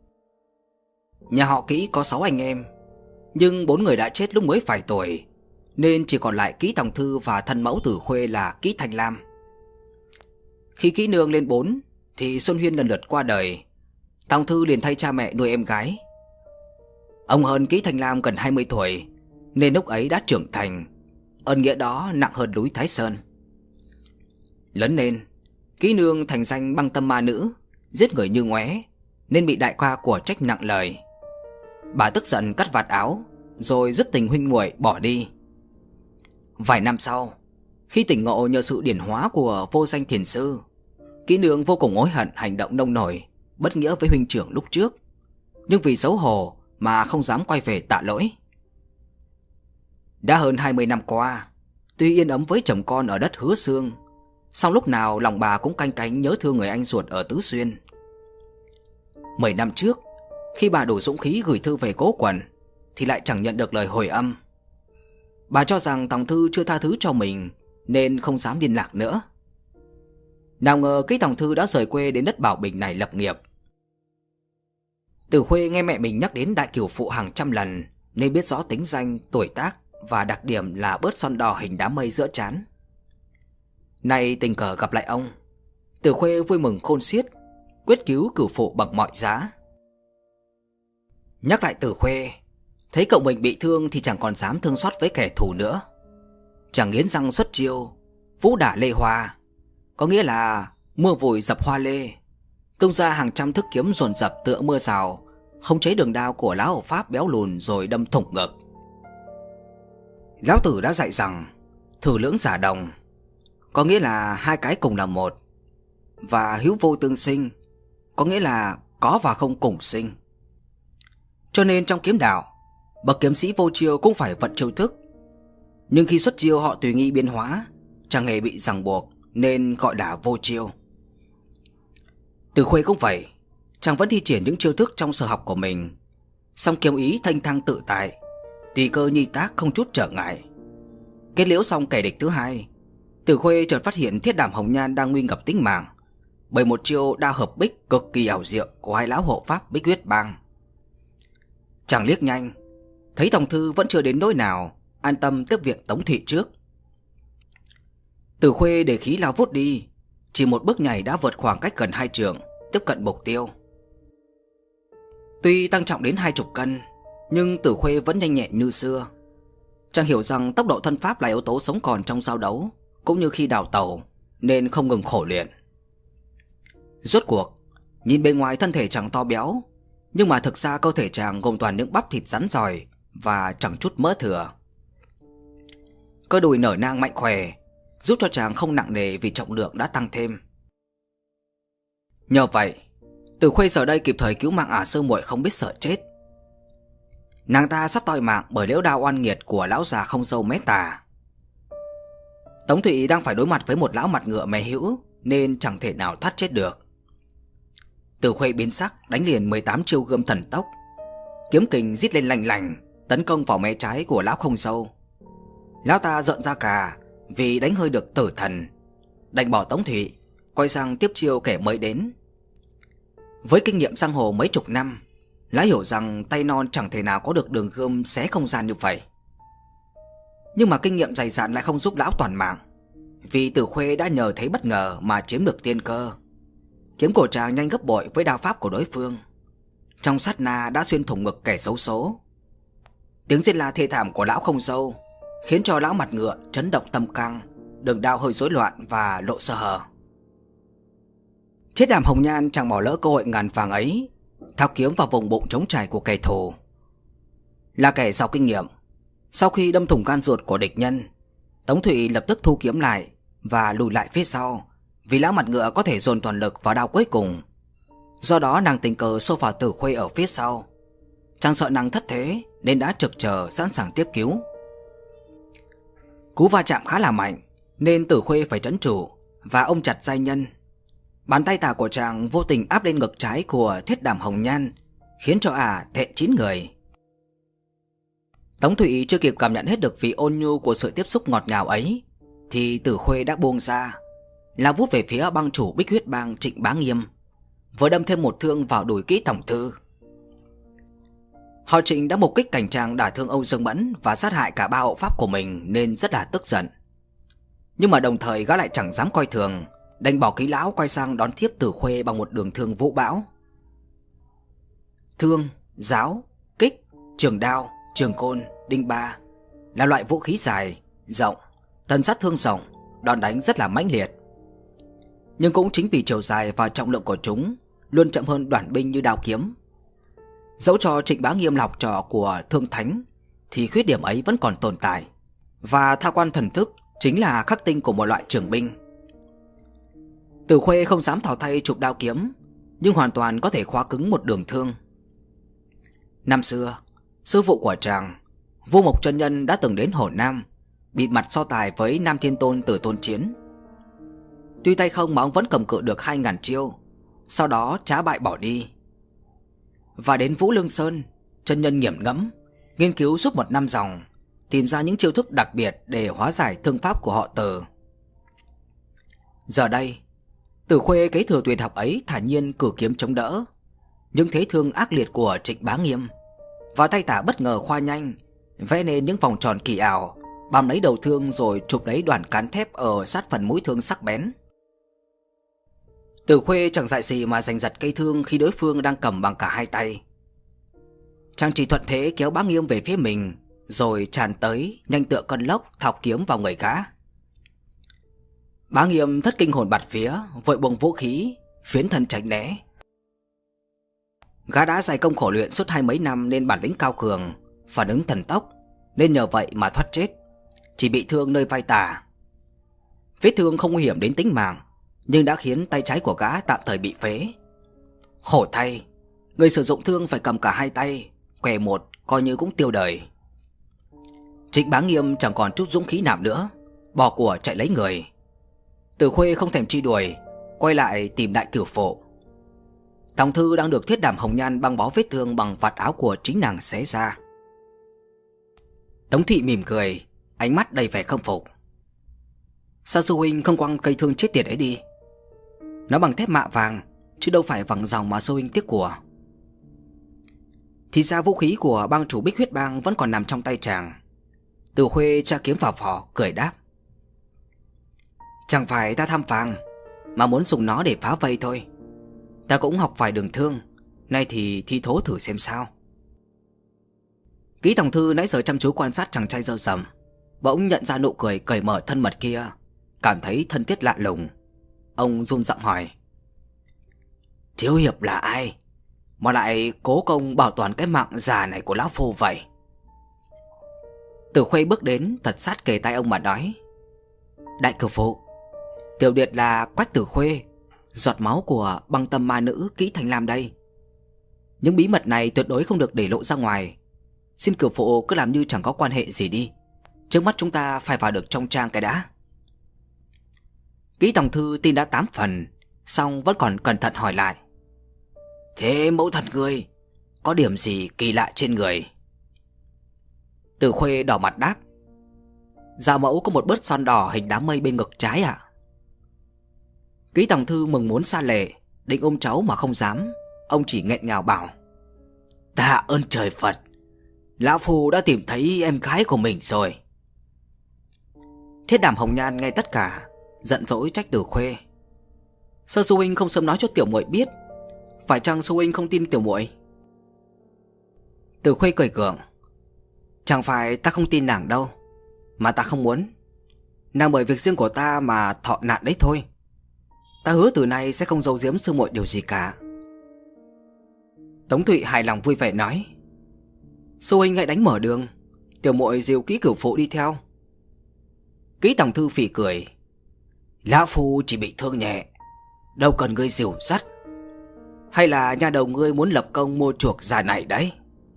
Nhà họ Kỹ có sáu anh em, nhưng bốn người đã chết lúc mới vài tuổi, nên chỉ còn lại Kỹ Tòng Thư và thân mẫu Tử Khuê là Kỹ Thanh Lam. Khi Kỹ Nương lên bốn thì Xuân Huyên lần lượt qua đời. Tòng Thư liền thay cha mẹ nuôi em gái. Ông hơn Kỹ Thanh Lam gần hai mươi tuổi, nên lúc ấy đã trưởng thành, ơn nghĩa đó nặng hơn núi Thái Sơn. Lớn lên, Kỹ Nương thành danh băng tâm ma nữ, giết người như ngoé, nên bị đại ca của trách nặng lời. Bà tức giận cắt vạt áo, rồi dứt tình huynh muội bỏ đi. Vài năm sau, khi tỉnh ngộ nhờ sự điển hóa của vô danh thiền sư, Kỹ Nương vô cùng hối hận hành động nông nổi, bất nghĩa với huynh trưởng lúc trước, nhưng vì xấu hổ mà không dám quay về tạ lỗi. Đã hơn hai mươi năm qua, tuy yên ấm với chồng con ở đất Hứa Xương, song lúc nào lòng bà cũng canh cánh nhớ thương người anh ruột ở Tứ Xuyên. Mười năm trước, khi bà đủ dũng khí gửi thư về Cố Quần, thì lại chẳng nhận được lời hồi âm. Bà cho rằng Tòng Thư chưa tha thứ cho mình, nên không dám liên lạc nữa. Nào ngờ Kỹ Tòng Thư đã rời quê đến đất Bảo Bình này lập nghiệp. Tử Khuê nghe mẹ mình nhắc đến Đại Cửu Phụ hàng trăm lần, nên biết rõ tính danh, tuổi tác và đặc điểm là bớt son đỏ hình đám mây giữa trán. Nay tình cờ gặp lại ông, Tử Khuê vui mừng khôn xiết, quyết cứu Cửu Phụ bằng mọi giá. Nhắc lại Tử Khuê, thấy cậu mình bị thương thì chẳng còn dám thương xót với kẻ thù nữa. Chàng nghiến răng xuất chiêu vũ đả lê hoa, có nghĩa là mưa vùi dập hoa lê, tung ra hàng trăm thức kiếm dồn dập tựa mưa rào, không chế đường đao của lão hầu pháp béo lùn rồi đâm thủng ngực. Lão Tử đã dạy rằng thử lưỡng giả đồng, có nghĩa là hai cái cùng là một, và hữu vô tương sinh, có nghĩa là có và không cùng sinh. Cho nên trong kiếm đạo, bậc kiếm sĩ vô chiêu cũng phải vận chiêu thức, nhưng khi xuất chiêu họ tùy nghi biến hóa, chẳng hề bị ràng buộc, nên gọi là vô chiêu. Tử Khuê cũng vậy, chàng vẫn thi triển những chiêu thức trong sở học của mình, song kiếm ý thanh thang tự tại, tùy cơ nhi tác không chút trở ngại. Kết liễu xong kẻ địch thứ hai, Tử Khuê chợt phát hiện Thiết Đảm Hồng Nhan đang nguy ngập tính mạng bởi một chiêu đao hợp bích cực kỳ ảo diệu của hai lão hộ pháp Bích Huyết Bang. Chàng liếc nhanh, thấy Tòng Thư vẫn chưa đến nỗi nào, an tâm tiếp việc Tống Thị trước. Tử Khuê để khí lao vút đi, chỉ một bước nhảy đã vượt khoảng cách gần hai trượng, tiếp cận mục tiêu. Tuy tăng trọng đến hai chục cân, nhưng Tử Khuê vẫn nhanh nhẹn như xưa. Chàng hiểu rằng tốc độ thân pháp là yếu tố sống còn trong giao đấu, cũng như khi đào tẩu, nên không ngừng khổ luyện. Rốt cuộc, nhìn bề ngoài thân thể chàng to béo, nhưng mà thực ra cơ thể chàng gồm toàn những bắp thịt rắn rỏi và chẳng chút mỡ thừa. Cơ đùi nở nang mạnh khỏe, giúp cho chàng không nặng nề vì trọng lượng đã tăng thêm. Nhờ vậy, Tử Khuê giờ đây kịp thời cứu mạng Ả Sư Muội không biết sợ chết. Nàng ta sắp toi mạng bởi liễu đao oan nghiệt của lão già không dâu mé tà. Tống Thụy đang phải đối mặt với một lão mặt ngựa mè hữu, nên chẳng thể nào thoát chết được. Tử Khuê biến sắc đánh liền mười tám chiêu gươm thần tốc, kiếm kình rít lên lành lành, tấn công vào mé trái của lão không dâu. Lão ta giận ra cả vì đánh hơi được tử thần, đành bỏ Tống Thụy, quay sang tiếp chiêu kẻ mới đến. Với kinh nghiệm giang hồ mấy chục năm, lão hiểu rằng tay non chẳng thể nào có được đường gươm xé không gian như vậy. Nhưng mà kinh nghiệm dày dạn lại không giúp lão toàn mạng, vì Tử Khuê đã nhờ thấy bất ngờ mà chiếm được tiên cơ. Kiếm của chàng nhanh gấp bội với đao pháp của đối phương, trong sát na đã xuyên thủng ngực kẻ xấu số. Tiếng rên la thê thảm của lão không dâu khiến cho lão mặt ngựa chấn động tâm căng, đường đao hơi rối loạn và lộ sơ hở. Thiết Đảm Hồng Nhan chẳng bỏ lỡ cơ hội ngàn vàng ấy, thao kiếm vào vùng bụng trống trải của kẻ thù. Là kẻ giàu kinh nghiệm, sau khi đâm thủng gan ruột của địch nhân, Tống Thụy lập tức thu kiếm lại và lùi lại phía sau, vì lão mặt ngựa có thể dồn toàn lực vào đao cuối cùng. Do đó nàng tình cờ xô vào Tử Khuê ở phía sau. Chàng sợ nàng thất thế nên đã trực chờ sẵn sàng tiếp cứu. Cú va chạm khá là mạnh nên Tử Khuê phải trấn trụ và ôm chặt giai nhân. Bàn tay tả của chàng vô tình áp lên ngực trái của Thiết Đảm Hồng Nhan, khiến cho ả thẹn chín người. Tống Thụy chưa kịp cảm nhận hết được vị ôn nhu của sự tiếp xúc ngọt ngào ấy, thì Tử Khuê đã buông ra, lao vút về phía bang chủ Bích Huyết Bang Trịnh Bá Nghiêm, vừa đâm thêm một thương vào đùi Kỹ Tòng Thư. Họ Trịnh đã mục kích cảnh trang đả thương Âu Dương Mẫn và sát hại cả ba hộ pháp của mình nên rất là tức giận. Nhưng mà đồng thời gã lại chẳng dám coi thường, đành bỏ ký lão quay sang đón tiếp Tử Khuê bằng một đường thương vũ bão. Thương, giáo, kích, trường đao, trường côn, đinh ba là loại vũ khí dài, rộng, tần sát thương rộng, đòn đánh rất là mãnh liệt. Nhưng cũng chính vì chiều dài và trọng lượng của chúng luôn chậm hơn đoản binh như đao kiếm. Dẫu cho Trịnh Bá Nghiêm là học trò của Thương Thánh thì khuyết điểm ấy vẫn còn tồn tại, và tha quan thần thức chính là khắc tinh của một loại trường binh. Tử Khuê không dám thò tay chụp đao kiếm, nhưng hoàn toàn có thể khóa cứng một đường thương. Năm xưa, sư phụ của chàng, Vô Mộc chân nhân đã từng đến Hồ Nam, bịt mặt so tài với Nam Thiên Tôn Tử Tôn Chiến. Tuy tay không mà ông vẫn cầm cự được hai ngàn chiêu, sau đó trá bại bỏ đi. Và đến Vũ Lương Sơn, chân nhân nghiễm ngẫm nghiên cứu suốt một năm dòng, tìm ra những chiêu thức đặc biệt để hóa giải thương pháp của họ Từ. Giờ đây, Tử Khuê kế thừa tuyệt học ấy thản nhiên cử kiếm chống đỡ những thế thương ác liệt của Trịnh Bá Nghiêm, và tay tả bất ngờ khoa nhanh, vẽ nên những vòng tròn kỳ ảo, bám lấy đầu thương rồi chụp lấy đoạn cán thép ở sát phần mũi thương sắc bén. Tử Khuê chẳng dại gì mà giành giật cây thương khi đối phương đang cầm bằng cả hai tay. Chàng chỉ thuận thế kéo Bá Nghiêm về phía mình, rồi tràn tới nhanh tựa cơn lốc thọc kiếm vào người gã. Bá Nghiêm thất kinh hồn bạt vía, vội buông vũ khí, phiến thân tránh né. Gã đã dày công khổ luyện suốt hai mấy năm nên bản lĩnh cao cường, phản ứng thần tốc, nên nhờ vậy mà thoát chết, chỉ bị thương nơi vai tả. Vết thương không nguy hiểm đến tính mạng, nhưng đã khiến tay trái của gã tạm thời bị phế. Khổ thay, người sử dụng thương phải cầm cả hai tay, què một coi như cũng tiêu đời. Trịnh Bá Nghiêm chẳng còn chút dũng khí nào nữa, bỏ của chạy lấy người. Tử Khuê không thèm truy đuổi, quay lại tìm Đại Cửu Phụ. Tòng Thư đang được Thiết Đảm Hồng Nhan băng bó vết thương bằng vạt áo của chính nàng xé ra. Tống Thị mỉm cười, ánh mắt đầy vẻ khâm phục. Sao sư huynh không quăng cây thương chết tiệt ấy đi? Nó bằng thép mạ vàng, chứ đâu phải vàng dòng mà sư huynh tiếc của. Thì ra vũ khí của bang chủ Bích Huyết Bang vẫn còn nằm trong tay chàng. Tử Khuê tra kiếm vào vỏ, cười đáp. Chẳng phải ta tham vàng, mà muốn dùng nó để phá vây thôi. Ta cũng học vài đường thương, nay thì thi thố thử xem sao. Ký Tòng Thư nãy giờ chăm chú quan sát chàng trai râu rầm, bỗng nhận ra nụ cười cởi mở thân mật kia, cảm thấy thân thiết lạ lùng. Ông run giọng hỏi. Thiếu hiệp là ai mà lại cố công bảo toàn cái mạng già này của lão phu vậy? Tử Khuê bước đến thật sát kề tai ông mà nói. Đại Cửu Phụ, tiểu điệt là Quách Tử Khuê, giọt máu của băng tâm ma nữ Kỹ Thanh Lam đây. Những bí mật này tuyệt đối không được để lộ ra ngoài. Xin Cửu Phụ cứ làm như chẳng có quan hệ gì đi. Trước mắt chúng ta phải vào được trong trang cái đã. Kỹ Tòng Thư tin đã tám phần, song vẫn còn cẩn thận hỏi lại. Thế mẫu thần ngươi có điểm gì kỳ lạ trên người? Tử Khuê đỏ mặt đáp. Dạ mẫu có một bớt son đỏ hình đám mây bên ngực trái ạ. Kỹ Tòng Thư mừng muốn xa lệ, định ôm cháu mà không dám. Ông chỉ nghẹn ngào bảo. Tạ ơn trời Phật, lão phu đã tìm thấy em gái của mình rồi. Thiết Đảm Hồng Nhan nghe tất cả, giận dỗi trách Tử Khuê. Sao sư huynh không sớm nói cho tiểu muội biết? Phải chăng sư huynh không tin tiểu muội? Tử Khuê cười gượng. Chẳng phải ta không tin nàng đâu, mà ta không muốn. Nàng bởi việc riêng của ta mà thọ nạn đấy thôi. Ta hứa từ nay sẽ không giấu giếm sư muội điều gì cả. Tống Thụy hài lòng vui vẻ nói. Sư huynh hãy đánh mở đường, tiểu muội dìu Kỹ Cửu Phụ đi theo. Kỹ Tòng Thư phỉ cười. Lão phu chỉ bị thương nhẹ, đâu cần ngươi dìu dắt. Hay là nhà đầu ngươi muốn lập công mua chuộc già này đấy?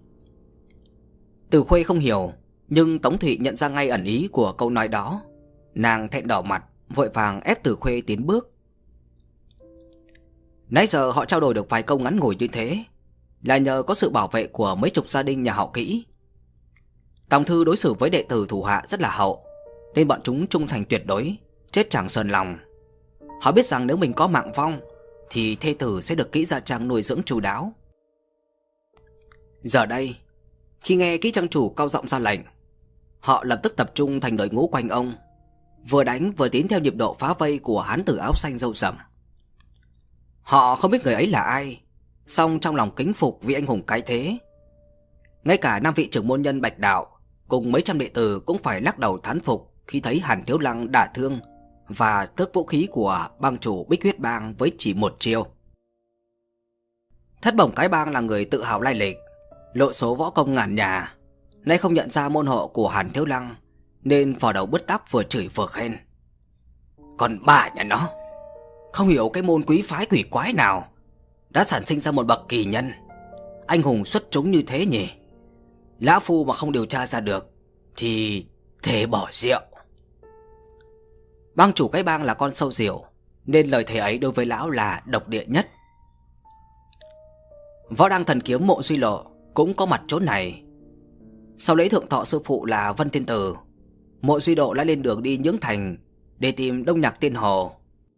Tử Khuê không hiểu, nhưng Tống Thụy nhận ra ngay ẩn ý của câu nói đó. Nàng thẹn đỏ mặt, vội vàng ép Tử Khuê tiến bước. Nãy giờ họ trao đổi được vài câu ngắn ngủi như thế là nhờ có sự bảo vệ của mấy chục gia đình nhà họ Kỹ. Tòng Thư đối xử với đệ tử thủ hạ rất là hậu, nên bọn chúng trung thành tuyệt đối, chết chẳng sờn lòng. Họ biết rằng nếu mình có mạng vong thì thê tử sẽ được Kỹ Gia Trang nuôi dưỡng chu đáo. Giờ đây, Khi nghe kỹ trang chủ cao giọng ra lệnh, họ lập tức tập trung thành đội ngũ quanh ông, vừa đánh vừa tiến theo nhịp độ phá vây của hán tử áo xanh râu rậm. Họ không biết người ấy là ai, song trong lòng kính phục vị anh hùng cái thế. Ngay cả năm vị trưởng môn nhân Bạch Đạo cùng mấy trăm đệ tử cũng phải lắc đầu thán phục khi thấy Hàn Thiếu Lăng đả thương và tước vũ khí của bang chủ Bích Huyết Bang với chỉ một chiêu. Thất Bổng Cái Bang là người tự hào lai lịch, lộ số võ công ngàn nhà, nay không nhận ra môn hộ của Hàn Thiếu Lăng nên vò đầu bứt tóc, vừa chửi vừa khen. Còn bà nhà nó, không hiểu cái môn quý phái quỷ quái nào đã sản sinh ra một bậc kỳ nhân, anh hùng xuất chúng như thế nhỉ. Lão phu mà không điều tra ra được thì thề bỏ rượu. Bang chủ Cái Bang là con sâu rượu, nên lời thề ấy đối với lão là độc địa nhất. Võ đăng thần kiếm Mộ Duy Lộ cũng có mặt chỗ này. Sau lễ thượng thọ sư phụ là Vân Thiên Tử, Mộ Duy Độ đã lên đường đi Nhưỡng Thành để tìm Đông Nhạc Tiên Hồ.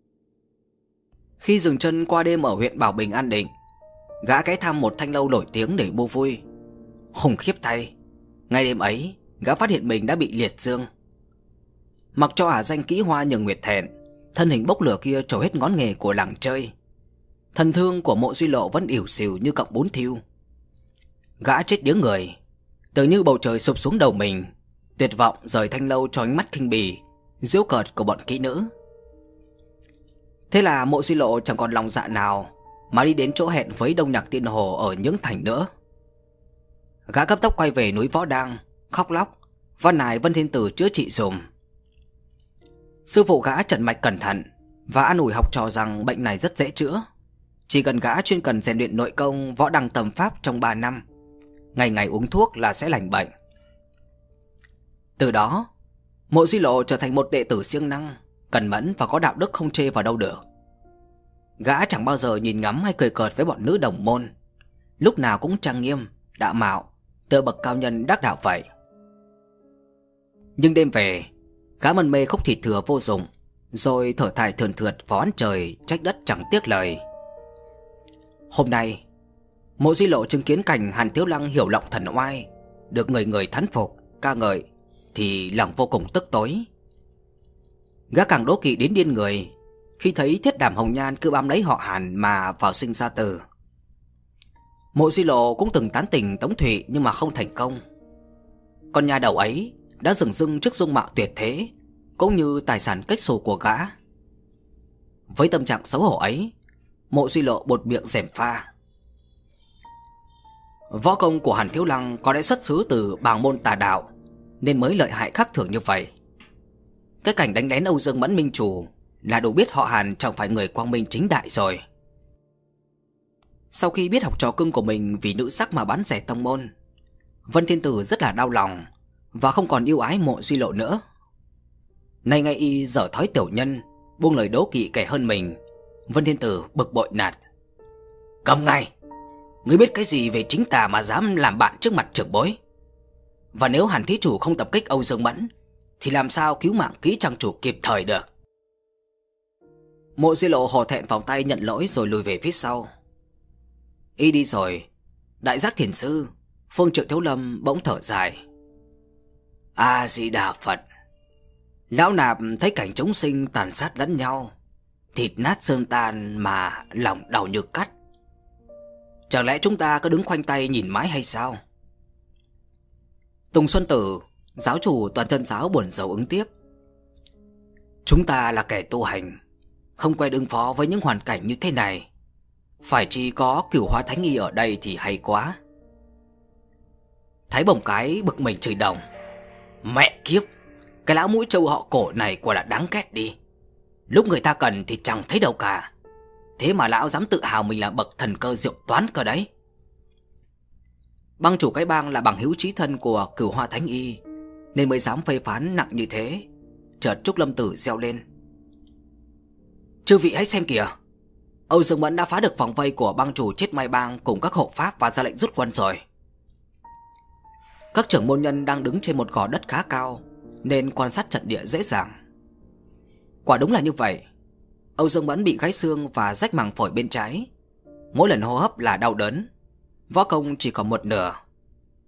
Khi dừng chân qua đêm ở huyện Bảo Bình An Định, gã ghé thăm một thanh lâu nổi tiếng để mua vui. Khủng khiếp thay, ngay đêm ấy gã phát hiện mình đã bị liệt dương. Mặc cho ả danh Kỹ Hoa Nhường Nguyệt thẹn, thân hình bốc lửa kia trổ hết ngón nghề của làng chơi. Thần thương của Mộ Duy Lộ vẫn ỉu xìu như cọng bún thiêu. Gã chết điếng người, tưởng như bầu trời sụp xuống đầu mình, tuyệt vọng rời thanh lâu cho ánh mắt khinh bỉ, giễu cợt của bọn kỹ nữ. Thế là Mộ Duy Lộ chẳng còn lòng dạ nào mà đi đến chỗ hẹn với Đông Nhạc Tiên Hồ ở Nhưỡng Thành nữa. Gã cấp tốc quay về núi Võ Đang, khóc lóc van nài Vân Thiên Tử chữa trị dùm. Sư phụ gã trần mạch cẩn thận và an ủi học trò rằng bệnh này rất dễ chữa, chỉ cần gã chuyên cần rèn luyện nội công võ đăng tầm pháp trong ba năm, ngày ngày uống thuốc là sẽ lành bệnh. Từ đó, Mộ Duy Lộ trở thành một đệ tử siêng năng, cẩn mẫn và có đạo đức không chê vào đâu được. Gã chẳng bao giờ nhìn ngắm hay cười cợt với bọn nữ đồng môn, lúc nào cũng trang nghiêm, đạo mạo, tựa bậc cao nhân đắc đạo vậy. Nhưng đêm về, gã mân mê khúc thịt thừa vô dụng, rồi thở thải thườn thượt vào oán trời trách đất chẳng tiếc lời. Hôm nay, Mộ Duy Lộ chứng kiến cảnh Hàn Thiếu Lăng hiểu lộng thần oai, được người người thán phục, ca ngợi, thì lòng vô cùng tức tối. Gã càng đố kỵ đến điên người khi thấy Thiết Đảm Hồng Nhan cứ bám lấy họ Hàn mà vào sinh ra tử. Mộ Duy Lộ cũng từng tán tỉnh Tống Thụy nhưng mà không thành công. Con nhà đầu ấy đã dửng dưng trước dung mạo tuyệt thế cũng như tài sản cách xù của gã. Với tâm trạng xấu hổ ấy, Mộ Duy Lộ buột miệng gièm pha. Võ công của Hàn Thiếu Lăng có lẽ xuất xứ từ bàng môn tà đạo nên mới lợi hại khác thường như vậy. Cái cảnh đánh lén Âu Dương Mẫn Minh Chủ là đủ biết họ Hàn chẳng phải người quang minh chính đại rồi. Sau khi biết học trò cưng của mình vì nữ sắc mà bán rẻ tông môn, Vân Thiên Tử rất là đau lòng và không còn yêu ái Mộ Duy Lộ nữa. Nay ngay y dở thói tiểu nhân, buông lời đố kỵ kẻ hơn mình, Vân Thiên Tử bực bội nạt. Câm ngay! Ngươi biết cái gì về chính tà mà dám làm bạn trước mặt trưởng bối? Và nếu Hàn thí chủ không tập kích Âu Dương Mẫn thì làm sao cứu mạng Ký trang chủ kịp thời được? Mộ Duy Lộ hò thẹn vòng tay nhận lỗi rồi lùi về phía sau. Y đi rồi, Đại Giác Thiền Sư, Phương Triệu Thiếu Lâm bỗng thở dài. A Di Đà Phật. Lão nạp thấy cảnh chúng sinh tàn sát lẫn nhau, thịt nát xương tan mà lòng đau như cắt. Chẳng lẽ chúng ta cứ đứng khoanh tay nhìn mãi hay sao? Tùng Xuân Tử, giáo chủ Toàn Chân Giáo buồn rầu ứng tiếp. Chúng ta là kẻ tu hành, không quen ứng phó với những hoàn cảnh như thế này. Phải chỉ có Cửu Hoa Thánh Y ở đây thì hay quá. Thái Bổng Cái bực mình chửi đồng. Mẹ kiếp, cái lão mũi trâu họ Cổ này quả là đáng ghét đi. Lúc người ta cần thì chẳng thấy đâu cả, thế mà lão dám tự hào mình là bậc thần cơ diệu toán cơ đấy. Bang chủ Cái Bang là bằng hữu chí thân của Cửu Hoa Thánh Y nên mới dám phê phán nặng như thế. Chợt Trúc Lâm Tử reo lên. Chư vị hãy xem kìa, Âu Dương Mẫn đã phá được vòng vây của bang chủ Chết Mai Bang cùng các hộ pháp và ra lệnh rút quân rồi. Các trưởng môn nhân đang đứng trên một gò đất khá cao nên quan sát trận địa dễ dàng. Quả đúng là như vậy. Âu Dương Mẫn bị gãy xương và rách màng phổi bên trái, mỗi lần hô hấp là đau đớn, võ công chỉ còn một nửa.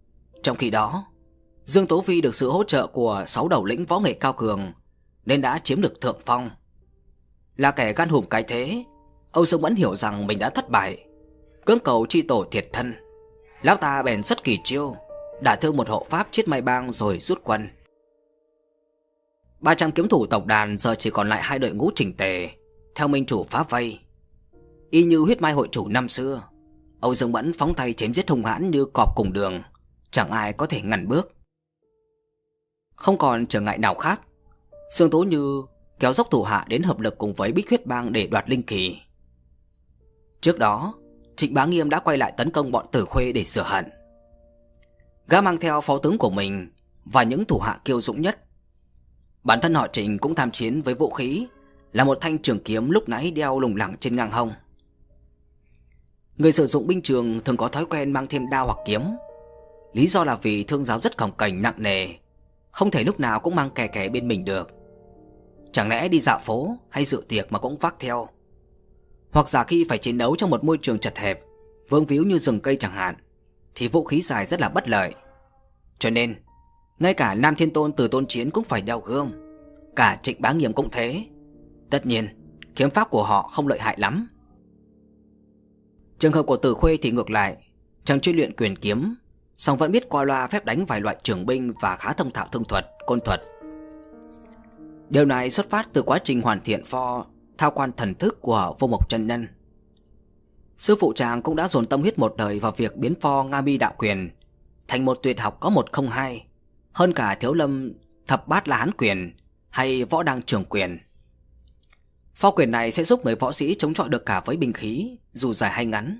Trong khi đó, Dương Tố Vi được sự hỗ trợ của sáu đầu lĩnh võ nghệ cao cường nên đã chiếm được thượng phong. Là kẻ gan hùm cái thế, Âu Dương Mẫn hiểu rằng mình đã thất bại, cưỡng cầu chi tổ thiệt thân. Lão ta bèn xuất kỳ chiêu, đả thương một hộ pháp Chiết Mai Bang rồi rút quân. ba trăm kiếm thủ tộc đàn giờ chỉ còn lại hai đội ngũ chỉnh tề, theo minh chủ phá vây. Y như huyết mai hội chủ năm xưa, Âu Dương Mẫn phóng tay chém giết hung hãn như cọp cùng đường, chẳng ai có thể ngăn bước. Không còn trở ngại nào khác, Dương Tố Như kéo dốc thủ hạ đến hợp lực cùng với Bích Huyết Bang để đoạt linh kỳ. Trước đó, Trịnh Bá Nghiêm đã quay lại tấn công bọn Tử Khuê để sửa hận. Gã mang theo phó tướng của mình và những thủ hạ kiêu dũng nhất. Bản thân họ Trịnh cũng tham chiến với vũ khí là một thanh trường kiếm lúc nãy đeo lủng lẳng trên ngang hông. Người sử dụng binh trường thường có thói quen mang thêm đao hoặc kiếm. Lý do là vì thương giáo rất cồng kềnh nặng nề, không thể lúc nào cũng mang kè kè bên mình được. Chẳng lẽ đi dạo phố hay dự tiệc mà cũng vác theo? Hoặc giả khi phải chiến đấu trong một môi trường chật hẹp, vương víu như rừng cây chẳng hạn, thì vũ khí dài rất là bất lợi. Cho nên, ngay cả Nam Thiên Tôn Từ Tôn Chiến cũng phải đeo gươm, cả Trịnh Bá Nghiêm cũng thế. Tất nhiên, kiếm pháp của họ không lợi hại lắm. Trường hợp của Tử Khuê thì ngược lại, chàng chuyên luyện quyền kiếm, song vẫn biết qua loa phép đánh vài loại trường binh và khá thông thạo thương thuật, côn thuật. Điều này xuất phát từ quá trình hoàn thiện pho thao quan thần thức của Vô Mộc chân nhân. Sư phụ chàng cũng đã dồn tâm huyết một đời vào việc biến pho Nga Mi đạo quyền thành một tuyệt học có một không hai, hơn cả Thiếu Lâm Thập Bát La Hán quyền hay Võ Đăng Trường quyền. Pho quyền này sẽ giúp người võ sĩ chống chọi được cả với binh khí, dù dài hay ngắn.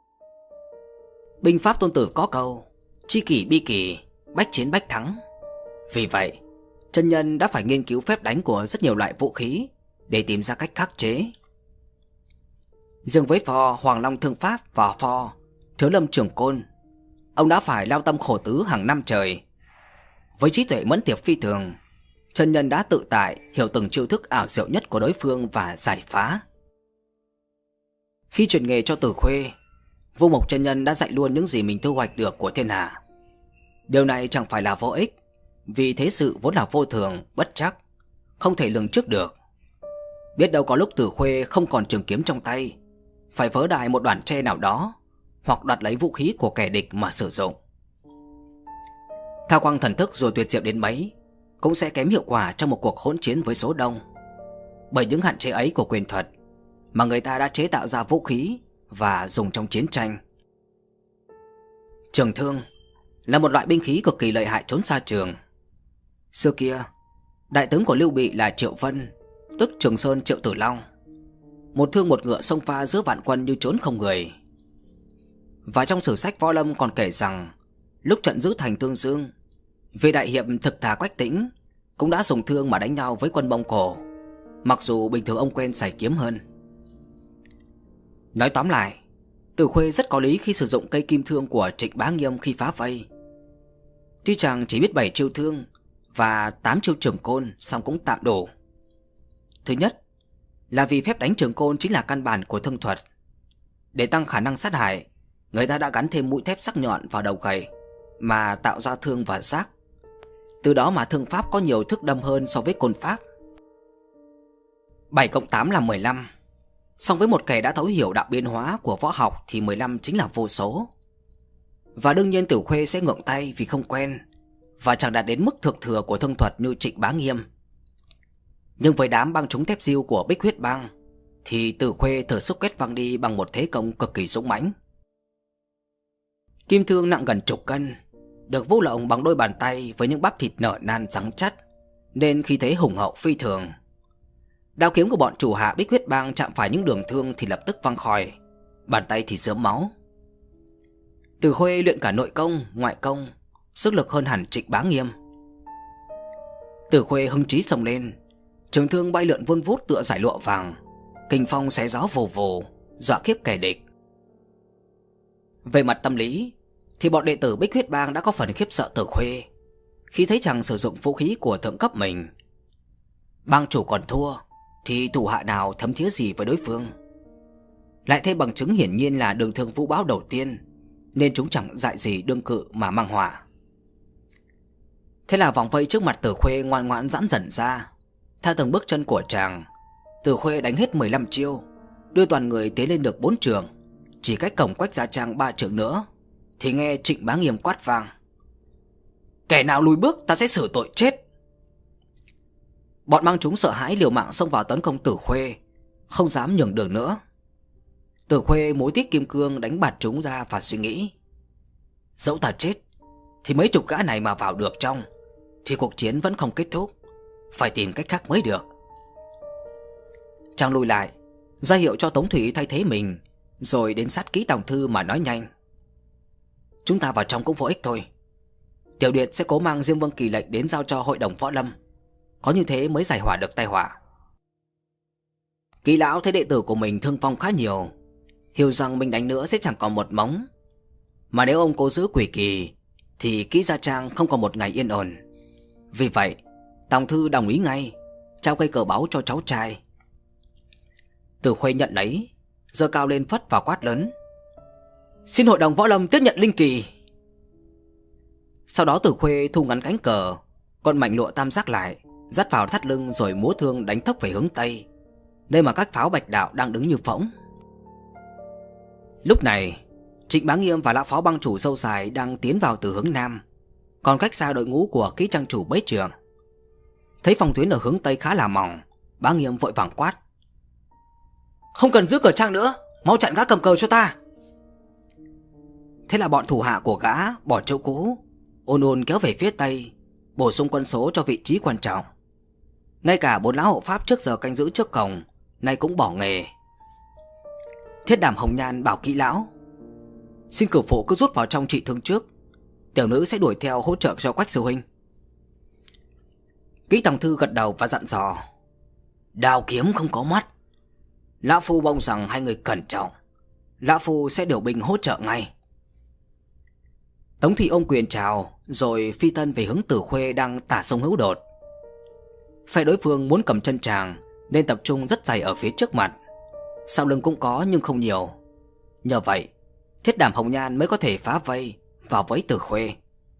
Binh pháp Tôn Tử có câu chi kỷ bi kỷ, bách chiến bách thắng. Vì vậy, chân nhân đã phải nghiên cứu phép đánh của rất nhiều loại vũ khí để tìm ra cách khắc chế. Riêng với pho Hoàng Long Thương Pháp và pho Thiếu Lâm Trường Côn, ông đã phải lao tâm khổ tứ hàng năm trời. Với trí tuệ mẫn tiệp phi thường, chân nhân đã tự tại hiểu từng chiêu thức ảo diệu nhất của đối phương và giải phá. Khi truyền nghề cho Tử Khuê, Vô Mộc chân nhân đã dạy luôn những gì mình thu hoạch được của thiên hạ. Điều này chẳng phải là vô ích, vì thế sự vốn là vô thường, bất trắc, không thể lường trước được. Biết đâu có lúc Tử Khuê không còn trường kiếm trong tay, phải vớ đài một đoạn tre nào đó, hoặc đoạt lấy vũ khí của kẻ địch mà sử dụng. Thao quang thần thức rồi tuyệt diệu đến mấy, cũng sẽ kém hiệu quả trong một cuộc hỗn chiến với số đông. Bởi những hạn chế ấy của quyền thuật mà người ta đã chế tạo ra vũ khí và dùng trong chiến tranh. Trường thương là một loại binh khí cực kỳ lợi hại trốn xa trường. Xưa kia, đại tướng của Lưu Bị là Triệu Vân, tức Trường Sơn Triệu Tử Long, một thương một ngựa xông pha giữa vạn quân như trốn không người. Và trong sử sách võ lâm còn kể rằng, lúc trận giữ thành Tương Dương, vị đại hiệp Thực Thà Quách Tĩnh cũng đã dùng thương mà đánh nhau với quân Mông Cổ, mặc dù bình thường ông quen xài kiếm hơn. Nói tóm lại, Tử Khuê rất có lý khi sử dụng cây kim thương của Trịnh Bá Nghiêm khi phá vây. Tuy chàng chỉ biết bảy chiêu thương và tám chiêu trường côn, song cũng tạm đủ. Thứ nhất là vì phép đánh trường côn chính là căn bản của thương thuật. Để tăng khả năng sát hại, người ta đã gắn thêm mũi thép sắc nhọn vào đầu gậy mà tạo ra thương và giác. Từ đó mà thương pháp có nhiều thức đâm hơn so với côn pháp. Bảy cộng tám là mười lăm. Song với một kẻ đã thấu hiểu đạo biến hóa của võ học thì mười lăm chính là vô số. Và đương nhiên Tử Khuê sẽ ngượng tay vì không quen và chẳng đạt đến mức thượng thừa của thương thuật như Trịnh Bá Nghiêm. Nhưng với đám băng chúng thép diêu của Bích Huyết Bang thì Tử Khuê thử sức quét văng đi bằng một thế công cực kỳ dũng mãnh. Kim thương nặng gần chục cân, được vũ lộng bằng đôi bàn tay với những bắp thịt nở nan rắn chắc, nên khí thế hùng hậu phi thường. Đao kiếm của bọn chủ hạ Bích Huyết Bang chạm phải những đường thương thì lập tức văng khỏi, bàn tay thì rớm máu. Tử Khuê luyện cả nội công, ngoại công, sức lực hơn hẳn Trịnh Bá Nghiêm. Tử Khuê hứng chí xông lên, trường thương bay lượn vun vút tựa dải lụa vàng, kình phong xé gió vù vù, dọa khiếp kẻ địch. Về mặt tâm lý thì bọn đệ tử Bích Huyết Bang đã có phần khiếp sợ Tử Khuê khi thấy chàng sử dụng vũ khí của thượng cấp mình. Bang chủ còn thua thì thủ hạ nào thấm thía gì với đối phương. Lại thêm bằng chứng hiển nhiên là đường thương vũ bão đầu tiên, nên chúng chẳng dại gì đương cự mà mang họa. Thế là vòng vây trước mặt Tử Khuê ngoan ngoãn giãn dần ra. Theo từng bước chân của chàng, Tử Khuê đánh hết mười lăm chiêu, đưa toàn người tiến lên được bốn trường. Chỉ cách cổng Quách Gia Trang ba trường nữa thì nghe Trịnh Bá Nghiêm quát vang: "Kẻ nào lùi bước ta sẽ xử tội chết." Bọn mang chúng sợ hãi liều mạng xông vào tấn công Tử Khuê, không dám nhường đường nữa. Tử Khuê mối tiếc kim cương đánh bạt chúng ra và suy nghĩ: dẫu ta chết thì mấy chục gã này mà vào được trong thì cuộc chiến vẫn không kết thúc, phải tìm cách khác mới được. Chàng lùi lại, ra hiệu cho Tống Thủy thay thế mình, rồi đến sát kỹ Tòng Thư mà nói nhanh: "Chúng ta vào trong cũng vô ích thôi. Tiểu Điệt sẽ cố mang Diêm Vương Kỳ lệnh đến giao cho hội đồng võ lâm, có như thế mới giải hỏa được tai họa." Ký lão thấy đệ tử của mình thương vong khá nhiều, hiểu rằng mình đánh nữa sẽ chẳng còn một móng. Mà nếu ông cố giữ Quỷ Kỳ thì Ký Gia Trang không còn một ngày yên ổn. Vì vậy Tòng Thư đồng ý ngay, trao cây cờ báu cho cháu trai. Tử Khuê nhận lấy, giơ cao lên phất và quát lớn: "Xin hội đồng võ lâm tiếp nhận linh kỳ." Sau đó Tử Khuê thu ngắn cánh cờ, còn mảnh lụa tam giác lại, dắt vào thắt lưng rồi múa thương đánh thốc về hướng tây, nơi mà các pháo Bạch Đạo đang đứng như phỗng. Lúc này Trịnh Bá Nghiêm và lão phó bang chủ Dâu Dài đang tiến vào từ hướng nam, còn cách xa đội ngũ của Ký trang chủ Bấy Trường. Thấy phòng tuyến ở hướng tây khá là mỏng, Bá Nghiêm vội vàng quát: "Không cần giữ cửa trang nữa, mau chặn gã cầm cờ cho ta." Thế là bọn thủ hạ của gã bỏ chỗ cũ, ôn ôn kéo về phía tây, bổ sung quân số cho vị trí quan trọng. Ngay cả bốn lão hộ pháp trước giờ canh giữ trước cổng nay cũng bỏ nghề. Thiết Đảm Hồng Nhan bảo Ký lão: "Xin cửu phụ cứ rút vào trong trị thương trước, tiểu nữ sẽ đuổi theo hỗ trợ cho Quách sư huynh." Ký Tòng Thư gật đầu và dặn dò: "Đao kiếm không có mắt, lão phu mong rằng hai người cẩn trọng, lão phu sẽ điều binh hỗ trợ ngay." Tống Thị ôm quyền chào, rồi phi tân về hướng Tử Khuê đang tả sông Hữu Đột. Phe đối phương muốn cầm chân chàng nên tập trung rất dày ở phía trước mặt, sau lưng cũng có nhưng không nhiều. Nhờ vậy Thiết Đảm Hồng Nhan mới có thể phá vây vào với Tử Khuê.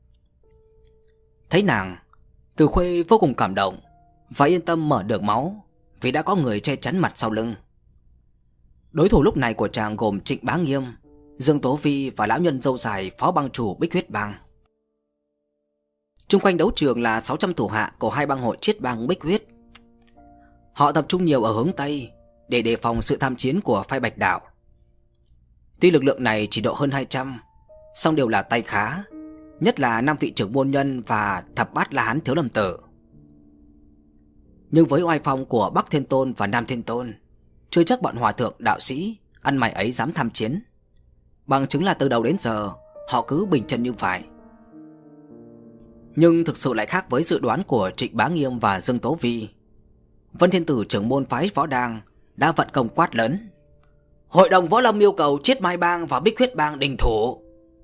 Thấy nàng, Tử Khuê vô cùng cảm động và yên tâm mở đường máu, vì đã có người che chắn mặt sau lưng. Đối thủ lúc này của chàng gồm Trịnh Bá Nghiêm, Dương Tố Vi và lão nhân Dâu Dài phó bang chủ Bích Huyết Bang. Chung quanh đấu trường là sáu trăm thủ hạ của hai bang hội Chiết Bang Bích Huyết. Họ tập trung nhiều ở hướng tây để đề phòng sự tham chiến của phái Bạch Đạo. Tuy lực lượng này chỉ độ hơn hai trăm, song đều là tay khá, nhất là năm vị trưởng môn nhân và thập bát La Hán Thiếu Lâm Tử. Nhưng với oai phong của Bắc Thiên Tôn và Nam Thiên Tôn, chưa chắc bọn hòa thượng đạo sĩ ăn mày ấy dám tham chiến. Bằng chứng là từ đầu đến giờ họ cứ bình chân như phải. Nhưng thực sự lại khác với dự đoán của Trịnh Bá Nghiêm và Dương Tố Vi. Vân Thiên Tử trưởng môn phái Võ Đang đã vận công quát lớn: "Hội đồng võ lâm yêu cầu Chiết Mai Bang và Bích Huyết Bang đình thủ.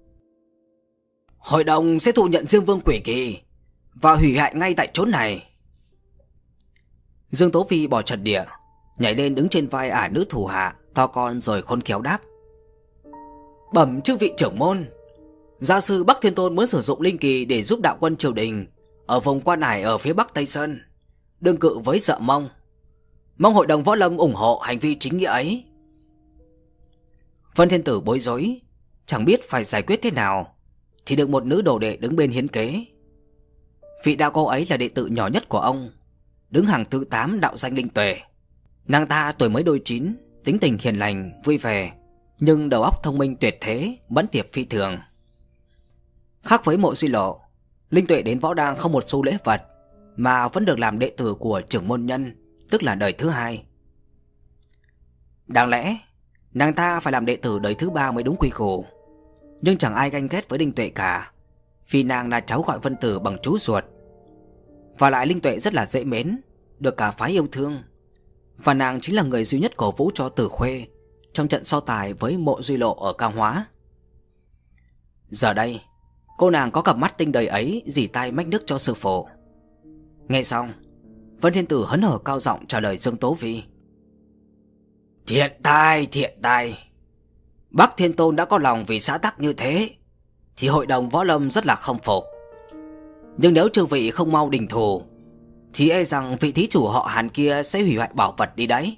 Hội đồng sẽ thụ nhận Diêm Vương Quỷ Kỳ và hủy hại ngay tại chốn này." Dương Tố Vi bỏ trận địa, nhảy lên đứng trên vai ả nữ thủ hạ to con rồi khôn khéo đáp: "Bẩm chư vị trưởng môn, gia sư Bắc Thiên Tôn muốn sử dụng linh kỳ để giúp đạo quân triều đình ở vùng quan ải ở phía Bắc Tây Sơn đương cự với Dợ Mông. Mong hội đồng võ lâm ủng hộ hành vi chính nghĩa ấy." Vân Thiên Tử bối rối, chẳng biết phải giải quyết thế nào, thì được một nữ đồ đệ đứng bên hiến kế. Vị đạo cô ấy là đệ tử nhỏ nhất của ông, đứng hàng thứ tám đạo danh Linh Tuệ. Nàng ta tuổi mới đôi chín, tính tình hiền lành, vui vẻ, nhưng đầu óc thông minh tuyệt thế, mẫn tiệp phi thường. Khác với Mộ Duy Lộ, Linh Tuệ đến Võ Đang không một xu lễ vật, mà vẫn được làm đệ tử của trưởng môn nhân, tức là đời thứ hai. Đáng lẽ nàng ta phải làm đệ tử đời thứ ba mới đúng quy củ, nhưng chẳng ai ganh ghét với Linh Tuệ cả, vì nàng là cháu gọi Vân Tử bằng chú ruột. Và lại Linh Tuệ rất là dễ mến, được cả phái yêu thương, và nàng chính là người duy nhất cổ vũ cho Tử Khuê trong trận so tài với Mộ Duy Lộ ở Cao Hóa. Giờ đây cô nàng có cặp mắt tinh đầy ấy dỉ tai mách nước cho sư phụ. Nghe xong, Vân Thiên Tử hớn hở cao giọng trả lời Dương Tố Vi: "Thiện tai, thiện tai. Bắc Thiên Tôn đã có lòng vì xã tắc như thế, thì hội đồng võ lâm rất là không phục. Nhưng nếu chư vị không mau đình thủ thì e rằng vị thí chủ họ Hàn kia sẽ hủy hoại bảo vật đi đấy.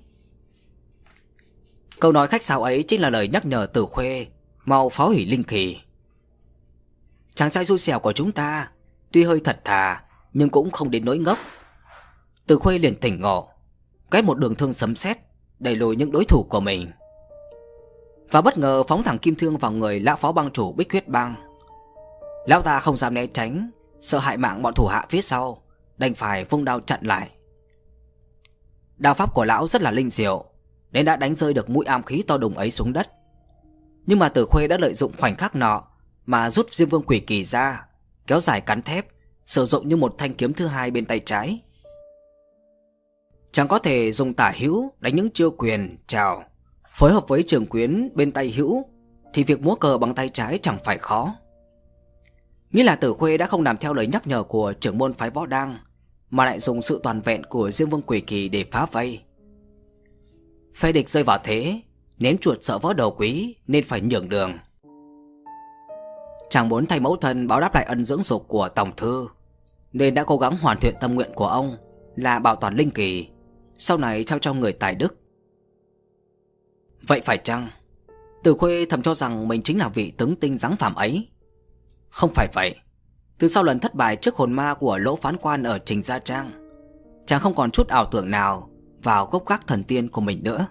Câu nói khách sáo ấy chính là lời nhắc nhở Tử Khuê mau phá hủy linh kỳ. Chàng trai xui xẻo của chúng ta tuy hơi thật thà nhưng cũng không đến nỗi ngốc. Tử Khuê liền tỉnh ngộ, quét một đường thương sấm sét đẩy lùi những đối thủ của mình, và bất ngờ phóng thẳng kim thương vào người lão phó bang chủ Bích Huyết Bang. Lão ta không dám né tránh, sợ hại mạng bọn thủ hạ phía sau, đành phải vung đao chặn lại. Đao pháp của lão rất là linh diệu nên đã đánh rơi được mũi ám khí to đùng ấy xuống đất. Nhưng mà Tử Khuê đã lợi dụng khoảnh khắc nọ mà rút Diêm Vương Quỷ Kỳ ra, kéo dài cán thép, sử dụng như một thanh kiếm thứ hai bên tay trái. Chàng có thể dùng tả hữu đánh những chiêu quyền, trào, phối hợp với trường quyến bên tay hữu, thì việc múa cờ bằng tay trái chẳng phải khó. Nghĩa là Tử Khuê đã không làm theo lời nhắc nhở của trưởng môn phái Võ Đang, mà lại dùng sự toàn vẹn của Diêm Vương Quỷ Kỳ để phá vây. Phe địch rơi vào thế, ném chuột sợ vỡ đầu quý nên phải nhường đường. Chàng muốn thay mẫu thân báo đáp lại ân dưỡng dục của tổng thư, nên đã cố gắng hoàn thiện tâm nguyện của ông là bảo toàn linh kỳ, sau này trao cho người tài đức. Vậy phải chăng Tử Khuê thầm cho rằng mình chính là vị tướng tinh dáng phàm ấy? Không phải vậy. Từ sau lần thất bại trước hồn ma của Lỗ Phán Quan ở Trình Gia Trang, chàng không còn chút ảo tưởng nào vào gốc gác thần tiên của mình nữa.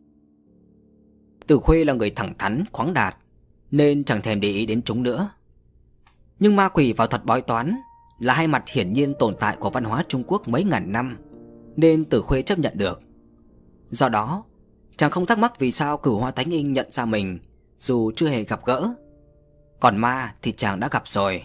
Tử Khuê là người thẳng thắn, khoáng đạt, nên chẳng thèm để ý đến chúng nữa. Nhưng ma quỷ và thuật bói toán là hai mặt hiển nhiên tồn tại của văn hóa Trung Quốc mấy ngàn năm, nên Tử Khuê chấp nhận được. Do đó, chàng không thắc mắc vì sao Cửu Hoa Thánh Inh nhận ra mình dù chưa hề gặp gỡ. Còn ma thì chàng đã gặp rồi.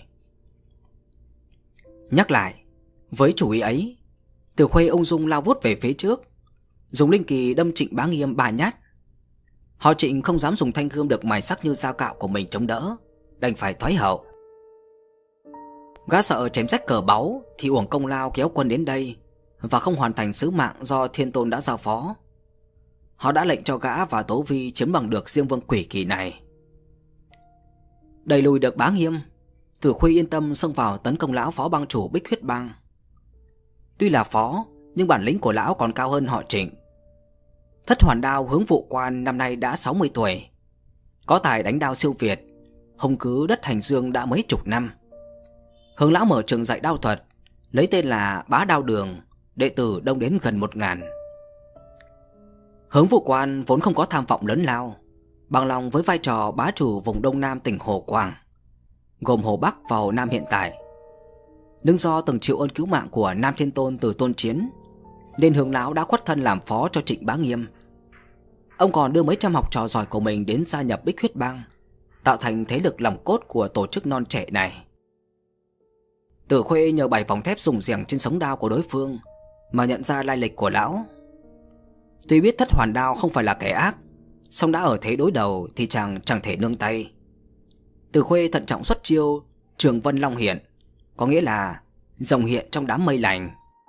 Nhắc lại, với chủ ý ấy, Tử Khuê ung dung lao vút về phía trước, dùng linh kỳ đâm Trịnh Bá Nghiêm ba nhát. Họ Trịnh không dám dùng thanh gươm được mài sắc như dao cạo của mình chống đỡ, đành phải thoái hậu. Gã sợ chém rách cờ báu thì uổng công lao kéo quân đến đây và không hoàn thành sứ mạng do Thiên Tôn đã giao phó. Họ đã lệnh cho gã và Tố Vi chiếm bằng được Diêm Vương Quỷ Kỳ này. Đẩy lùi được Bá Nghiêm, Tử Khuê yên tâm xông vào tấn công lão phó bang chủ Bích Huyết Bang. Tuy là phó, nhưng bản lĩnh của lão còn cao hơn họ Trịnh. Thất Hoàn Đao Hướng Vụ Quan năm nay đã sáu mươi tuổi, có tài đánh đao siêu việt, hùng cứ đất Hành Dương đã mấy chục năm. Hướng lão mở trường dạy đao thuật, lấy tên là Bá Đao Đường, đệ tử đông đến gần một ngàn. Hướng Vụ Quan vốn không có tham vọng lớn lao, bằng lòng với vai trò bá chủ vùng Đông Nam tỉnh Hồ Quảng, gồm Hồ Bắc và Hồ Nam hiện tại. Nhưng do từng chịu ơn cứu mạng của Nam Thiên Tôn từ Tôn Chiến, nên Hướng lão đã khuất thân làm phó cho Trịnh Bá Nghiêm. Ông còn đưa mấy trăm học trò giỏi của mình đến gia nhập Bích Huyết Bang, tạo thành thế lực lòng cốt của tổ chức non trẻ này. Tử Khuê nhờ bảy vòng thép dùng giềng trên sống đao của đối phương mà nhận ra lai lịch của lão. Tuy biết Thất Hoàn Đao không phải là kẻ ác, song đã ở thế đối đầu thì chàng chẳng thể nương tay. Tử Khuê thận trọng xuất chiêu Trường Vân Long Hiện, có nghĩa là rồng hiện trong đám mây lành.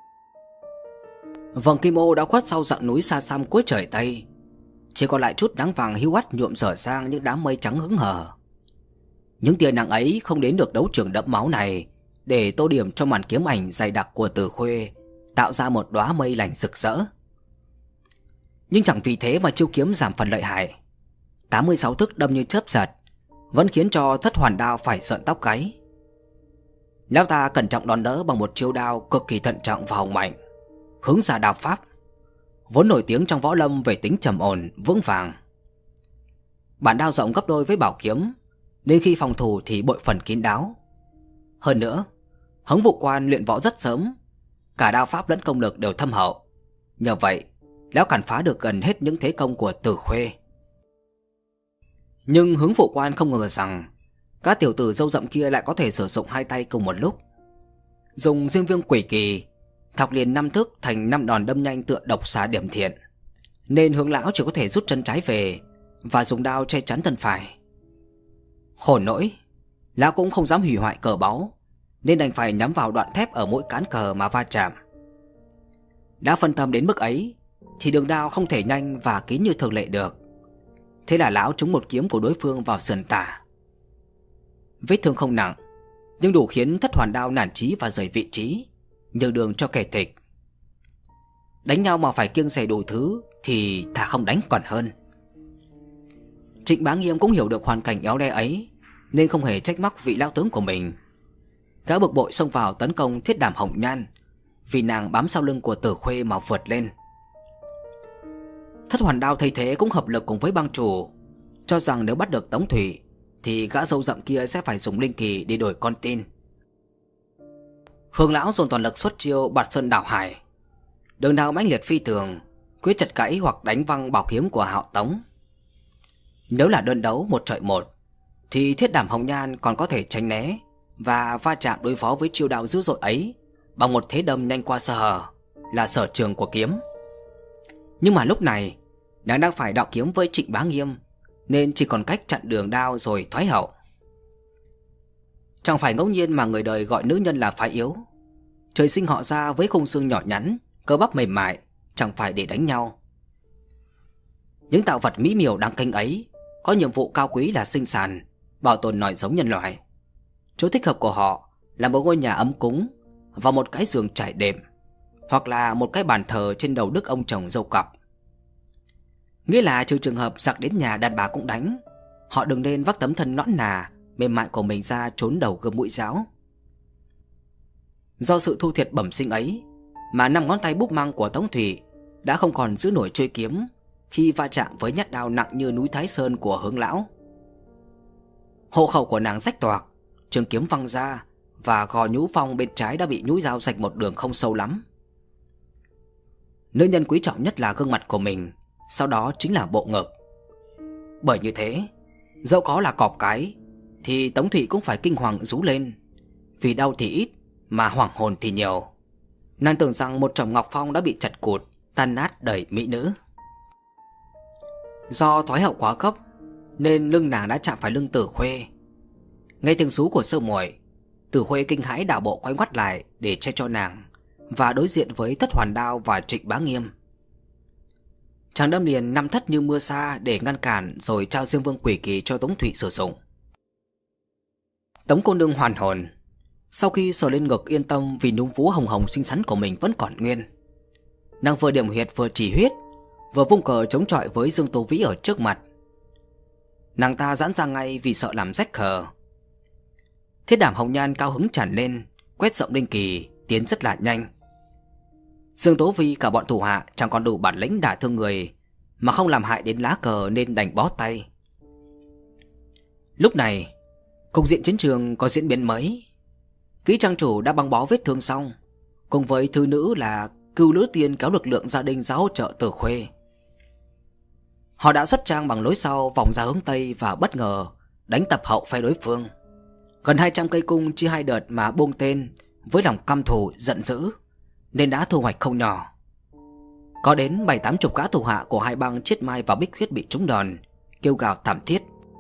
Vầng kim ô đã khuất sau dặng núi xa xăm cuối trời Tây, chỉ còn lại chút nắng vàng hiu hắt nhuộm rỡ sang những đám mây trắng hững hờ. Những tia nắng ấy không đến được đấu trường đẫm máu này để tô điểm cho màn kiếm ảnh dày đặc của Tử Khuê, tạo ra một đóa mây lành rực rỡ. Nhưng chẳng vì thế mà chiêu kiếm giảm phần lợi hại. tám mươi sáu thức đâm như chớp giật vẫn khiến cho Thất Hoàn Đao phải rợn tóc gáy. Lão ta cẩn trọng đón đỡ bằng một chiêu đao cực kỳ thận trọng và hùng mạnh, Hướng Giả Đao Pháp, vốn nổi tiếng trong võ lâm về tính trầm ổn, vững vàng. Bản đao rộng gấp đôi với bảo kiếm, nên khi phòng thủ thì bội phần kín đáo. Hơn nữa, Hướng Vụ Quan luyện võ rất sớm, cả đao pháp lẫn công lực đều thâm hậu. Nhờ vậy, lão cản phá được gần hết những thế công của Tử Khuê. Nhưng Hướng Vụ Quan không ngờ rằng các tiểu tử râu rậm kia lại có thể sử dụng hai tay cùng một lúc. Dùng Diêm Vương Quỷ Kỳ thọc liền năm thức thành năm đòn đâm nhanh tựa độc xà điểm thiện, nên Hướng lão chỉ có thể rút chân trái về và dùng đao che chắn thân phải. Khổ nỗi, lão cũng không dám hủy hoại cờ báu, nên đành phải nhắm vào đoạn thép ở mỗi cán cờ mà va chạm. Đã phân tâm đến mức ấy thì đường đao không thể nhanh và kín như thường lệ được. Thế là lão trúng một kiếm của đối phương vào sườn tả. Vết thương không nặng, nhưng đủ khiến Thất Hoàn Đao nản chí và rời vị trí, nhường đường cho kẻ địch. Đánh nhau mà phải kiêng dè đủ thứ thì thà không đánh còn hơn. Trịnh Bá Nghiêm cũng hiểu được hoàn cảnh éo le ấy, nên không hề trách móc vị lão tướng của mình. Gã bực bội xông vào tấn công Thiết Đảm Hồng Nhan, vì nàng bám sau lưng của Tử Khuê mà vượt lên. Thất Hoàn Đao thấy thế cũng hợp lực cùng với bang chủ, cho rằng nếu bắt được Tống Thủy thì gã râu rậm kia sẽ phải dùng linh kỳ để đổi con tin. Hương lão dồn toàn lực xuất chiêu Bạt Sơn Đảo Hải, đường đao mãnh liệt phi thường, quyết chặt gãy hoặc đánh văng bảo kiếm của Hạo Tống. Nếu là đơn đấu một trọi một thì Thiết Đảm Hồng Nhan còn có thể tránh né và va chạm đối phó với chiêu đao dữ dội ấy bằng một thế đâm nhanh qua sơ hở, là sở trường của kiếm. Nhưng mà lúc này nàng đang phải đạo kiếm với Trịnh Bá Nghiêm, nên chỉ còn cách chặn đường đao rồi thoái hậu. Chẳng phải ngẫu nhiên mà người đời gọi nữ nhân là phái yếu. Trời sinh họ ra với khung xương nhỏ nhắn, cơ bắp mềm mại, chẳng phải để đánh nhau. Những tạo vật mỹ miều đáng kính ấy có nhiệm vụ cao quý là sinh sản, bảo tồn nòi giống nhân loại. Chỗ thích hợp của họ là một ngôi nhà ấm cúng và một cái giường trải đệm, hoặc là một cái bàn thờ trên đầu đức ông chồng dâu cặp. Nghĩa là trừ trường hợp giặc đến nhà đàn bà cũng đánh, họ đừng nên vác tấm thân nõn nà mềm mại của mình ra trốn đầu gươm mũi giáo. Do sự thu thiệt bẩm sinh ấy mà năm ngón tay búp măng của Tống Thủy đã không còn giữ nổi chuôi kiếm khi va chạm với nhát đao nặng như núi Thái Sơn của Hướng lão. Hộ khẩu của nàng rách toạc, trường kiếm văng ra và gò nhũ phong bên trái đã bị nhũi dao rạch một đường không sâu lắm. Nữ nhân quý trọng nhất là gương mặt của mình, sau đó chính là bộ ngực. Bởi như thế, dẫu có là cọp cái thì Tống Thủy cũng phải kinh hoàng rú lên, vì đau thì ít mà hoảng hồn thì nhiều. Nàng tưởng rằng một chồng ngọc phong đã bị chặt cụt, tan nát đầy mỹ nữ. Do thoái hậu quá gấp nên lưng nàng đã chạm phải lưng Tử Khuê. Nghe tiếng rú của sư muội, Tử Khuê kinh hãi đảo bộ quay ngoắt lại để che cho nàng, và đối diện với Thất Hoàn Đao và Trịnh Bá Nghiêm. Chàng đâm liền năm thất như mưa sa để ngăn cản, rồi trao Diêm Vương Quỷ Kỳ cho Tống Thủy sử dụng. Tống cô nương hoàn hồn, sau khi sờ lên ngực yên tâm vì núm vú hồng hồng xinh xắn của mình vẫn còn nguyên. Nàng vừa điểm huyệt vừa chỉ huyết, vừa vung cờ chống chọi với Dương Tố Vĩ ở trước mặt. Nàng ta giãn ra ngay vì sợ làm rách cờ. Thiết Đảm Hồng Nhan cao hứng tràn lên, quét rộng linh kỳ, tiến rất là nhanh. Dương Tố Vi cả bọn thủ hạ chẳng còn đủ bản lĩnh đả thương người mà không làm hại đến lá cờ, nên đành bó tay. Lúc này cục diện chiến trường có diễn biến mới. Kỹ trang chủ đã băng bó vết thương xong, cùng với thư nữ là Cưu Lữ Tiên kéo lực lượng gia đình ra hỗ trợ Tử Khuê. Họ đã xuất trang bằng lối sau vòng ra hướng Tây và bất ngờ đánh tập hậu phe đối phương. Gần hai trăm cây cung chia hai đợt mà buông tên với lòng căm thù giận dữ, nên đã thu hoạch không nhỏ. Có đến bảy tám chục gã thủ hạ của hai bang Chiết Mai và Bích Huyết bị trúng đòn, kêu gào thảm thiết.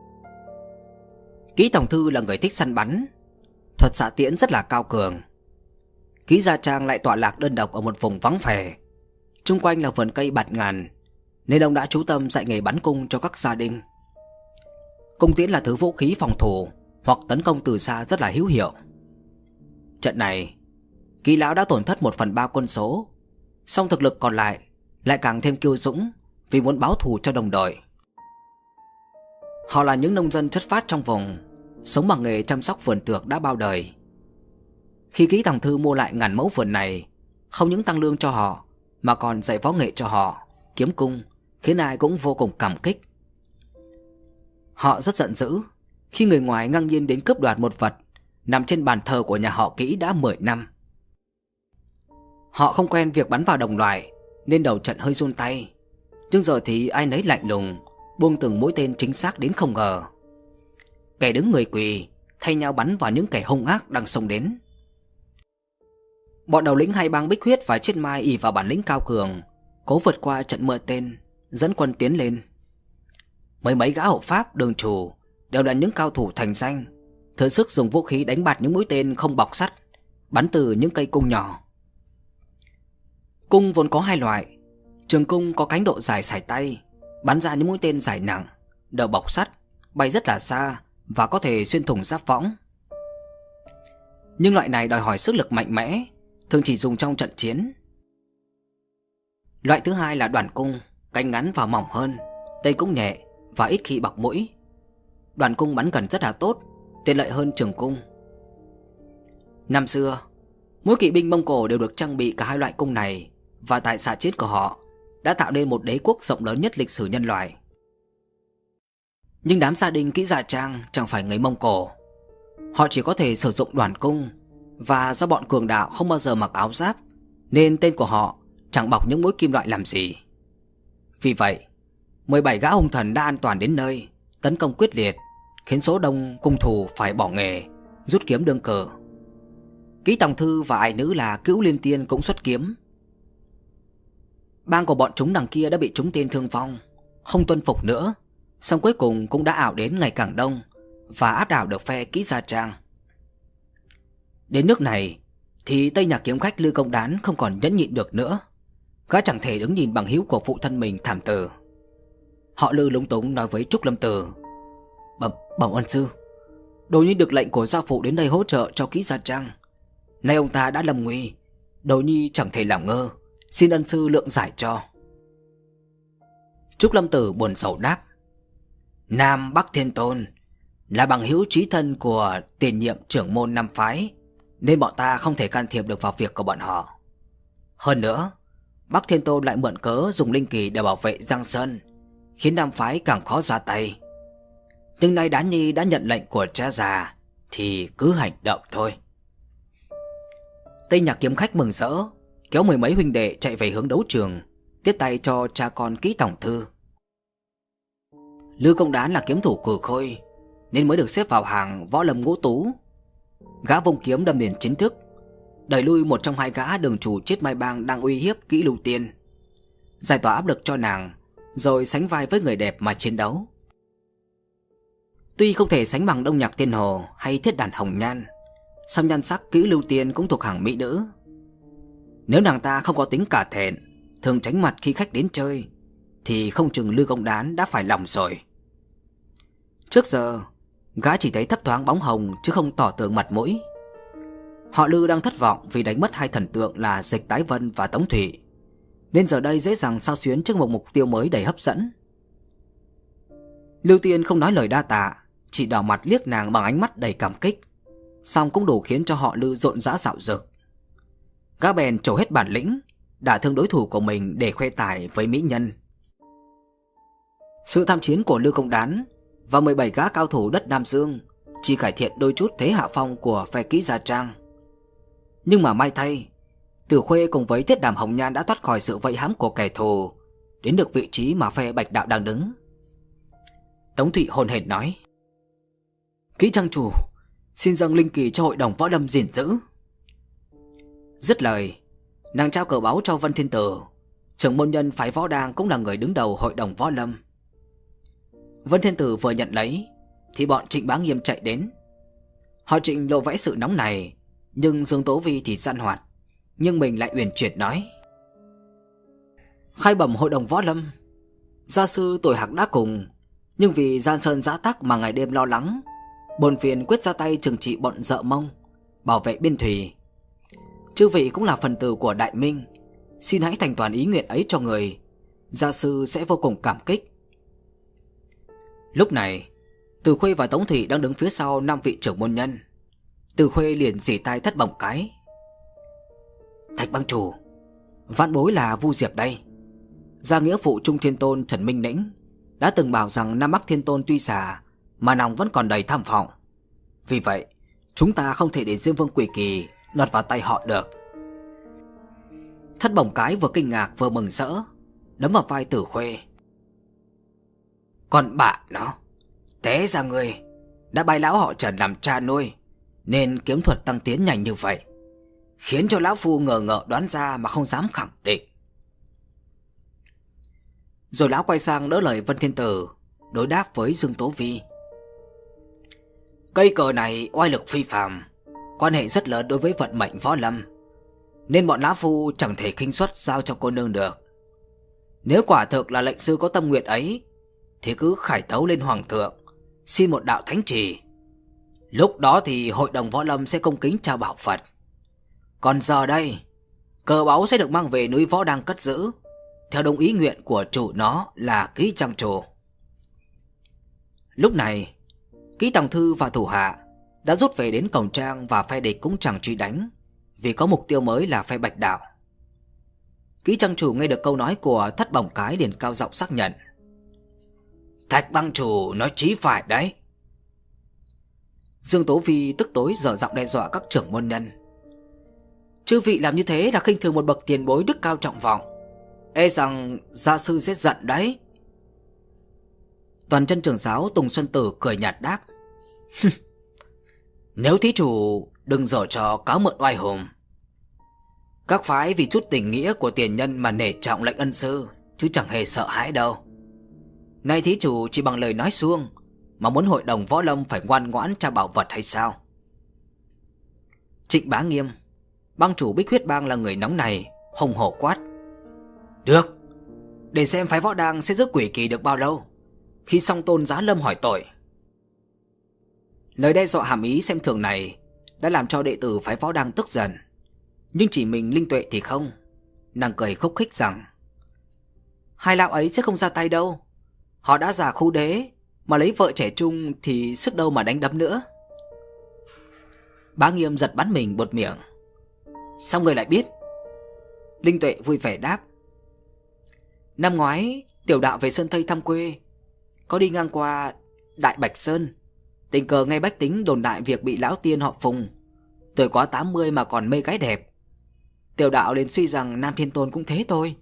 Ký tổng thư là người thích săn bắn, thuật xạ tiễn rất là cao cường. Ký Gia Trang lại tọa lạc đơn độc ở một vùng vắng vẻ, chung quanh là vườn cây bạt ngàn, nên ông đã chú tâm dạy nghề bắn cung cho các gia đình. Cung tiễn là thứ vũ khí phòng thủ hoặc tấn công từ xa rất là hữu hiệu. Trận này, Ký lão đã tổn thất một phần ba quân số, song thực lực còn lại lại càng thêm kiêu dũng vì muốn báo thù cho đồng đội. Họ là những nông dân chất phát trong vùng, sống bằng nghề chăm sóc vườn tược đã bao đời. Khi Ký tổng thư mua lại ngàn mẫu vườn này, không những tăng lương cho họ mà còn dạy võ nghệ cho họ, kiếm cung, khiến ai cũng vô cùng cảm kích. Họ rất giận dữ khi người ngoài ngang nhiên đến cướp đoạt một vật nằm trên bàn thờ của nhà họ Ký đã mười năm. Họ không quen việc bắn vào đồng loại nên đầu trận hơi run tay, nhưng giờ thì ai nấy lạnh lùng, buông từng mũi tên chính xác đến không ngờ. Kẻ đứng người quỳ thay nhau bắn vào những kẻ hung ác đang xông đến. Bọn đầu lĩnh hai bang Bích Huyết và Chiết Mai ỷ vào bản lĩnh cao cường, cố vượt qua trận mưa tên, dẫn quân tiến lên. Mấy mấy gã hộ pháp đường chủ đều là những cao thủ thành danh, thử sức dùng vũ khí đánh bạt những mũi tên không bọc sắt, bắn từ những cây cung nhỏ. Cung vốn có hai loại, trường cung có cánh độ dài sải tay, bắn ra những mũi tên dài nặng, đầu bọc sắt, bay rất là xa và có thể xuyên thủng giáp võng. nhưng loại này đòi hỏi sức lực mạnh mẽ, thường chỉ dùng trong trận chiến. Loại thứ hai là đoàn cung, cánh ngắn và mỏng hơn, tên cũng nhẹ và ít khi bọc mũi. Đoàn cung bắn gần rất là tốt, tiện lợi hơn trường cung. Năm xưa, mỗi kỵ binh Mông Cổ đều được trang bị cả hai loại cung này, và tại xạ chiến của họ đã tạo nên một đế quốc rộng lớn nhất lịch sử nhân loại. Nhưng đám gia đình Kỹ Gia Trang chẳng phải người Mông Cổ. Họ chỉ có thể sử dụng đoàn cung, và do bọn cường đạo không bao giờ mặc áo giáp, nên tên của họ chẳng bọc những mũi kim loại làm gì. Vì vậy, mười bảy gã hung thần đã an toàn đến nơi, tấn công quyết liệt, khiến số đông cung thủ phải bỏ nghề, rút kiếm đương cờ. Kỹ Tòng Thư và ai nữ là Cữu Liên Tiên cũng xuất kiếm. Bang của bọn chúng đằng kia đã bị trúng tên thương vong, không tuân phục nữa, song cuối cùng cũng đã ảo đến ngày càng đông và áp đảo được phe Kỹ Gia Trang. Đến nước này thì Tây Nhạc kiếm khách Lư Công Đán không còn nhẫn nhịn được nữa. Gã chẳng thể đứng nhìn bằng hữu của phụ thân mình thảm tử. Họ Lư lúng túng nói với Trúc Lâm Tử: Bẩm bẩm ân sư, Đồ Nhi được lệnh của gia phụ đến đây hỗ trợ cho Kỹ Gia Trang. Nay ông ta đã lâm nguy, Đồ Nhi chẳng thể làm ngơ, xin ân sư lượng giải cho. Trúc Lâm Tử buồn sầu đáp: Nam Bắc Thiên Tôn là bằng hữu chí thân của tiền nhiệm trưởng môn Nam phái, nên bọn ta không thể can thiệp được vào việc của bọn họ. Hơn nữa, Bắc Thiên Tôn lại mượn cớ dùng linh kỳ để bảo vệ Giang Sơn, khiến Nam phái càng khó ra tay. Nhưng nay Đán Nhi đã nhận lệnh của cha già thì cứ hành động thôi. Tây Nhạc kiếm khách mừng rỡ, kéo mười mấy huynh đệ chạy về hướng đấu trường, tiếp tay cho cha con Kỹ Tòng Thư. Lư Công Đán là kiếm thủ cừ khôi, nên mới được xếp vào hàng võ lâm ngũ tú. Gã vung kiếm đâm liền chính thức, đẩy lui một trong hai gã đường chủ Chiết Mai Bang đang uy hiếp Kỹ Lưu Tiên, giải tỏa áp lực cho nàng, rồi sánh vai với người đẹp mà chiến đấu. Tuy không thể sánh bằng Đông Nhạc Thiên Hồ hay Thiết Đàn Hồng Nhan, song nhan sắc Kỹ Lưu Tiên cũng thuộc hàng mỹ nữ. Nếu nàng ta không có tính cả thẹn, thường tránh mặt khi khách đến chơi, thì không chừng Lư Công Đán đã phải lòng rồi. Trước giờ, gã chỉ thấy thấp thoáng bóng hồng chứ không tỏ tượng mặt mũi. Họ Lư đang thất vọng vì đánh mất hai thần tượng là Dịch Tái Vân và Tống Thủy, nên giờ đây dễ dàng xao xuyến trước một mục tiêu mới đầy hấp dẫn. Lưu Tiên không nói lời đa tạ, chỉ đỏ mặt liếc nàng bằng ánh mắt đầy cảm kích, song cũng đủ khiến cho họ Lư rộn rã dạo dực. Gã bèn trổ hết bản lĩnh, đả thương đối thủ của mình để khoe tài với mỹ nhân. Sự tham chiến của Lư Công Đán và mười bảy gã cao thủ đất Nam Dương chỉ cải thiện đôi chút thế hạ phong của phe Kỹ Gia Trang. Nhưng mà may thay, Tử Khuê cùng với Thiết Đàm Hồng Nhan đã thoát khỏi sự vây hãm của kẻ thù, đến được vị trí mà phe Bạch Đạo đang đứng. Tống Thụy hồn hển nói: Kỹ Trang chủ, xin dâng linh kỳ cho hội đồng võ lâm gìn giữ. Dứt lời, nàng trao cờ báu cho Vân Thiên Tử, trưởng môn nhân phái Võ Đang cũng là người đứng đầu hội đồng võ lâm. Vân Thiên Tử vừa nhận lấy thì bọn Trịnh Bá Nghiêm chạy đến. Họ Trịnh lộ vẽ sự nóng này, nhưng Dương Tố Vi thì gian hoạt, nhưng mình lại uyển chuyển nói: Khai bẩm hội đồng võ lâm, gia sư tuổi hạc đã cùng, nhưng vì gian sơn giã tắc mà ngày đêm lo lắng, bổn phiền quyết ra tay trừng trị bọn dợ Mông, bảo vệ biên thủy. Chư vị cũng là phần tử của Đại Minh, xin hãy thành toàn ý nguyện ấy cho người, gia sư sẽ vô cùng cảm kích. Lúc này, Từ Khuê và Tống Thủy đang đứng phía sau năm vị trưởng môn nhân. Từ Khuê liền giỉ tai thất bổng cái: Thạch bang chủ, vạn bối là Vu Diệp đây. Gia nghĩa phụ Trung Thiên Tôn Trần Minh Nĩnh đã từng bảo rằng Nam Bắc Thiên Tôn tuy già mà lòng vẫn còn đầy tham vọng. Vì vậy, chúng ta không thể để Diêm Vương Quỷ Kỳ lọt vào tay họ được. Thất bổng cái vừa kinh ngạc vừa mừng rỡ, đấm vào vai Tử Khuê: Còn bạn nó, té ra người đã bái lão họ Trần làm cha nuôi, nên kiếm thuật tăng tiến nhanh như vậy, khiến cho lão phu ngờ ngợ đoán ra mà không dám khẳng định. Rồi lão quay sang đỡ lời Vân Thiên Tử, đối đáp với Dương Tố Vi: Cây cờ này oai lực phi phàm, quan hệ rất lớn đối với vận mệnh võ lâm, nên bọn lão phu chẳng thể khinh suất giao cho cô nương được. Nếu quả thực là lệnh sư có tâm nguyện ấy, thì cứ khải tấu lên hoàng thượng, xin một đạo thánh chỉ. Lúc đó thì hội đồng võ lâm sẽ cung kính chào bảo Phật. Còn giờ đây, cờ báu sẽ được mang về núi Võ Đang cất giữ, theo đúng ý nguyện của chủ nó là Ký Trang Chủ. Lúc này, Ký Tòng Thư và thủ hạ đã rút về đến cổng trang và phe địch cũng chẳng truy đánh, vì có mục tiêu mới là phe Bạch Đạo. Ký Trang Chủ nghe được câu nói của Thất Bổng Cái liền cao giọng xác nhận. Thạch Bang Chủ nói chí phải đấy. Dương Tố Phi tức tối dở giọng đe dọa các trưởng môn nhân. Chư vị làm như thế là khinh thường một bậc tiền bối đức cao trọng vọng, e rằng gia sư sẽ giận đấy. Toàn chân trưởng giáo Tùng Xuân Tử cười nhạt đáp. Nếu thí chủ đừng giở trò cáo mượn oai hùng. Các phái vì chút tình nghĩa của tiền nhân mà nể trọng lệnh ân sư, chứ chẳng hề sợ hãi đâu. Nay thí chủ chỉ bằng lời nói suông mà muốn hội đồng võ lâm phải ngoan ngoãn trao bảo vật hay sao? Trịnh Bá Nghiêm, bang chủ Bích Huyết Bang là người nóng này, hùng hổ quát. Được, để xem phái Võ Đang sẽ giữ quỷ kỳ được bao lâu, khi Song Tôn Giá Lâm hỏi tội. Lời đe dọa hàm ý xem thường này đã làm cho đệ tử phái Võ Đang tức giận, nhưng chỉ mình Linh Tuệ thì không. Nàng cười khúc khích rằng hai lão ấy sẽ không ra tay đâu. Họ đã già khú đế, mà lấy vợ trẻ trung thì sức đâu mà đánh đấm nữa. Bá Nghiêm giật bắn mình buột miệng. Sao người lại biết? Linh Tuệ vui vẻ đáp. Năm ngoái tiểu đạo về Sơn Tây thăm quê, có đi ngang qua Đại Bạch Sơn, tình cờ nghe bách tính đồn đại việc bị lão tiên họ Phùng, tuổi quá tám mươi mà còn mê gái đẹp. Tiểu đạo liền suy rằng Nam Thiên Tôn cũng thế thôi.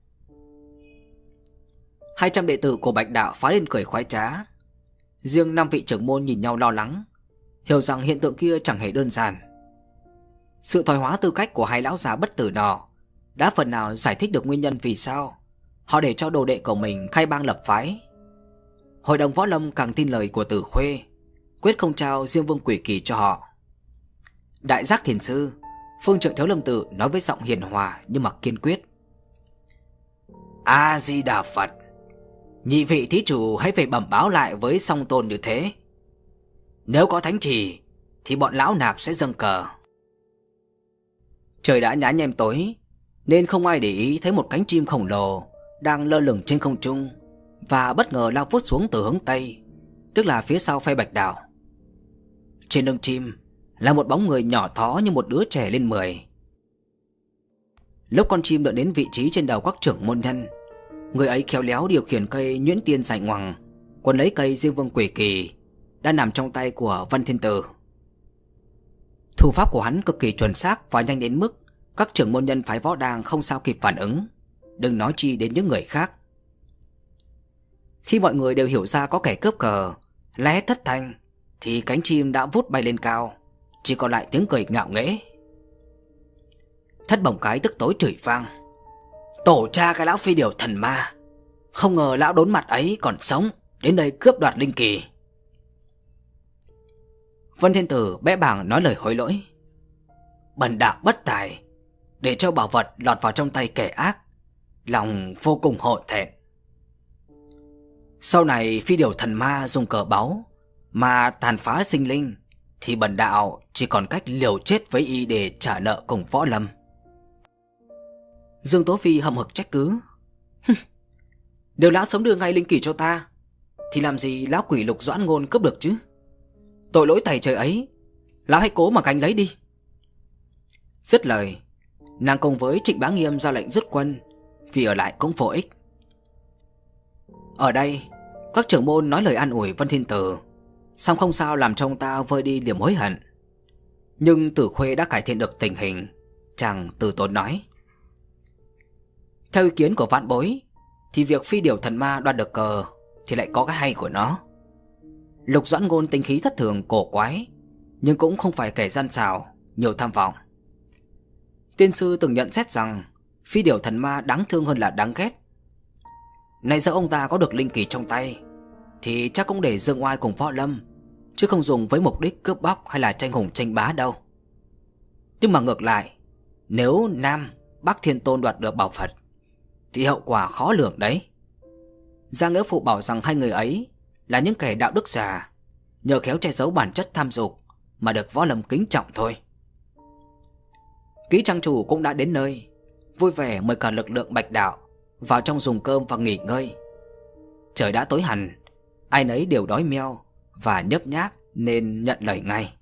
Hai trăm đệ tử của Bạch Đạo phá lên cười khoái trá. Riêng năm vị trưởng môn nhìn nhau lo lắng, hiểu rằng hiện tượng kia chẳng hề đơn giản. Sự thoái hóa tư cách của hai lão già bất tử nọ đã phần nào giải thích được nguyên nhân vì sao họ để cho đồ đệ của mình khai bang lập phái. Hội đồng võ lâm càng tin lời của Tử Khuê, quyết không trao Diêm Vương Quỷ Kỳ cho họ. Đại Giác Thiền Sư, Phương Trợ Thiếu Lâm Tự nói với giọng hiền hòa nhưng mà kiên quyết. A Di Đà Phật, nhị vị thí chủ hãy về bẩm báo lại với Song Tôn như thế. Nếu có thánh chỉ thì bọn lão nạp sẽ dâng cờ. Trời đã nhá nhem tối, nên không ai để ý thấy một cánh chim khổng lồ đang lơ lửng trên không trung và bất ngờ lao vút xuống từ hướng Tây, tức là phía sau phe Bạch Đạo. Trên lưng chim là một bóng người nhỏ thó như một đứa trẻ lên mười. Lúc con chim đợi đến vị trí trên đầu các trưởng môn nhân, người ấy khéo léo điều khiển cây nhuyễn tiên dài ngoằng, quấn lấy cây Diêm Vương Quỷ Kỳ đã nằm trong tay của Văn Thiên Tử. Thủ pháp của hắn cực kỳ chuẩn xác và nhanh đến mức các trưởng môn nhân phái Võ Đang không sao kịp phản ứng, đừng nói chi đến những người khác. Khi mọi người đều hiểu ra có kẻ cướp cờ, la hét thất thanh, thì cánh chim đã vút bay lên cao, chỉ còn lại tiếng cười ngạo nghễ. Thất Bổng Cái tức tối chửi vang. Tổ cha cái lão phi điều thần ma, không ngờ lão đốn mặt ấy còn sống đến đây cướp đoạt linh kỳ. Vân Thiên Tử bẽ bàng nói lời hối lỗi. Bần đạo bất tài, để cho bảo vật lọt vào trong tay kẻ ác, lòng vô cùng hổ thẹn. Sau này phi điều thần ma dùng cờ báu mà tàn phá sinh linh, thì bần đạo chỉ còn cách liều chết với y để trả nợ cùng võ lâm. Dương Tố Phi hậm hực trách cứ. Nếu lão sống đưa ngay linh kỳ cho ta, thì làm gì lão quỷ Lục Doãn Ngôn cướp được chứ? Tội lỗi tày trời ấy, lão hãy cố mà canh lấy đi. Dứt lời, nàng cùng với Trịnh Bá Nghiêm ra lệnh rút quân, vì ở lại cũng vô ích. Ở đây, các trưởng môn nói lời an ủi Vân Thiên Tử, song không sao làm cho ông ta vơi đi niềm hối hận. Nhưng Tử Khuê đã cải thiện được tình hình, chàng từ tốn nói. Theo ý kiến của vạn bối, thì việc phi điều thần ma đoạt được cờ thì lại có cái hay của nó. Lục Doãn Ngôn tính khí thất thường cổ quái, nhưng cũng không phải kẻ gian xảo, nhiều tham vọng. Tiên sư từng nhận xét rằng phi điều thần ma đáng thương hơn là đáng ghét. Nay giờ ông ta có được linh kỳ trong tay, thì chắc cũng để dương oai cùng võ lâm, chứ không dùng với mục đích cướp bóc hay là tranh hùng tranh bá đâu. Nhưng mà ngược lại, nếu Nam Bắc Thiên Tôn đoạt được bảo vật, thì hậu quả khó lường đấy. Gia Nghĩa Phụ bảo rằng hai người ấy là những kẻ đạo đức giả, nhờ khéo che giấu bản chất tham dục mà được Võ Lâm kính trọng thôi. Ký trang chủ cũng đã đến nơi, vui vẻ mời cả lực lượng Bạch Đạo vào trong dùng cơm và nghỉ ngơi. Trời đã tối hẳn, ai nấy đều đói meo và nhấp nháp nên nhận lời ngay.